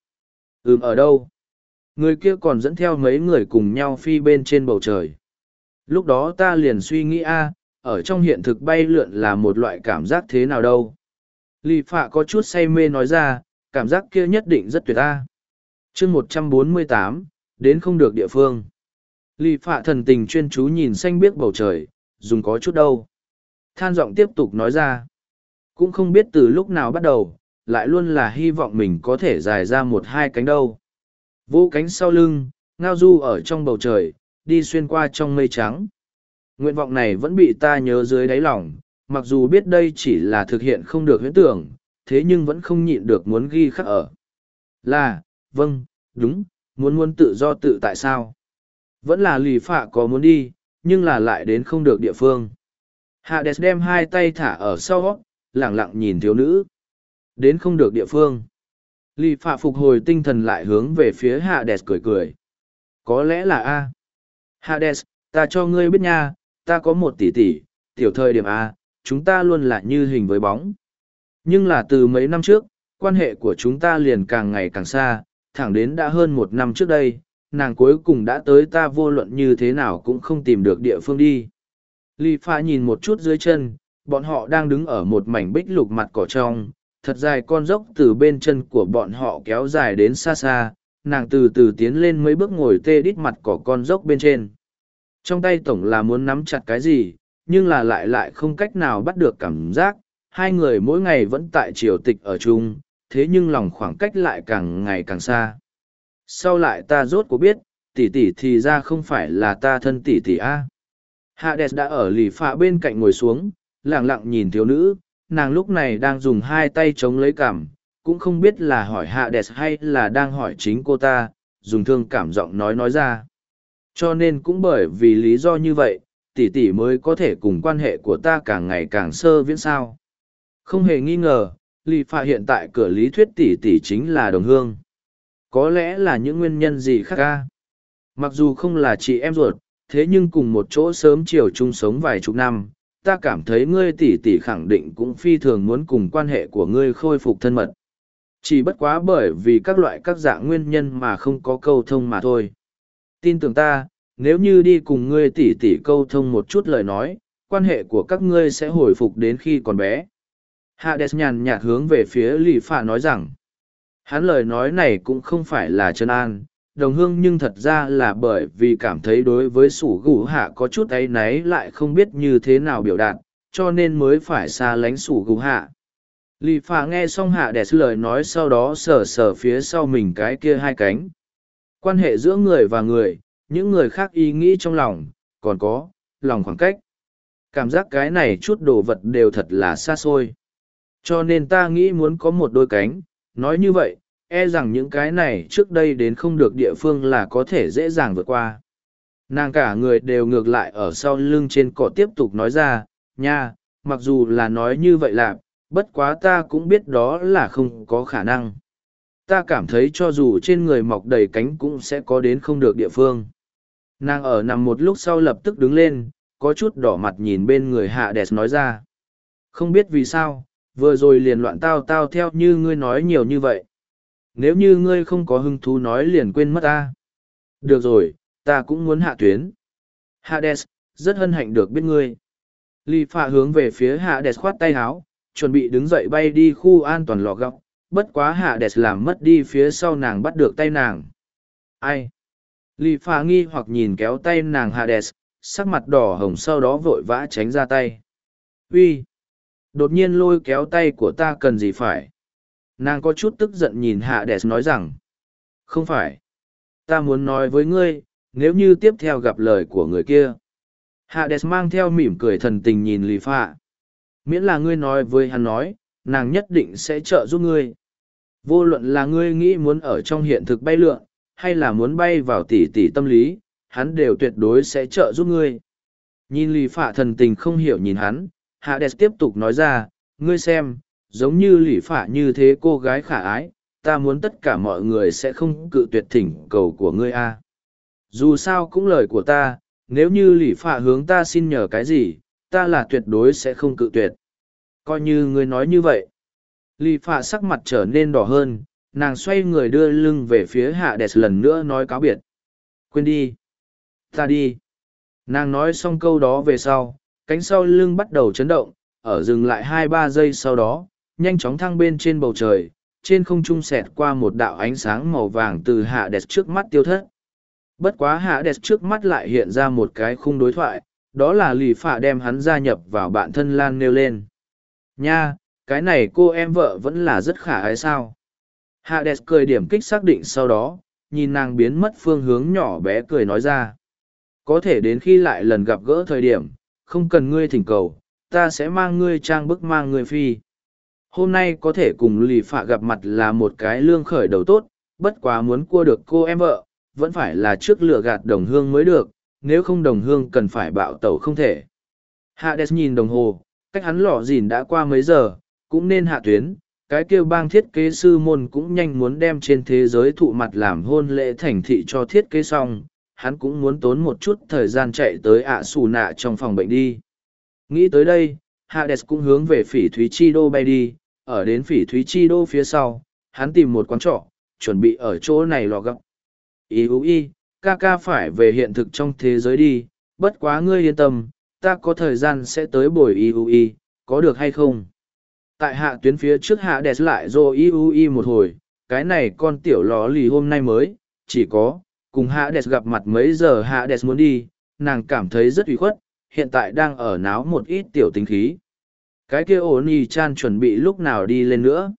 Ở đâu? Người kia còn dẫn theo mấy người cùng nhau phi bên trên bầu trời. Lúc đó ta liền suy nghĩ ở trong hiện thực bay lượn là một loại cảm giác thế nào đâu. Lì phạ có chút say mê nói ra, cảm giác kia nhất định rất tuyệt ta. Chương 148, đến không được địa phương. Lì phạ thần tình chuyên chú nhìn xanh biếc bầu trời, dùng có chút đâu. Than giọng tiếp tục nói ra. Cũng không biết từ lúc nào bắt đầu, lại luôn là hy vọng mình có thể dài ra một hai cánh đâu. Vỗ cánh sau lưng, ngao du ở trong bầu trời, đi xuyên qua trong mây trắng. Nguyện vọng này vẫn bị ta nhớ dưới đáy lòng, mặc dù biết đây chỉ là thực hiện không được huyễn tưởng, thế nhưng vẫn không nhịn được muốn ghi khắc ở. Là, vâng, đúng, muốn tự do tự tại sao? Vẫn là lì phạ có muốn đi, nhưng là lại đến không được địa phương. Hades đem hai tay thả ở sau, lẳng lặng nhìn thiếu nữ. Đến không được địa phương. Lì phạ phục hồi tinh thần lại hướng về phía Hades cười cười. Có lẽ là A. Hades, ta cho ngươi biết nha, ta có một tỷ tỷ, tiểu thời điểm A, chúng ta luôn là như hình với bóng. Nhưng là từ mấy năm trước, quan hệ của chúng ta liền càng ngày càng xa, thẳng đến đã hơn một năm trước đây, nàng cuối cùng đã tới ta vô luận như thế nào cũng không tìm được địa phương đi. Lì phạ nhìn một chút dưới chân, bọn họ đang đứng ở một mảnh bích lục mặt cỏ trong, thật dài con dốc từ bên chân của bọn họ kéo dài đến xa xa, nàng từ từ tiến lên mấy bước ngồi tê đít mặt cỏ con dốc bên trên. Trong tay tổng là muốn nắm chặt cái gì, nhưng là lại không cách nào bắt được cảm giác, hai người mỗi ngày vẫn tại triều tịch ở chung, thế nhưng lòng khoảng cách lại càng ngày càng xa. Sau lại ta rốt cuộc biết, tỷ tỷ thì ra không phải là ta thân tỷ tỷ A. Hades đã ở lì phạ bên cạnh ngồi xuống, lặng lặng nhìn thiếu nữ, nàng lúc này đang dùng hai tay chống lấy cằm, cũng không biết là hỏi Hades hay là đang hỏi chính cô ta, dùng thương cảm giọng nói ra. Cho nên cũng bởi vì lý do như vậy, tỷ tỷ mới có thể cùng quan hệ của ta càng ngày càng sơ viễn sao. Không hề nghi ngờ, lì phạ hiện tại cửa lý thuyết tỷ tỷ chính là đồng hương. Có lẽ là những nguyên nhân gì khác ca. Mặc dù không là chị em ruột, thế nhưng cùng một chỗ sớm chiều chung sống vài chục năm, ta cảm thấy ngươi tỷ tỷ khẳng định cũng phi thường muốn cùng quan hệ của ngươi khôi phục thân mật. Chỉ bất quá bởi vì các dạng nguyên nhân mà không có câu thông mà thôi. Tin tưởng ta, nếu như đi cùng ngươi tỷ tỷ câu thông một chút lời nói, quan hệ của các ngươi sẽ hồi phục đến khi còn bé. Hades nhàn nhạt hướng về phía lì phạ nói rằng, hắn lời nói này cũng không phải là trấn an, đồng hương nhưng thật ra là bởi vì cảm thấy đối với sủ gù hạ có chút áy náy lại không biết như thế nào biểu đạt, cho nên mới phải xa lánh sủ gù hạ. Lì phạ nghe xong hạ đẹp lời nói sau đó sờ sờ phía sau mình cái kia hai cánh. Quan hệ giữa người và người, những người khác ý nghĩ trong lòng, còn có, lòng khoảng cách. Cảm giác cái này chút đồ vật đều thật là xa xôi. Cho nên ta nghĩ muốn có một đôi cánh, nói như vậy, e rằng những cái này trước đây đến không được địa phương là có thể dễ dàng vượt qua. Nàng cả người đều ngược lại ở sau lưng trên cỏ tiếp tục nói ra, nha, mặc dù là nói như vậy là, bất quá ta cũng biết đó là không có khả năng. Ta cảm thấy cho dù trên người mọc đầy cánh cũng sẽ có đến không được địa phương. Nàng ở nằm một lúc sau lập tức đứng lên, có chút đỏ mặt nhìn bên người Hades nói ra. Không biết vì sao, vừa rồi liền loạn tao theo như ngươi nói nhiều như vậy. Nếu như ngươi không có hứng thú nói liền quên mất ta. Được rồi, ta cũng muốn hạ tuyến. Hades, rất hân hạnh được biết ngươi. Lì phạ hướng về phía Hades khoát tay háo, chuẩn bị đứng dậy bay đi khu an toàn lò góc, bất quá Hades làm mất đi phía sau nàng bắt được tay nàng. Ai? Lì phạ nghi hoặc nhìn kéo tay nàng Hades, sắc mặt đỏ hồng sau đó vội vã tránh ra tay. Uy! Đột nhiên lôi kéo tay của ta cần gì phải? Nàng có chút tức giận nhìn Hades nói rằng, không phải. Ta muốn nói với ngươi, nếu như tiếp theo gặp lời của người kia. Hades mang theo mỉm cười thần tình nhìn lì phạ. Miễn là ngươi nói với hắn nói, nàng nhất định sẽ trợ giúp ngươi. Vô luận là ngươi nghĩ muốn ở trong hiện thực bay lượn, hay là muốn bay vào tỷ tỷ tâm lý, hắn đều tuyệt đối sẽ trợ giúp ngươi. Nhìn lì phạ thần tình không hiểu nhìn hắn, Hades tiếp tục nói ra, ngươi xem, giống như lì phạ như thế cô gái khả ái, ta muốn tất cả mọi người sẽ không cự tuyệt thỉnh cầu của ngươi a. Dù sao cũng lời của ta, nếu như lì phạ hướng ta xin nhờ cái gì, ta là tuyệt đối sẽ không cự tuyệt. Coi như ngươi nói như vậy. Lì phạ sắc mặt trở nên đỏ hơn, nàng xoay người đưa lưng về phía Hades lần nữa nói cáo biệt. Quên đi. Ta đi. Nàng nói xong câu đó về sau, cánh sau lưng bắt đầu chấn động, ở dừng lại 2-3 giây sau đó, nhanh chóng thăng bên trên bầu trời, trên không trung xẹt qua một đạo ánh sáng màu vàng từ Hades trước mắt tiêu thất. Bất quá Hades trước mắt lại hiện ra một cái khung đối thoại, đó là lì phạ đem hắn gia nhập vào bạn thân Lan nêu lên. Nha, cái này cô em vợ vẫn là rất khả ái sao. Hades cười điểm kích xác định sau đó, nhìn nàng biến mất phương hướng nhỏ bé cười nói ra. Có thể đến khi lại lần gặp gỡ thời điểm, không cần ngươi thỉnh cầu, ta sẽ mang ngươi trang bức mang ngươi phi. Hôm nay có thể cùng lì phạ gặp mặt là một cái lương khởi đầu tốt, bất quá muốn cua được cô em vợ, vẫn phải là trước lửa gạt đồng hương mới được, nếu không đồng hương cần phải bạo tẩu không thể. Hades nhìn đồng hồ, cách hắn lọ dìn đã qua mấy giờ, cũng nên hạ tuyến, cái kêu bang thiết kế sư môn cũng nhanh muốn đem trên thế giới thụ mặt làm hôn lễ thành thị cho thiết kế xong, hắn cũng muốn tốn một chút thời gian chạy tới ạ xù nạ trong phòng bệnh đi. Nghĩ tới đây, Hades cũng hướng về phỉ thúy chi đô bay đi, ở đến phỉ thúy chi đô phía sau, hắn tìm một quán trọ, chuẩn bị ở chỗ này lò gấp. Ý, ca phải về hiện thực trong thế giới đi, bất quá ngươi yên tâm, ta có thời gian sẽ tới bồi ý, có được hay không? Tại hạ tuyến phía trước Hades lại rồi ý một hồi, cái này con tiểu ló lì hôm nay mới, chỉ có, cùng Hades gặp mặt mấy giờ Hades muốn đi, nàng cảm thấy rất ủy khuất, hiện tại đang ở náo một ít tiểu tính khí. Cái kia ổn y chan chuẩn bị lúc nào đi lên nữa.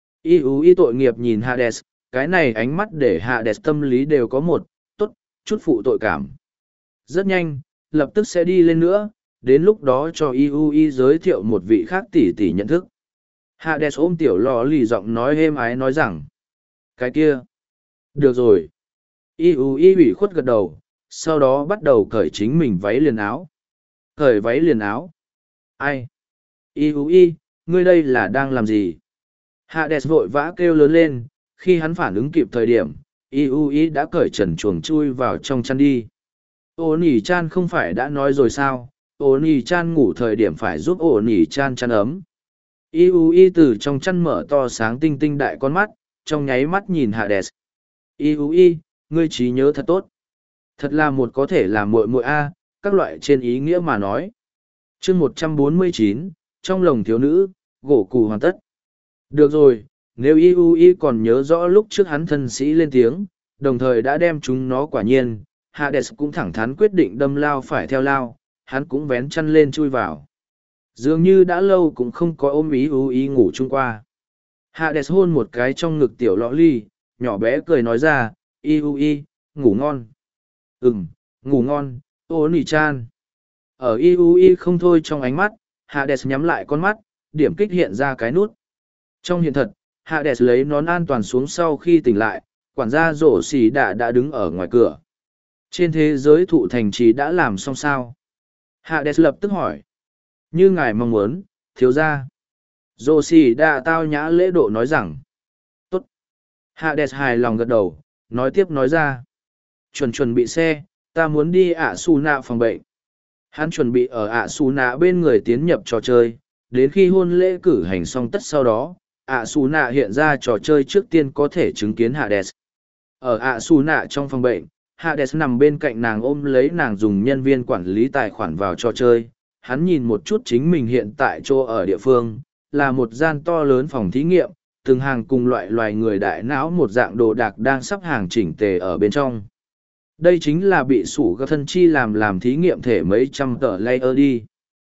Y tội nghiệp nhìn Hades, cái này ánh mắt để Hades tâm lý đều có một, tốt, chút phụ tội cảm. Rất nhanh, lập tức sẽ đi lên nữa, đến lúc đó cho Y giới thiệu một vị khác tỷ tỷ nhận thức. Hades ôm tiểu lò lì giọng nói êm ái nói rằng, cái kia, được rồi. Y ủy khuất gật đầu, sau đó bắt đầu cởi chính mình váy liền áo. Cởi váy liền áo? Ai? Y, ngươi đây là đang làm gì? Hades vội vã kêu lớn lên, khi hắn phản ứng kịp thời điểm, Y đã cởi trần chuồng chui vào trong chăn đi. Ô nỉ chan không phải đã nói rồi sao? Ô nỉ chan ngủ thời điểm phải giúp ô nỉ chan chăn ấm. Y từ trong chăn mở to sáng tinh tinh đại con mắt, trong nháy mắt nhìn Hades. Y, ngươi trí nhớ thật tốt. Thật là một có thể là muội muội a, các loại trên ý nghĩa mà nói. Chương 149, trong lồng thiếu nữ, gỗ cù hoàn tất. Được rồi, nếu Y còn nhớ rõ lúc trước hắn thân sĩ lên tiếng, đồng thời đã đem chúng nó quả nhiên, Hades cũng thẳng thắn quyết định đâm lao phải theo lao, hắn cũng vén chăn lên chui vào. Dường như đã lâu cũng không có ôm Y ngủ chung qua. Hades hôn một cái trong ngực tiểu lọ ly, nhỏ bé cười nói ra, Y, ngủ ngon. Ngủ ngon, ô nỉ chan. Ở Y không thôi trong ánh mắt, Hades nhắm lại con mắt, điểm kích hiện ra cái nút. Trong hiện thật, Hades lấy nón an toàn xuống sau khi tỉnh lại, quản gia rổ xỉ đã đứng ở ngoài cửa. Trên thế giới thụ thành trì đã làm xong sao? Hades lập tức hỏi. Như ngài mong muốn, thiếu gia. Rổ xỉ đã tao nhã lễ độ nói rằng. Tốt. Hades hài lòng gật đầu, nói tiếp nói ra. Chuẩn bị xe, ta muốn đi ạ su nạ phòng bệnh. Hắn chuẩn bị ở ạ su nạ bên người tiến nhập trò chơi, đến khi hôn lễ cử hành xong tất sau đó, ạ su nạ hiện ra trò chơi trước tiên có thể chứng kiến Hades. Ở ạ su nạ trong phòng bệnh, Hades nằm bên cạnh nàng ôm lấy nàng dùng nhân viên quản lý tài khoản vào trò chơi. Hắn nhìn một chút chính mình hiện tại chỗ ở địa phương, là một gian to lớn phòng thí nghiệm, từng hàng cùng loại loài người đại não một dạng đồ đạc đang sắp hàng chỉnh tề ở bên trong. Đây chính là bị sủ các thân chi làm thí nghiệm thể mấy trăm tờ layer đi.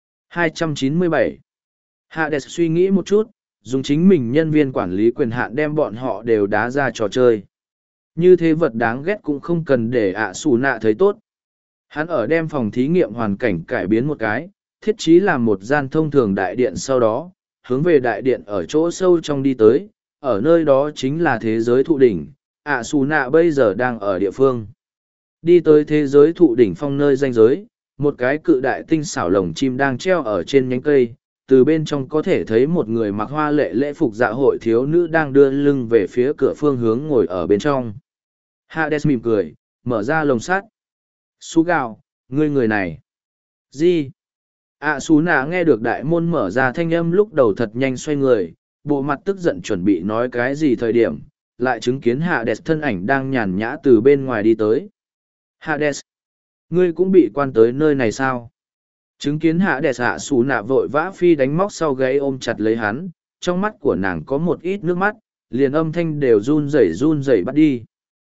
297. Hades suy nghĩ một chút, dùng chính mình nhân viên quản lý quyền hạn đem bọn họ đều đá ra trò chơi. Như thế vật đáng ghét cũng không cần để ạ xù nạ thấy tốt. Hắn ở đem phòng thí nghiệm hoàn cảnh cải biến một cái, thiết trí làm một gian thông thường đại điện sau đó, hướng về đại điện ở chỗ sâu trong đi tới, ở nơi đó chính là thế giới thụ đỉnh, ạ xù nạ bây giờ đang ở địa phương. Đi tới thế giới thụ đỉnh phong nơi ranh giới, một cái cự đại tinh xảo lồng chim đang treo ở trên nhánh cây, từ bên trong có thể thấy một người mặc hoa lệ lễ phục dạ hội thiếu nữ đang đưa lưng về phía cửa phương hướng ngồi ở bên trong. Hades mỉm cười, mở ra lồng sắt. Su gạo, ngươi người này. Gì? Su nạ nghe được đại môn mở ra thanh âm lúc đầu thật nhanh xoay người, bộ mặt tức giận chuẩn bị nói cái gì thời điểm, lại chứng kiến Hades thân ảnh đang nhàn nhã từ bên ngoài đi tới. Hades, ngươi cũng bị quan tới nơi này sao? Chứng kiến Hades, Su nạ vội vã phi đánh móc sau gáy ôm chặt lấy hắn, trong mắt của nàng có một ít nước mắt, liền âm thanh đều run rẩy bắt đi.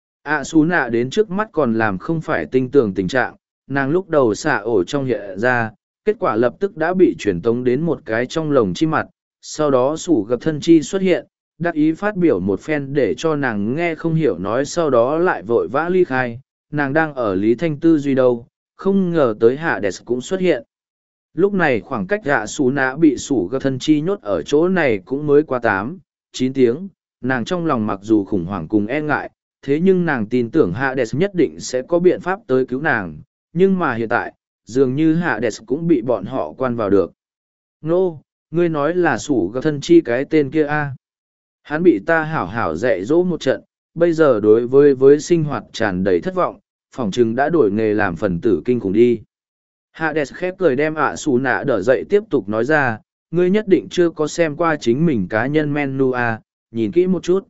Su nạ đến trước mắt còn làm không phải tinh tường tình trạng, nàng lúc đầu xả ổ trong hiện ra, kết quả lập tức đã bị truyền tống đến một cái trong lồng chi mặt, sau đó sủ gặp thân chi xuất hiện, đắc ý phát biểu một phen để cho nàng nghe không hiểu nói, sau đó lại vội vã ly khai, nàng đang ở Lý Thanh tư duy đâu, không ngờ tới Hades cũng xuất hiện. Lúc này khoảng cách Su nạ bị sủ gặp thân chi nhốt ở chỗ này cũng mới qua 8-9 tiếng, nàng trong lòng mặc dù khủng hoảng cùng e ngại, thế nhưng nàng tin tưởng Hades nhất định sẽ có biện pháp tới cứu nàng, nhưng mà hiện tại, dường như Hades cũng bị bọn họ quan vào được. Nô, ngươi nói là sủ gặp thân chi cái tên kia a? Hắn bị ta hảo hảo dạy dỗ một trận, bây giờ đối với sinh hoạt tràn đầy thất vọng, phỏng chừng đã đổi nghề làm phần tử kinh khủng đi. Hades khép cười đem Su nạ đỡ dậy tiếp tục nói ra, ngươi nhất định chưa có xem qua chính mình cá nhân menu a, nhìn kỹ một chút.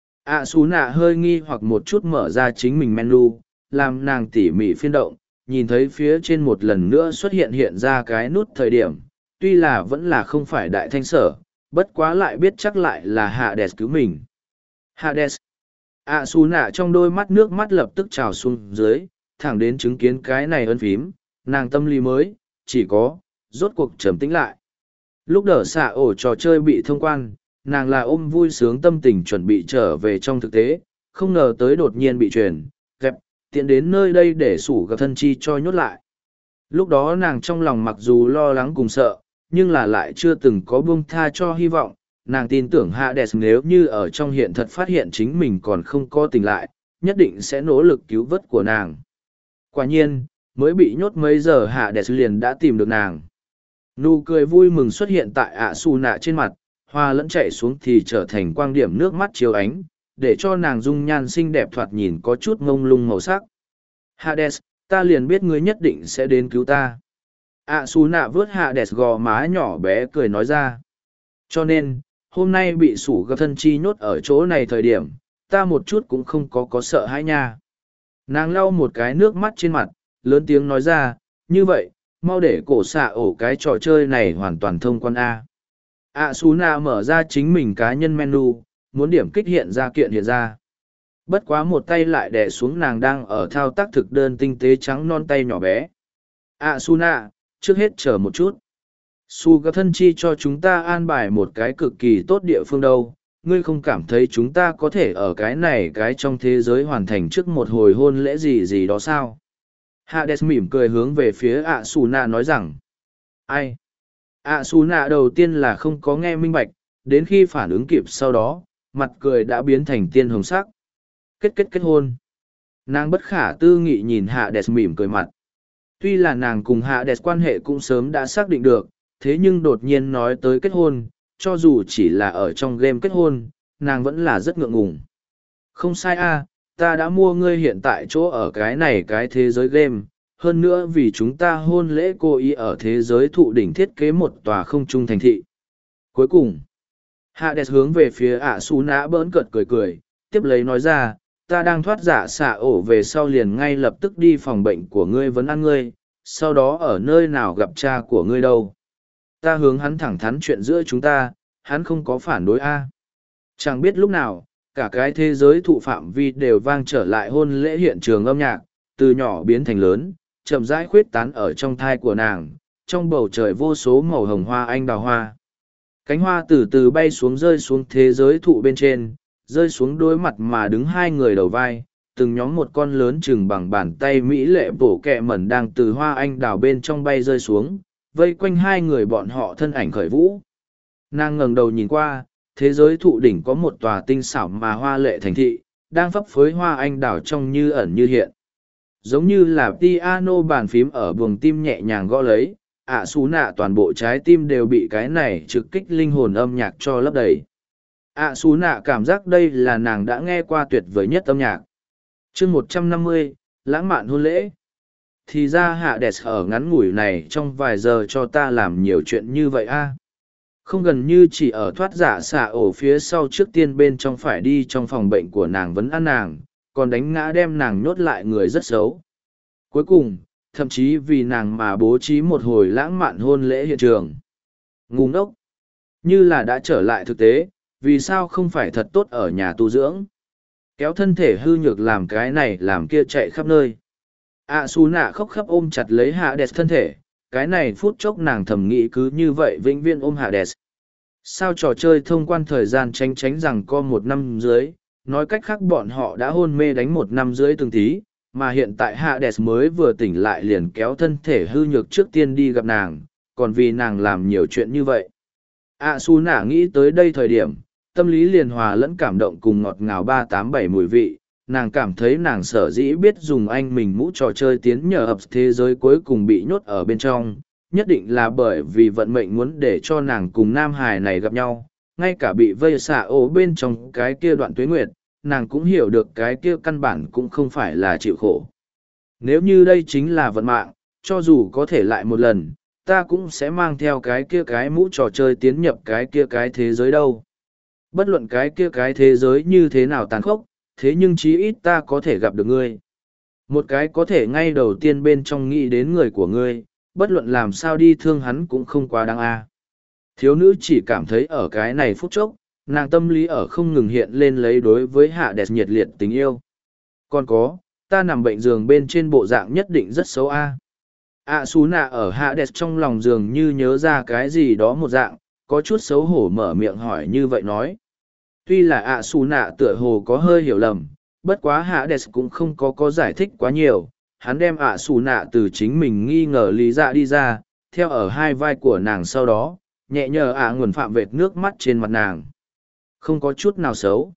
Su nạ hơi nghi hoặc một chút mở ra chính mình menu, làm nàng tỉ mỉ phiên động, nhìn thấy phía trên một lần nữa xuất hiện ra cái nút thời điểm, tuy là vẫn là không phải đại thanh sở, bất quá lại biết chắc lại là Hades cứu mình. Hades. Su nạ trong đôi mắt nước mắt lập tức trào xuống dưới, thẳng đến chứng kiến cái này ân phím, nàng tâm lý mới, chỉ có, rốt cuộc trầm tĩnh lại. Lúc đỡ xạ ổ trò chơi bị thông quan, nàng là ôm vui sướng tâm tình chuẩn bị trở về trong thực tế, không ngờ tới đột nhiên bị truyền, gẹp, tiện đến nơi đây để sủ gặp thân chi cho nhốt lại. Lúc đó nàng trong lòng mặc dù lo lắng cùng sợ, nhưng là lại chưa từng có buông tha cho hy vọng, nàng tin tưởng Hades nếu như ở trong hiện thật phát hiện chính mình còn không có tỉnh lại, nhất định sẽ nỗ lực cứu vớt của nàng. Quả nhiên, mới bị nhốt mấy giờ Hades liền đã tìm được nàng. Nụ cười vui mừng xuất hiện tại Su nạ trên mặt, hoa lẫn chạy xuống thì trở thành quang điểm nước mắt chiếu ánh, để cho nàng dung nhan xinh đẹp thoạt nhìn có chút ngông lung màu sắc. Hades, ta liền biết ngươi nhất định sẽ đến cứu ta. Su nạ vớt Hades gò má nhỏ bé cười nói ra. Cho nên, hôm nay bị sủ gặp thân chi nhốt ở chỗ này thời điểm, ta một chút cũng không có sợ hãi nha. Nàng lau một cái nước mắt trên mặt, lớn tiếng nói ra, như vậy, mau để cổ xạ ổ cái trò chơi này hoàn toàn thông quan A. Su nạ mở ra chính mình cá nhân menu, muốn điểm kích hiện ra kiện hiện ra. Bất quá một tay lại đè xuống nàng đang ở thao tác thực đơn tinh tế trắng non tay nhỏ bé. Su nạ, trước hết chờ một chút. Su gặp thân chi cho chúng ta an bài một cái cực kỳ tốt địa phương đâu. Ngươi không cảm thấy chúng ta có thể ở cái này cái trong thế giới hoàn thành trước một hồi hôn lễ gì đó sao? Hades mỉm cười hướng về phía Su nạ nói rằng. Ai? Su nạ đầu tiên là không có nghe minh bạch, đến khi phản ứng kịp sau đó, mặt cười đã biến thành tiên hồng sắc. Kết hôn. Nàng bất khả tư nghị nhìn Hades mỉm cười mặt. Tuy là nàng cùng Hades quan hệ cũng sớm đã xác định được, thế nhưng đột nhiên nói tới kết hôn, cho dù chỉ là ở trong game kết hôn, nàng vẫn là rất ngượng ngùng. Không sai ta đã mua ngươi hiện tại chỗ ở cái này cái thế giới game, hơn nữa vì chúng ta hôn lễ cô ý ở thế giới thụ đỉnh thiết kế một tòa không trung thành thị. Cuối cùng, Hades hướng về phía Su nạ bỡn cợt cười, tiếp lấy nói ra, ta đang thoát giả xạ ổ về sau liền ngay lập tức đi phòng bệnh của ngươi vấn an ngươi, sau đó ở nơi nào gặp cha của ngươi đâu. Ta hướng hắn thẳng thắn chuyện giữa chúng ta, hắn không có phản đối Chẳng biết lúc nào, cả cái thế giới thụ phạm vi đều vang trở lại hôn lễ hiện trường âm nhạc, từ nhỏ biến thành lớn, chậm rãi khuyết tán ở trong thai của nàng, trong bầu trời vô số màu hồng hoa anh đào hoa. Cánh hoa từ từ bay xuống rơi xuống thế giới thụ bên trên, rơi xuống đối mặt mà đứng hai người đầu vai, từng nhóm một con lớn chừng bằng bàn tay mỹ lệ bổ kẹ mẩn đang từ hoa anh đào bên trong bay rơi xuống, vây quanh hai người bọn họ thân ảnh khởi vũ. Nàng ngẩng đầu nhìn qua, thế giới thụ đỉnh có một tòa tinh xảo mà hoa lệ thành thị, đang phấp phới hoa anh đào trông như ẩn như hiện. Giống như là piano bàn phím ở buồng tim nhẹ nhàng gõ lấy, ạ xú nạ toàn bộ trái tim đều bị cái này trực kích linh hồn âm nhạc cho lấp đầy. ạ xú nạ cảm giác đây là nàng đã nghe qua tuyệt vời nhất âm nhạc. chương 150, lãng mạn hôn lễ. Thì ra hạ đẹp ở ngắn ngủi này trong vài giờ cho ta làm nhiều chuyện như vậy a. Không gần như chỉ ở thoát giả xạ ổ phía sau trước tiên bên trong phải đi trong phòng bệnh của nàng vấn ăn nàng, còn đánh ngã đem nàng nhốt lại người rất xấu. Cuối cùng, thậm chí vì nàng mà bố trí một hồi lãng mạn hôn lễ hiện trường. Ngu ngốc. Như là đã trở lại thực tế, vì sao không phải thật tốt ở nhà tu dưỡng. Kéo thân thể hư nhược làm cái này làm kia chạy khắp nơi. Su nạ khóc khắp ôm chặt lấy hạ đẹp thân thể, cái này phút chốc nàng thầm nghĩ cứ như vậy vĩnh viễn ôm hạ đẹp. Sao trò chơi thông quan thời gian tránh tránh rằng có 1 năm dưới, nói cách khác bọn họ đã hôn mê đánh 1 năm dưới từng tí, mà hiện tại hạ đẹp mới vừa tỉnh lại liền kéo thân thể hư nhược trước tiên đi gặp nàng, còn vì nàng làm nhiều chuyện như vậy. Su nạ nghĩ tới đây thời điểm, tâm lý liền hòa lẫn cảm động cùng ngọt ngào 387 mùi vị, nàng cảm thấy nàng sở dĩ biết dùng anh mình mũ trò chơi tiến nhờ ập thế giới cuối cùng bị nhốt ở bên trong, nhất định là bởi vì vận mệnh muốn để cho nàng cùng nam hải này gặp nhau, ngay cả bị vây xạ ố bên trong cái kia đoạn tuế nguyệt, nàng cũng hiểu được cái kia căn bản cũng không phải là chịu khổ. Nếu như đây chính là vận mạng, cho dù có thể lại một lần, ta cũng sẽ mang theo cái kia cái mũ trò chơi tiến nhập cái kia cái thế giới đâu. Bất luận cái kia cái thế giới như thế nào tàn khốc, thế nhưng chí ít ta có thể gặp được ngươi. Một cái có thể ngay đầu tiên bên trong nghĩ đến người của ngươi, bất luận làm sao đi thương hắn cũng không quá đáng a. Thiếu nữ chỉ cảm thấy ở cái này phút chốc, nàng tâm lý ở không ngừng hiện lên lấy đối với hạ đẹp nhiệt liệt tình yêu. Còn có, ta nằm bệnh giường bên trên bộ dạng nhất định rất xấu a. Su nạ ở hạ đẹp trong lòng giường như nhớ ra cái gì đó một dạng, có chút xấu hổ mở miệng hỏi như vậy nói. Tuy là Su nạ tựa hồ có hơi hiểu lầm, bất quá hạ đẹp cũng không có giải thích quá nhiều. Hắn đem Su nạ từ chính mình nghi ngờ lý dạ đi ra, theo ở hai vai của nàng sau đó, nhẹ nhờ nguồn phạm vệt nước mắt trên mặt nàng. Không có chút nào xấu.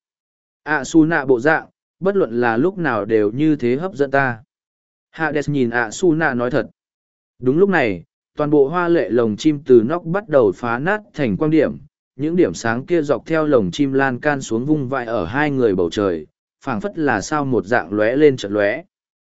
Su nạ bộ dạng, bất luận là lúc nào đều như thế hấp dẫn ta. Hades nhìn Su nạ nói thật. Đúng lúc này, toàn bộ hoa lệ lồng chim từ nóc bắt đầu phá nát thành quang điểm. Những điểm sáng kia dọc theo lồng chim lan can xuống vung vãi ở hai người bầu trời, phảng phất là sao một dạng lóe lên trận lóe.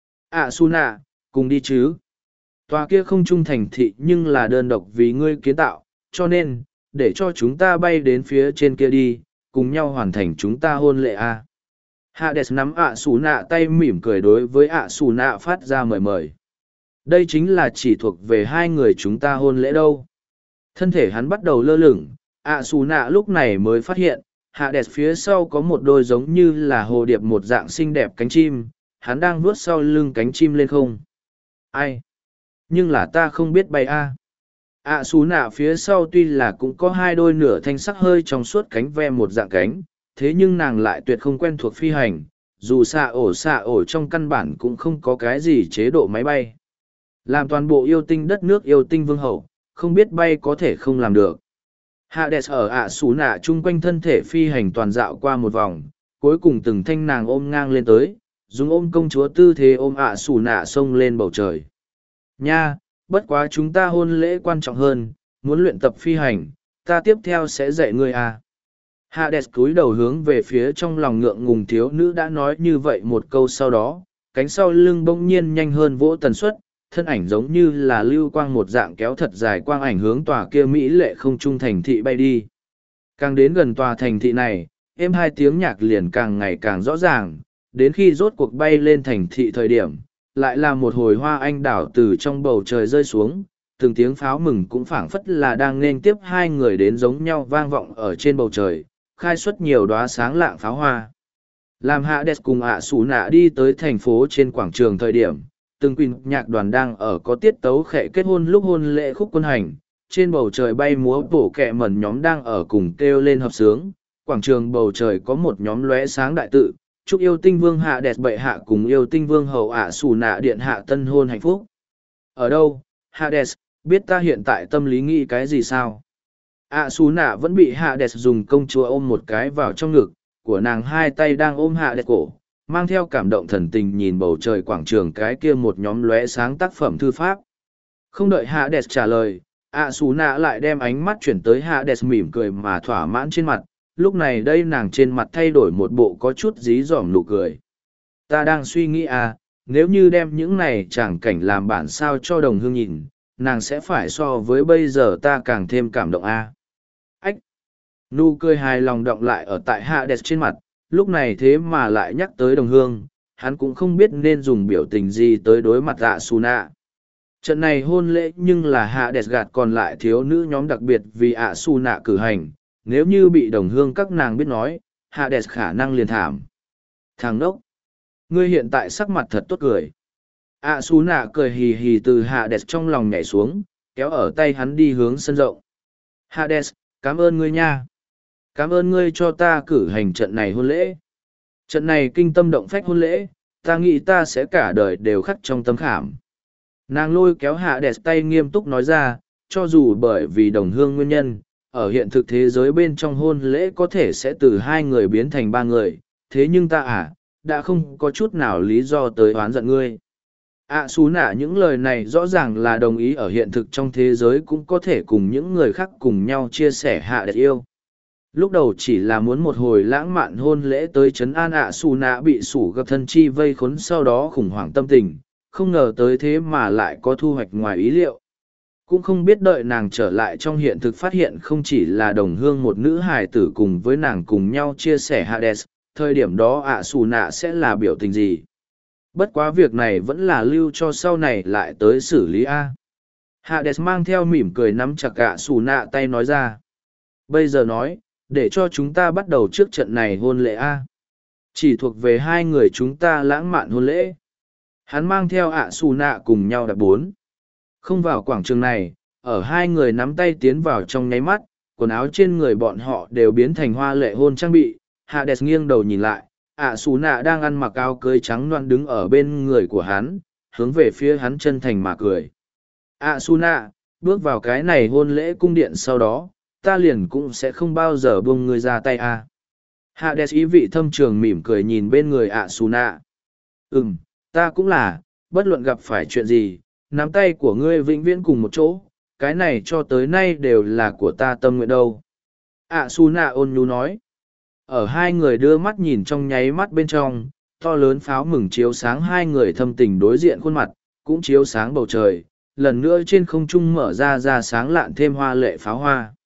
Su nạ, cùng đi chứ. Tòa kia không trung thành thị nhưng là đơn độc vì ngươi kiến tạo, cho nên, để cho chúng ta bay đến phía trên kia đi, cùng nhau hoàn thành chúng ta hôn lễ a. Hades nắm Su nạ tay mỉm cười đối với Su nạ phát ra mời mời. Đây chính là chỉ thuộc về hai người chúng ta hôn lễ đâu. Thân thể hắn bắt đầu lơ lửng, Su nạ lúc này mới phát hiện, Hades phía sau có một đôi giống như là hồ điệp một dạng xinh đẹp cánh chim, hắn đang vuốt sau lưng cánh chim lên không. Ai? Nhưng là ta không biết bay a. Su nạ phía sau tuy là cũng có hai đôi nửa thanh sắc hơi trong suốt cánh ve một dạng cánh, thế nhưng nàng lại tuyệt không quen thuộc phi hành, dù xạ ổ trong căn bản cũng không có cái gì chế độ máy bay. Làm toàn bộ yêu tinh đất nước yêu tinh vương hậu, không biết bay có thể không làm được. Hades ở Su nạ chung quanh thân thể phi hành toàn dạo qua một vòng, cuối cùng từng thanh nàng ôm ngang lên tới, dùng ôm công chúa tư thế ôm Su nạ xông lên bầu trời. Nha, bất quá chúng ta hôn lễ quan trọng hơn, muốn luyện tập phi hành, ta tiếp theo sẽ dạy ngươi à. Hades cúi đầu hướng về phía trong lòng ngượng ngùng thiếu nữ đã nói như vậy một câu sau đó, cánh sau lưng bỗng nhiên nhanh hơn vỗ tần suất, thân ảnh giống như là lưu quang một dạng kéo thật dài quang ảnh hướng tòa kia mỹ lệ không trung thành thị bay đi. Càng đến gần tòa thành thị này, êm hai tiếng nhạc liền càng ngày càng rõ ràng, đến khi rốt cuộc bay lên thành thị thời điểm, lại là một hồi hoa anh đảo từ trong bầu trời rơi xuống, từng tiếng pháo mừng cũng phảng phất là đang nên tiếp hai người đến giống nhau vang vọng ở trên bầu trời, khai xuất nhiều đóa sáng lạng pháo hoa. Làm Hades cùng Su nạ đi tới thành phố trên quảng trường thời điểm, từng quỳnh nhạc đoàn đang ở có tiết tấu khệ kết hôn lúc hôn lễ khúc quân hành, trên bầu trời bay múa bổ kẹ mẩn nhóm đang ở cùng kêu lên hợp sướng, quảng trường bầu trời có một nhóm lóe sáng đại tự, chúc yêu tinh vương Hades bệ hạ cùng yêu tinh vương hầu Su nạ điện hạ tân hôn hạnh phúc. Ở đâu, Hades, biết ta hiện tại tâm lý nghĩ cái gì sao? Xù nạ vẫn bị Hades dùng công chúa ôm một cái vào trong ngực của nàng, hai tay đang ôm Hades cổ, mang theo cảm động thần tình nhìn bầu trời quảng trường cái kia một nhóm lóe sáng tác phẩm thư pháp. Không đợi Hades trả lời, Xù nạ lại đem ánh mắt chuyển tới Hades mỉm cười mà thỏa mãn trên mặt. Lúc này đây nàng trên mặt thay đổi một bộ có chút dí dỏm nụ cười. Ta đang suy nghĩ nếu như đem những này chẳng cảnh làm bản sao cho đồng hương nhìn, nàng sẽ phải so với bây giờ ta càng thêm cảm động Ách! Nụ cười hài lòng động lại ở tại Hades trên mặt, lúc này thế mà lại nhắc tới đồng hương, hắn cũng không biết nên dùng biểu tình gì tới đối mặt Xù nạ. Trận này hôn lễ nhưng là Hades gạt còn lại thiếu nữ nhóm đặc biệt vì Xù nạ cử hành, nếu như bị đồng hương các nàng biết nói, Hades khả năng liền thảm. Thằng đốc! Ngươi hiện tại sắc mặt thật tốt cười. Xù nạ cười hì hì từ Hades trong lòng nhảy xuống, kéo ở tay hắn đi hướng sân rộng. Hades, cảm ơn ngươi nha. Cảm ơn ngươi cho ta cử hành trận này hôn lễ. Trận này kinh tâm động phách hôn lễ, ta nghĩ ta sẽ cả đời đều khắc trong tâm khảm. Nàng lôi kéo Hades tay nghiêm túc nói ra, cho dù bởi vì đồng hương nguyên nhân, ở hiện thực thế giới bên trong hôn lễ có thể sẽ từ 2 người biến thành 3 người, thế nhưng ta đã không có chút nào lý do tới oán giận ngươi. Xù nạ những lời này rõ ràng là đồng ý ở hiện thực trong thế giới cũng có thể cùng những người khác cùng nhau chia sẻ Hades yêu. Lúc đầu chỉ là muốn một hồi lãng mạn hôn lễ tới trấn an Xù nạ bị sủ gặp thân chi vây khốn, sau đó khủng hoảng tâm tình, không ngờ tới thế mà lại có thu hoạch ngoài ý liệu. Cũng không biết đợi nàng trở lại trong hiện thực phát hiện không chỉ là đồng hương một nữ hài tử cùng với nàng cùng nhau chia sẻ Hades, thời điểm đó Xù nạ sẽ là biểu tình gì. Bất quá việc này vẫn là lưu cho sau này lại tới xử lý Hades mang theo mỉm cười nắm chặt Xù nạ tay nói ra. Bây giờ nói, để cho chúng ta bắt đầu trước trận này hôn lễ chỉ thuộc về 2 người chúng ta lãng mạn hôn lễ. Hắn mang theo Xù nạ cùng nhau đạp 4. Không vào quảng trường này, ở 2 người nắm tay tiến vào trong nháy mắt, quần áo trên người bọn họ đều biến thành hoa lệ hôn trang bị. Hades nghiêng đầu nhìn lại, Xù nạ đang ăn mặc áo cưới trắng loan đứng ở bên người của hắn, hướng về phía hắn chân thành mà cười. Xù nạ, bước vào cái này hôn lễ cung điện sau đó, ta liền cũng sẽ không bao giờ buông ngươi ra tay Hades ý vị thâm trường mỉm cười nhìn bên người Xù nạ. Ta cũng là, bất luận gặp phải chuyện gì, nắm tay của ngươi vĩnh viễn cùng một chỗ, cái này cho tới nay đều là của ta tâm nguyện đâu. Xù nạ ôn nhu nói. Ở 2 người đưa mắt nhìn trong nháy mắt bên trong, to lớn pháo mừng chiếu sáng 2 người thâm tình đối diện khuôn mặt, cũng chiếu sáng bầu trời, lần nữa trên không trung mở ra sáng lạn thêm hoa lệ pháo hoa.